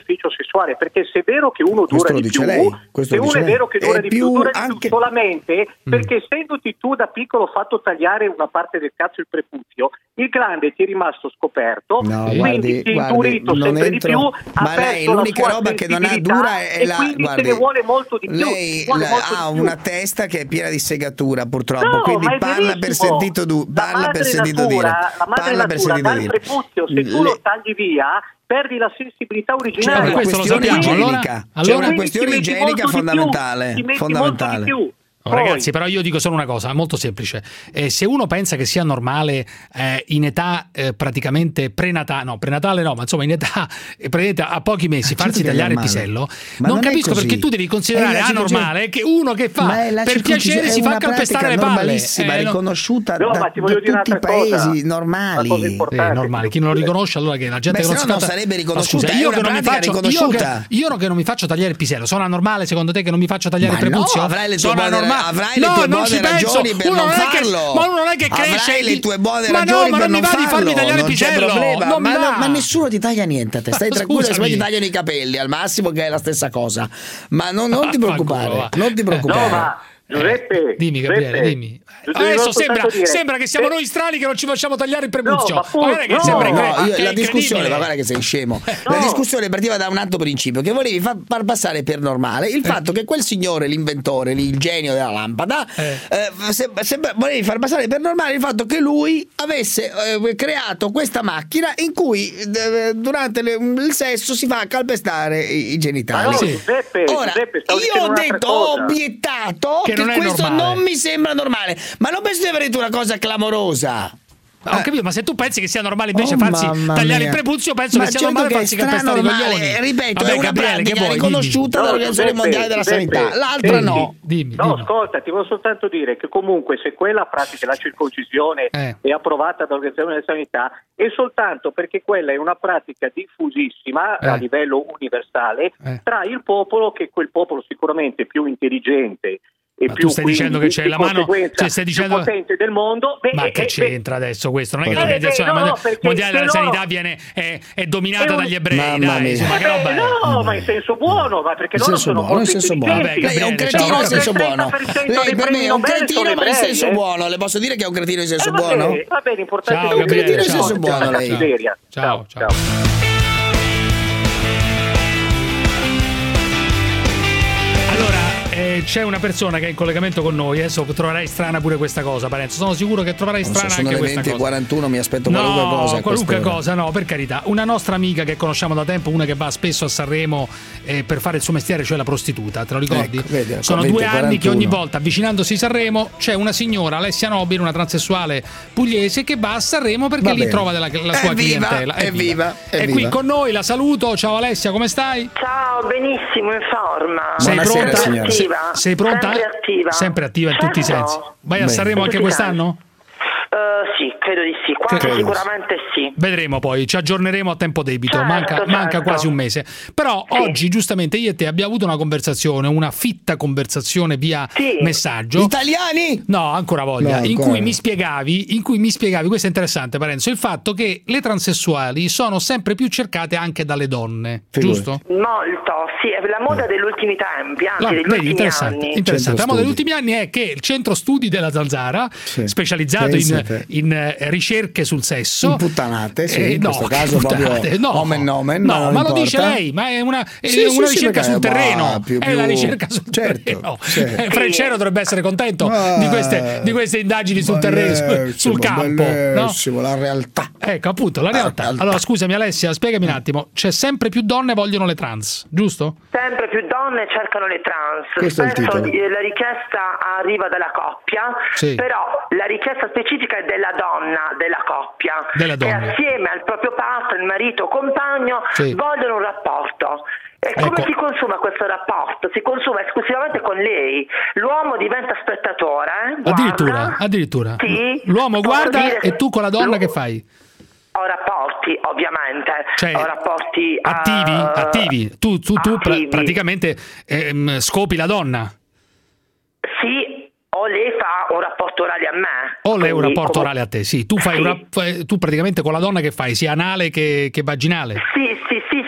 sessuale, perché se è vero che uno dura di più, lei, se uno è lei. vero che dura è di più, dura anche... di più solamente mm. perché essendoti tu da piccolo fatto tagliare una parte del cazzo, il prepuzio, il glande ti è rimasto scoperto, no, quindi guardi, ti è guardi, indurito sempre entro... di più, ha ma lei l'unica roba che non ha dura è e la quindi guardi, se ne vuole molto di più. Lei vuole la, molto ha di più. una testa che è piena di segatura purtroppo, No, quindi ma è parla per sentito, du- parla per sentito natura, dire. La madre Parla per natura sentito dal dire. prepuzio, se tu Le... lo tagli via, perdi la sensibilità originale. C'è una questione igienica, allora, c'è allora, una questione igienica fondamentale. Più, ti fondamentale. Molto di più. Oh, ragazzi, però io dico solo una cosa molto semplice. Eh, se uno pensa che sia normale eh, in età eh, praticamente prenatale, no, prenatale no, ma insomma in età eh, a pochi mesi ah, farsi certo tagliare il normale. pisello, ma non, non capisco perché tu devi considerare anormale che uno che fa per piacere si fa calpestare le palle. Normalissima, eh, riconosciuta no, da, ma ti voglio da dire tutti i paesi normali. Eh, normali. Chi non lo riconosce allora che la gente Beh, che non, se si no fa... non sarebbe riconosciuta, scusa, io, è che una non mi faccio, riconosciuta. io, che, io che non mi faccio tagliare il pisello, sono anormale secondo te che non mi faccio tagliare ma il prepuzio? No, avrai le tue sono buone, anormale. avrai le no, tue non buone ci ragioni penso. per Uno non non farlo. Che, ma uno non è che cresce. Avrai le tue buone ma ragioni no, per ma non non mi va di farmi tagliare il non c'è pisello. problema. Non ma, mi va. ma nessuno ti taglia niente a te, stai Ma tranquillo, se scusami. poi ti tagliano i capelli al massimo, che è la stessa cosa. Ma non, non ti preoccupare, non ti preoccupare. No, ma Giuseppe, dimmi Gabriele, Giuseppe, dimmi. Giuseppe, Adesso sembra, dire, sembra che siamo se... noi strani che non ci facciamo tagliare il prepuzio. No, ma, ma guarda che no, sembra no, che, io, che la discussione, ma ma guarda che sei scemo. No. La discussione partiva da un altro principio, che volevi far, far passare per normale il eh. fatto che quel signore, l'inventore, il genio della lampada, eh. Eh, se, se, volevi far passare per normale il fatto che lui avesse eh, creato questa macchina in cui eh, durante le, il sesso si fa calpestare i, i genitali. Ma no, Giuseppe, Ora, Giuseppe, io ho detto, ho obiettato che, che non questo normale. non mi sembra normale, ma non penso di aver detto una cosa clamorosa. Ma ho capito, ma se tu pensi che sia normale invece Oh, farsi mamma tagliare mia. il prepuzio, penso Ma che sia certo normale che farsi è calpestare i stranormale, coglioni. ripeto, Vabbè, è una Gabriele, che pratica vuoi? riconosciuta No, dall'Organizzazione Giuseppe, Mondiale della Giuseppe, Sanità, l'altra dimmi, no. Dimmi, No, dimmi. ascolta, ti voglio soltanto dire che comunque se quella pratica, la circoncisione, Eh. è approvata dall'Organizzazione della Sanità, è soltanto perché quella è una pratica diffusissima Eh. a livello universale Eh. tra il popolo, che è quel popolo sicuramente più intelligente e Ma più tu stai quindi, dicendo che c'è di la mano, conseguenza, cioè stai dicendo più potente del mondo. Beh, ma eh, che eh, c'entra adesso questo? Non è che Eh, l'Organizzazione beh, no, Mondiale- perché Mondiale della se no- Sanità viene è, è dominata È un- dagli ebrei, Mamma dai, mia. insomma, che Vabbè, roba è? no, ma in senso buono, ma perché In loro senso sono buono, in molto senso buono. Vabbè, Lei è un Gabriele, cretino ciao, in senso Gabriele. buono. Il trenta per cento Lei dei per me premi è un Nobel cretino, sono ma in senso ebrei, eh. buono. Le posso dire che è un cretino in senso Eh, va buono? bene, va bene, l'importante Ciao, è che Gabriele, cretino ciao. in senso buono Ciao, lei. ciao. Ciao, Ciao. ciao. Eh, c'è una persona che è in collegamento con noi. Adesso troverai strana pure questa cosa, Parenzo. Sono sicuro che troverai Non so, strana sono anche le questa venti e cosa. quarantuno, mi aspetto No, qualunque cosa. a qualunque quest'ora. cosa, no, per carità. Una nostra amica che conosciamo da tempo, una che va spesso a Sanremo eh, per fare il suo mestiere, cioè la prostituta, te lo ricordi? Ecco, vedi, ecco, Sono venti, due anni che quarantuno. ogni volta, avvicinandosi a Sanremo, c'è una signora, Alessia Nobile, una transessuale pugliese, che va a Sanremo perché Va lì bene. trova della, la sua Evviva, clientela. evviva, È evviva. qui con noi, la saluto. Ciao Alessia, come stai? Ciao, benissimo, in forma. Sei Buonasera, pronta? signora. Se- Attiva. sei pronta? Sempre attiva. Sempre attiva in tutti i Certo. sensi. Vai a Bene. Sanremo anche In tutti i quest'anno? Uh, sì, credo di sì. Quasi Credo. sicuramente sì. Vedremo poi, ci aggiorneremo a tempo debito, Certo, manca, certo. manca quasi un mese. Però Sì. oggi giustamente io e te abbiamo avuto una conversazione, una fitta conversazione via Sì. messaggio. Italiani? No, ancora voglia, No, in ancora cui no. mi spiegavi, in cui mi spiegavi, questo è interessante Parenzo, il fatto che le transessuali sono sempre più cercate anche dalle donne, Figurati. giusto? Molto, sì, è la moda degli ultimi tempi, anzi No, degli vedi, ultimi interessante, anni. interessante. La Centro moda degli studi. ultimi anni è che il centro studi della Zanzara, Sì. specializzato in, Pensate. in eh, ricerche sul sesso, Imputtanate, sì, Eh, in no, questo caso puttanate, proprio no. omen omen, no, ma non ma lo importa. dice lei, ma è una, è Sì, una sì, sì, ricerca perché, sul bah, terreno, più- è più- la ricerca sul certo, terreno. sì. Eh, Frencero dovrebbe essere contento Ah, di, queste, di queste indagini sul terreno, sul, Bellissimo, sul campo, no? bellissimo, la realtà. Ecco, appunto, la realtà. realtà. Allora, scusami Alessia, spiegami un attimo, c'è sempre più donne vogliono le trans, giusto? Sempre più donne cercano le trans. Questo è il Spesso titolo. eh, la richiesta arriva dalla coppia, Sì. però la richiesta specifica è della donna, della coppia, Della donna. che assieme al proprio partner, marito o compagno, Sì. vogliono un rapporto. E come Ecco. si consuma questo rapporto? Si consuma esclusivamente con lei. L'uomo diventa spettatore, eh? Addirittura, guarda. addirittura. Sì. L'uomo Posso guarda dire- e tu con la donna che fai? Ho rapporti, ovviamente. Cioè, Ho rapporti eh, Attivi? Attivi? Tu, tu, tu pra- attivi. praticamente ehm, scopi la donna? Sì, o lei fa un rapporto orale a me. O lei è un Quindi, rapporto come- orale a te? Sì, tu fai Sì. un rap- tu praticamente con la donna che fai sia anale che, che vaginale? Sì, sì, sì, sì, sì, sì,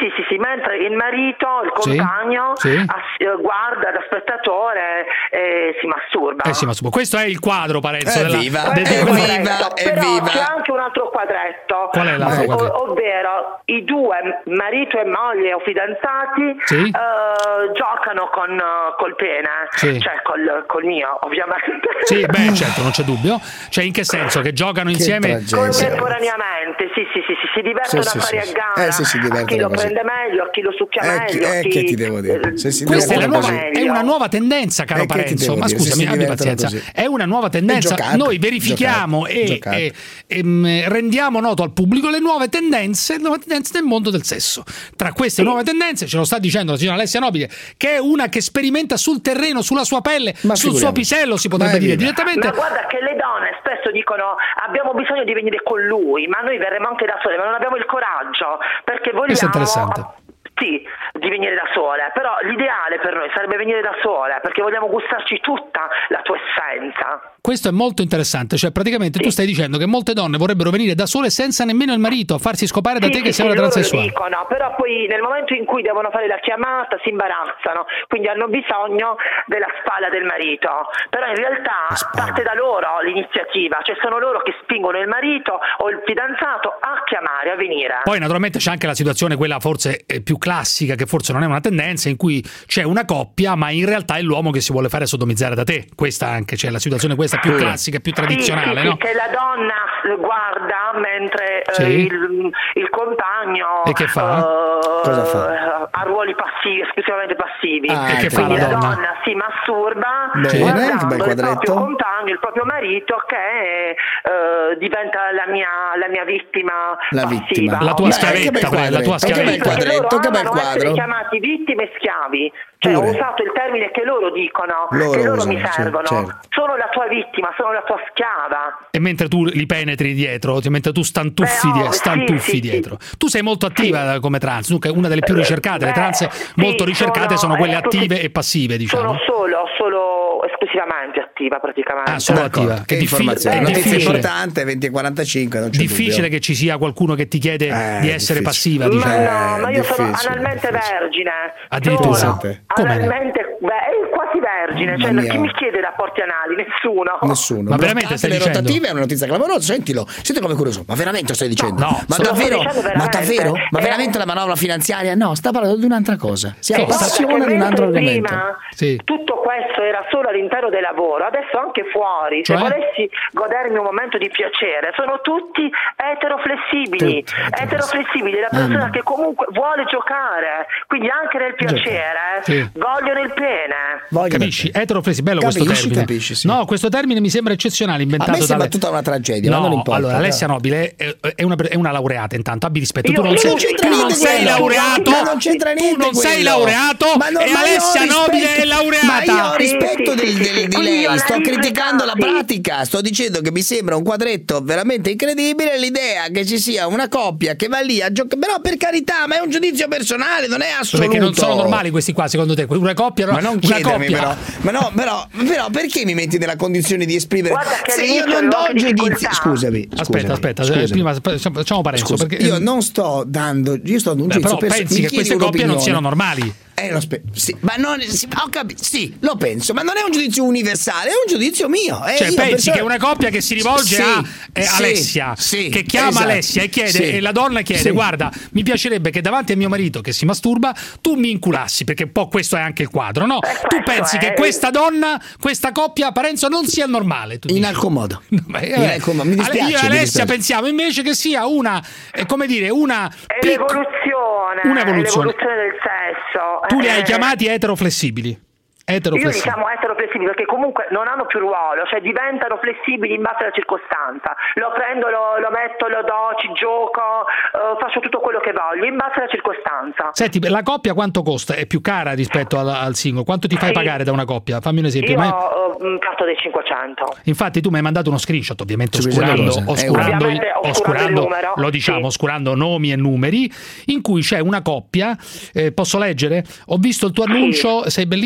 mentre il marito, il compagno, sì, sì. Ass- guarda da spettatore e si masturba. Eh, si masturba. Questo è il quadro, Parenzo. Evviva, della, de, evviva, Però evviva. c'è anche un altro quadretto. Qual è l'altro quadretto? O- ovvero i due, marito e moglie o fidanzati, sì. uh, giocano con col pene, sì. cioè col, col mio, ovviamente. Sì, beh, certo, non c'è dubbio. Cioè, in che senso? Che giocano Che insieme contemporaneamente, sì, sì, sì, sì, si divertono Sì, a sì, fare sì, a gara, eh, sì, si a chi divertono lo così. prende meglio, a chi lo succhia Eh, chi- meglio, a eh, chi... che ti devo dire? Se si Questa è, la divertono nuova, così. è una nuova tendenza, caro Eh, che ti Parenzo. devo Ma dire? Se scusami, si abbi divertono pazienza. così. È una nuova tendenza. È giocato, Noi verifichiamo giocato, e, giocato. e, e mh, rendiamo noto al pubblico le nuove tendenze, le nuove tendenze nel mondo del sesso. Tra queste nuove tendenze, ce lo sta dicendo la signora Alessia Nobile, che è una che sperimenta sul terreno, sulla sua pelle, Ma sul figuriamo. suo pisello, si potrebbe Ma dire evviva. direttamente. Ma guarda che le donne spesso dicono abbiamo bisogno di venire con lui, ma noi verremo anche da sole, ma non abbiamo il coraggio, perché Questo è vogliamo... interessante. Sì, di venire da sole, però l'ideale per noi sarebbe venire da sole, perché vogliamo gustarci tutta la tua essenza. Questo è molto interessante, cioè praticamente tu stai dicendo che molte donne vorrebbero venire da sole senza nemmeno il marito a farsi scopare da Sì, te sì, che sei sì, una loro lo transessuale. dicono, però poi nel momento in cui devono fare la chiamata si imbarazzano, quindi hanno bisogno della spalla del marito, però in realtà parte da loro l'iniziativa, cioè sono loro che spingono il marito o il fidanzato a chiamare, a venire. Poi naturalmente c'è anche la situazione quella forse eh, più classica, che forse non è una tendenza, in cui c'è una coppia ma in realtà è l'uomo che si vuole fare sodomizzare da te. Questa anche, c'è la situazione questa più classica, più tradizionale, sì, sì, no? Sì, che la donna guarda mentre eh, Sì. il, il compagno E che fa? eh, Cosa fa? ha ruoli passivi, esclusivamente passivi. Ah, E che fa Quindi la la donna? donna si masturba Bene, che guardando bel il quadretto. proprio compagno, il proprio marito che eh, diventa la mia, la mia vittima La passiva. vittima. La tua Beh, schiavetta, che bel quella, la tua quadretto, che bel schiavetta. Perché loro quadretto, che bel amano essere quadro. chiamati vittime e schiavi. Cioè, Pure. ho usato il termine che loro dicono, Loro che loro usano, mi sì, servono. certo. Sono la tua vittima, sono la tua schiava. E mentre tu li penetri dietro, cioè, mentre tu stantuffi, Beh, die- oh, stantuffi sì, sì, dietro. Tu sei molto attiva come trans, dunque una delle più ricercate. Le Beh, trans sì, molto ricercate sono, sono, quelle eh, attive e passive, diciamo. Sono solo, solo esclusivamente attiva praticamente. Ah, solo attiva. Che È diffi- informazione, è notizia difficile. importante, venti e quarantacinque, non c'è Difficile dubbio. che ci sia qualcuno che ti chiede Eh, di essere difficile. passiva, Ma diciamo. no, ma io sono difficile, analmente difficile. vergine. Addirittura. Sono Pensate. Come? analmente, beh, quasi vergine. Cioè, Mamma mia. chi mi chiede rapporti anali? Nessuno. Nessuno. Ma veramente Bloccate stai le dicendo? rotative è una notizia clamorosa, sentilo. Senti come è curioso. Ma veramente lo stai dicendo? No, ma lo sto davvero? dicendo Ma veramente. davvero? Ma Eh. veramente la manovra finanziaria? No, sta parlando di un'altra cosa. Si Cosa? appassiona di un altro Mentre argomento. prima Sì. tutto questo era solo all'interno del lavoro, adesso anche fuori. Cioè? Se volessi godermi un momento di piacere, sono tutti eteroflessibili. Tutti, eteroflessibili. Eteroflessibili, la persona Mamma. che comunque vuole giocare, quindi anche nel piacere Sì. vogliono il pene. Voglio Capisci? da te. Eteroflessi, bello Capisci, questo termine. capisci, sì. No, questo termine mi sembra eccezionale, A inventato me sembra dalle- tutta una tragedia, no, ma non importa. allora, però. Alessia Nobile è, è una, è una laureata, intanto abbi rispetto. Io tu non sì, sei, non c'entra tu non niente sei quello. laureato, Ma non c'entra niente tu non sei quello. laureato Ma no, e ma io ho Alessia Nobile rispetto- è laureata. Ma io ho Sì, rispetto sì, del- sì, del- sì. di Quindi lei, io sto analizzo i criticando la dati. pratica, sto dicendo che mi sembra un quadretto veramente incredibile l'idea che ci sia una coppia che va lì a giocare, però per carità, ma è un giudizio personale, non è assoluto. Perché non sono normali questi qua, secondo te? Una coppia, no? Ma non una chiedermi coppia. però, ma no, però, però perché mi metti nella condizione di esprimere? Guarda che Se io all'inizio non do avevo anche giudizi, difficoltà. scusami, Aspetta, scusami, aspetta, scusami. prima facciamo Parenzo. Scusa, perché, io non sto dando, io sto dando un Beh, giudizio però perso- pensi mi che chiedi queste coppie non un'opinione. siano normali? Eh, lo spe- sì, ma non, sì, ho capito, sì, lo penso, ma non è un giudizio universale, è un giudizio mio. Eh, Cioè, io pensi perso- che una coppia che si rivolge Sì, a eh, sì, Alessia, sì, che chiama esatto, Alessia e chiede, sì. e la donna chiede: Sì. guarda, mi piacerebbe che davanti a mio marito che si masturba, tu mi inculassi, perché un po' questo è anche il quadro, no? Eh, Tu questo pensi è- che questa donna, questa coppia, Parenzo, non sia normale? Tu In dici. alcun modo. Ma, eh, In alcun modo. Mi dispiace, io e mi Alessia dispiace. pensiamo invece che sia una, eh, come dire, una È pic- l'evoluzione, un'evoluzione. è l'evoluzione del sesso. Tu li hai Eh, chiamati eteroflessibili. Io li Eteroflessibili. chiamo eteroflessibili perché comunque non hanno più ruolo, cioè diventano flessibili in base alla circostanza. Lo prendo, lo, lo metto, lo do, ci gioco, eh, faccio tutto quello che voglio in base alla circostanza. Senti, la coppia quanto costa? È più cara rispetto al, al singolo? Quanto ti fai Sì. pagare da una coppia? Fammi un esempio. Io Ma- ho un piatto dei cinquecento. Infatti tu mi hai mandato uno screenshot, ovviamente Su questa oscurando, cosa. oscurando, Ovviamente oscurando oscurando il numero, lo diciamo, sì. oscurando nomi e numeri, in cui c'è una coppia, eh, posso leggere? Ho visto il tuo annuncio, sei bellissima, volevo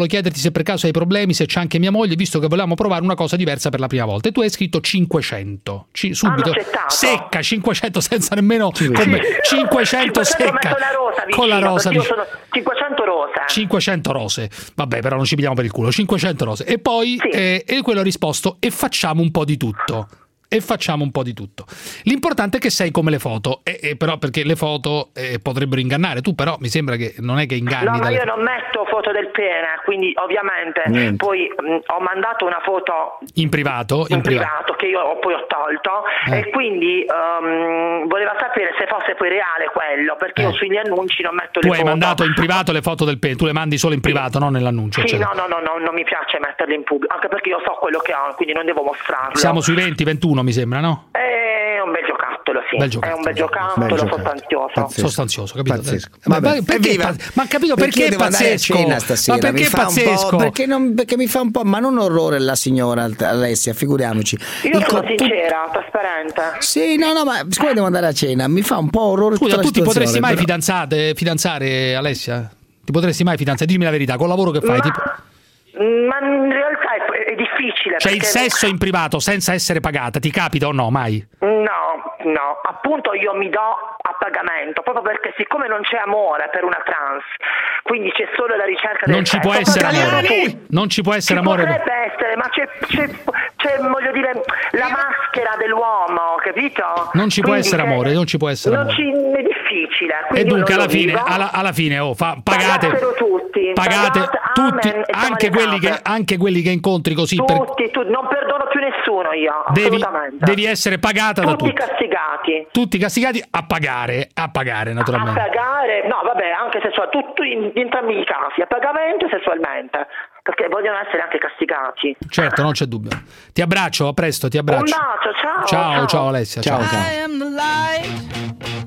chiederti se per caso hai problemi, se c'è anche mia moglie, visto che volevamo provare una cosa diversa per la prima volta. E tu hai scritto cinquecento. C- subito. Secca, cinquecento senza nemmeno... Sì, come, sì. cinquecento secca. La rosa vicino, con la rosa io sono cinquecento rose. cinquecento rose. Vabbè, però non ci pigliamo per il culo. cinquecento rose. E poi sì. eh, e quello ha risposto: e facciamo un po' di tutto. E facciamo un po' di tutto. L'importante è che sei come le foto, e, e però perché le foto eh, potrebbero ingannare. Tu però mi sembra che non è che inganni. No, ma dalle... io non metto foto del pene, quindi ovviamente Niente. poi mh, ho mandato una foto in privato, in, in privato, privato che io ho, poi ho tolto eh. e quindi um, voleva sapere se fosse poi reale quello, perché eh. io sugli annunci non metto tu le foto. Tu hai mandato in privato le foto del pene, tu le mandi solo in privato, sì. non nell'annuncio. Sì, eccetera. no, no, no, no, non mi piace metterle in pubblico, anche perché io so quello che ho, quindi non devo mostrarlo. Siamo sui venti ventuno mi sembra, no? È un bel giocattolo, sì. Bel giocattolo. È un bel giocattolo, bel sostanzioso. Pazzesco. Sostanzioso, capito? Pazzesco. Ma, ma perché, ma, ma capito perché, perché è pazzesco? Cena stasera, ma perché è pazzesco? Perché, non, perché mi fa un po', ma non orrore la signora Alessia, figuriamoci. Io Il sono co- sincera, tu... trasparente. Sì, no, no, ma siccome devo andare a cena, mi fa un po' orrore. Scusa, tu ti potresti mai però... fidanzare, fidanzare Alessia? Ti potresti mai fidanzare? Dimmi la verità, col lavoro che fai? Ma... Tipo... Ma in realtà è, è difficile. Cioè perché... il sesso in privato senza essere pagata, ti capita o no? Mai? No, no, appunto io mi do a pagamento, proprio perché siccome non c'è amore per una trans, quindi c'è solo la ricerca del non ci può essere amore. Non ci può essere ci amore. Potrebbe essere, ma c'è, c'è, c'è, voglio dire, la maschera dell'uomo, capito? Non ci può quindi essere amore, non ci può essere non amore. Ci, è difficile. E dunque alla fine, alla, alla fine, oh, fa, pagate, tutti, pagate tutti, amen, anche quelli che, anche quelli che incontri così. Tutti, per... tutti, non perdono più nessuno io, devi, assolutamente. Devi essere pagata tutti da tutti. Tutti castigati. Tutti castigati a pagare, a pagare naturalmente. A pagare, no vabbè, anche sessualmente, tutto in, in entrambi i casi, a pagamento e sessualmente, perché vogliono essere anche castigati. Certo, non c'è dubbio. Ti abbraccio, a presto, ti abbraccio. Un bacio, ciao. Ciao, ciao, ciao Alessia, ciao. ciao. ciao.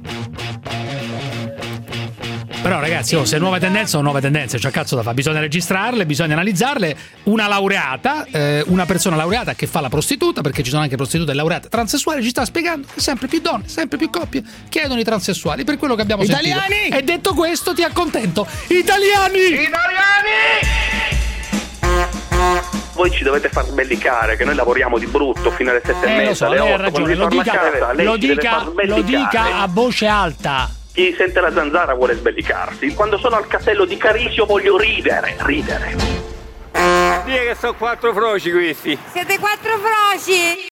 Però ragazzi, oh, se nuove tendenze sono nuove tendenze, cioè cazzo da fa, bisogna registrarle, bisogna analizzarle. Una laureata, eh, una persona laureata che fa la prostituta, perché ci sono anche prostitute laureate transessuali, ci sta spiegando che sempre più donne, sempre più coppie chiedono i transessuali, per quello che abbiamo Italiani! sentito. E detto questo ti accontento. Italiani! Italiani! Voi ci dovete far sbellicare che noi lavoriamo di brutto fino alle sette eh, e mezza, so, alle lei otto, ha ragione, lo dica, casa, lei lo, ci deve dica, far lo dica a voce alta. Chi sente la zanzara vuole sbellicarsi. Quando sono al castello di Carisio voglio ridere, ridere. Dì che sono quattro froci questi. Siete quattro froci?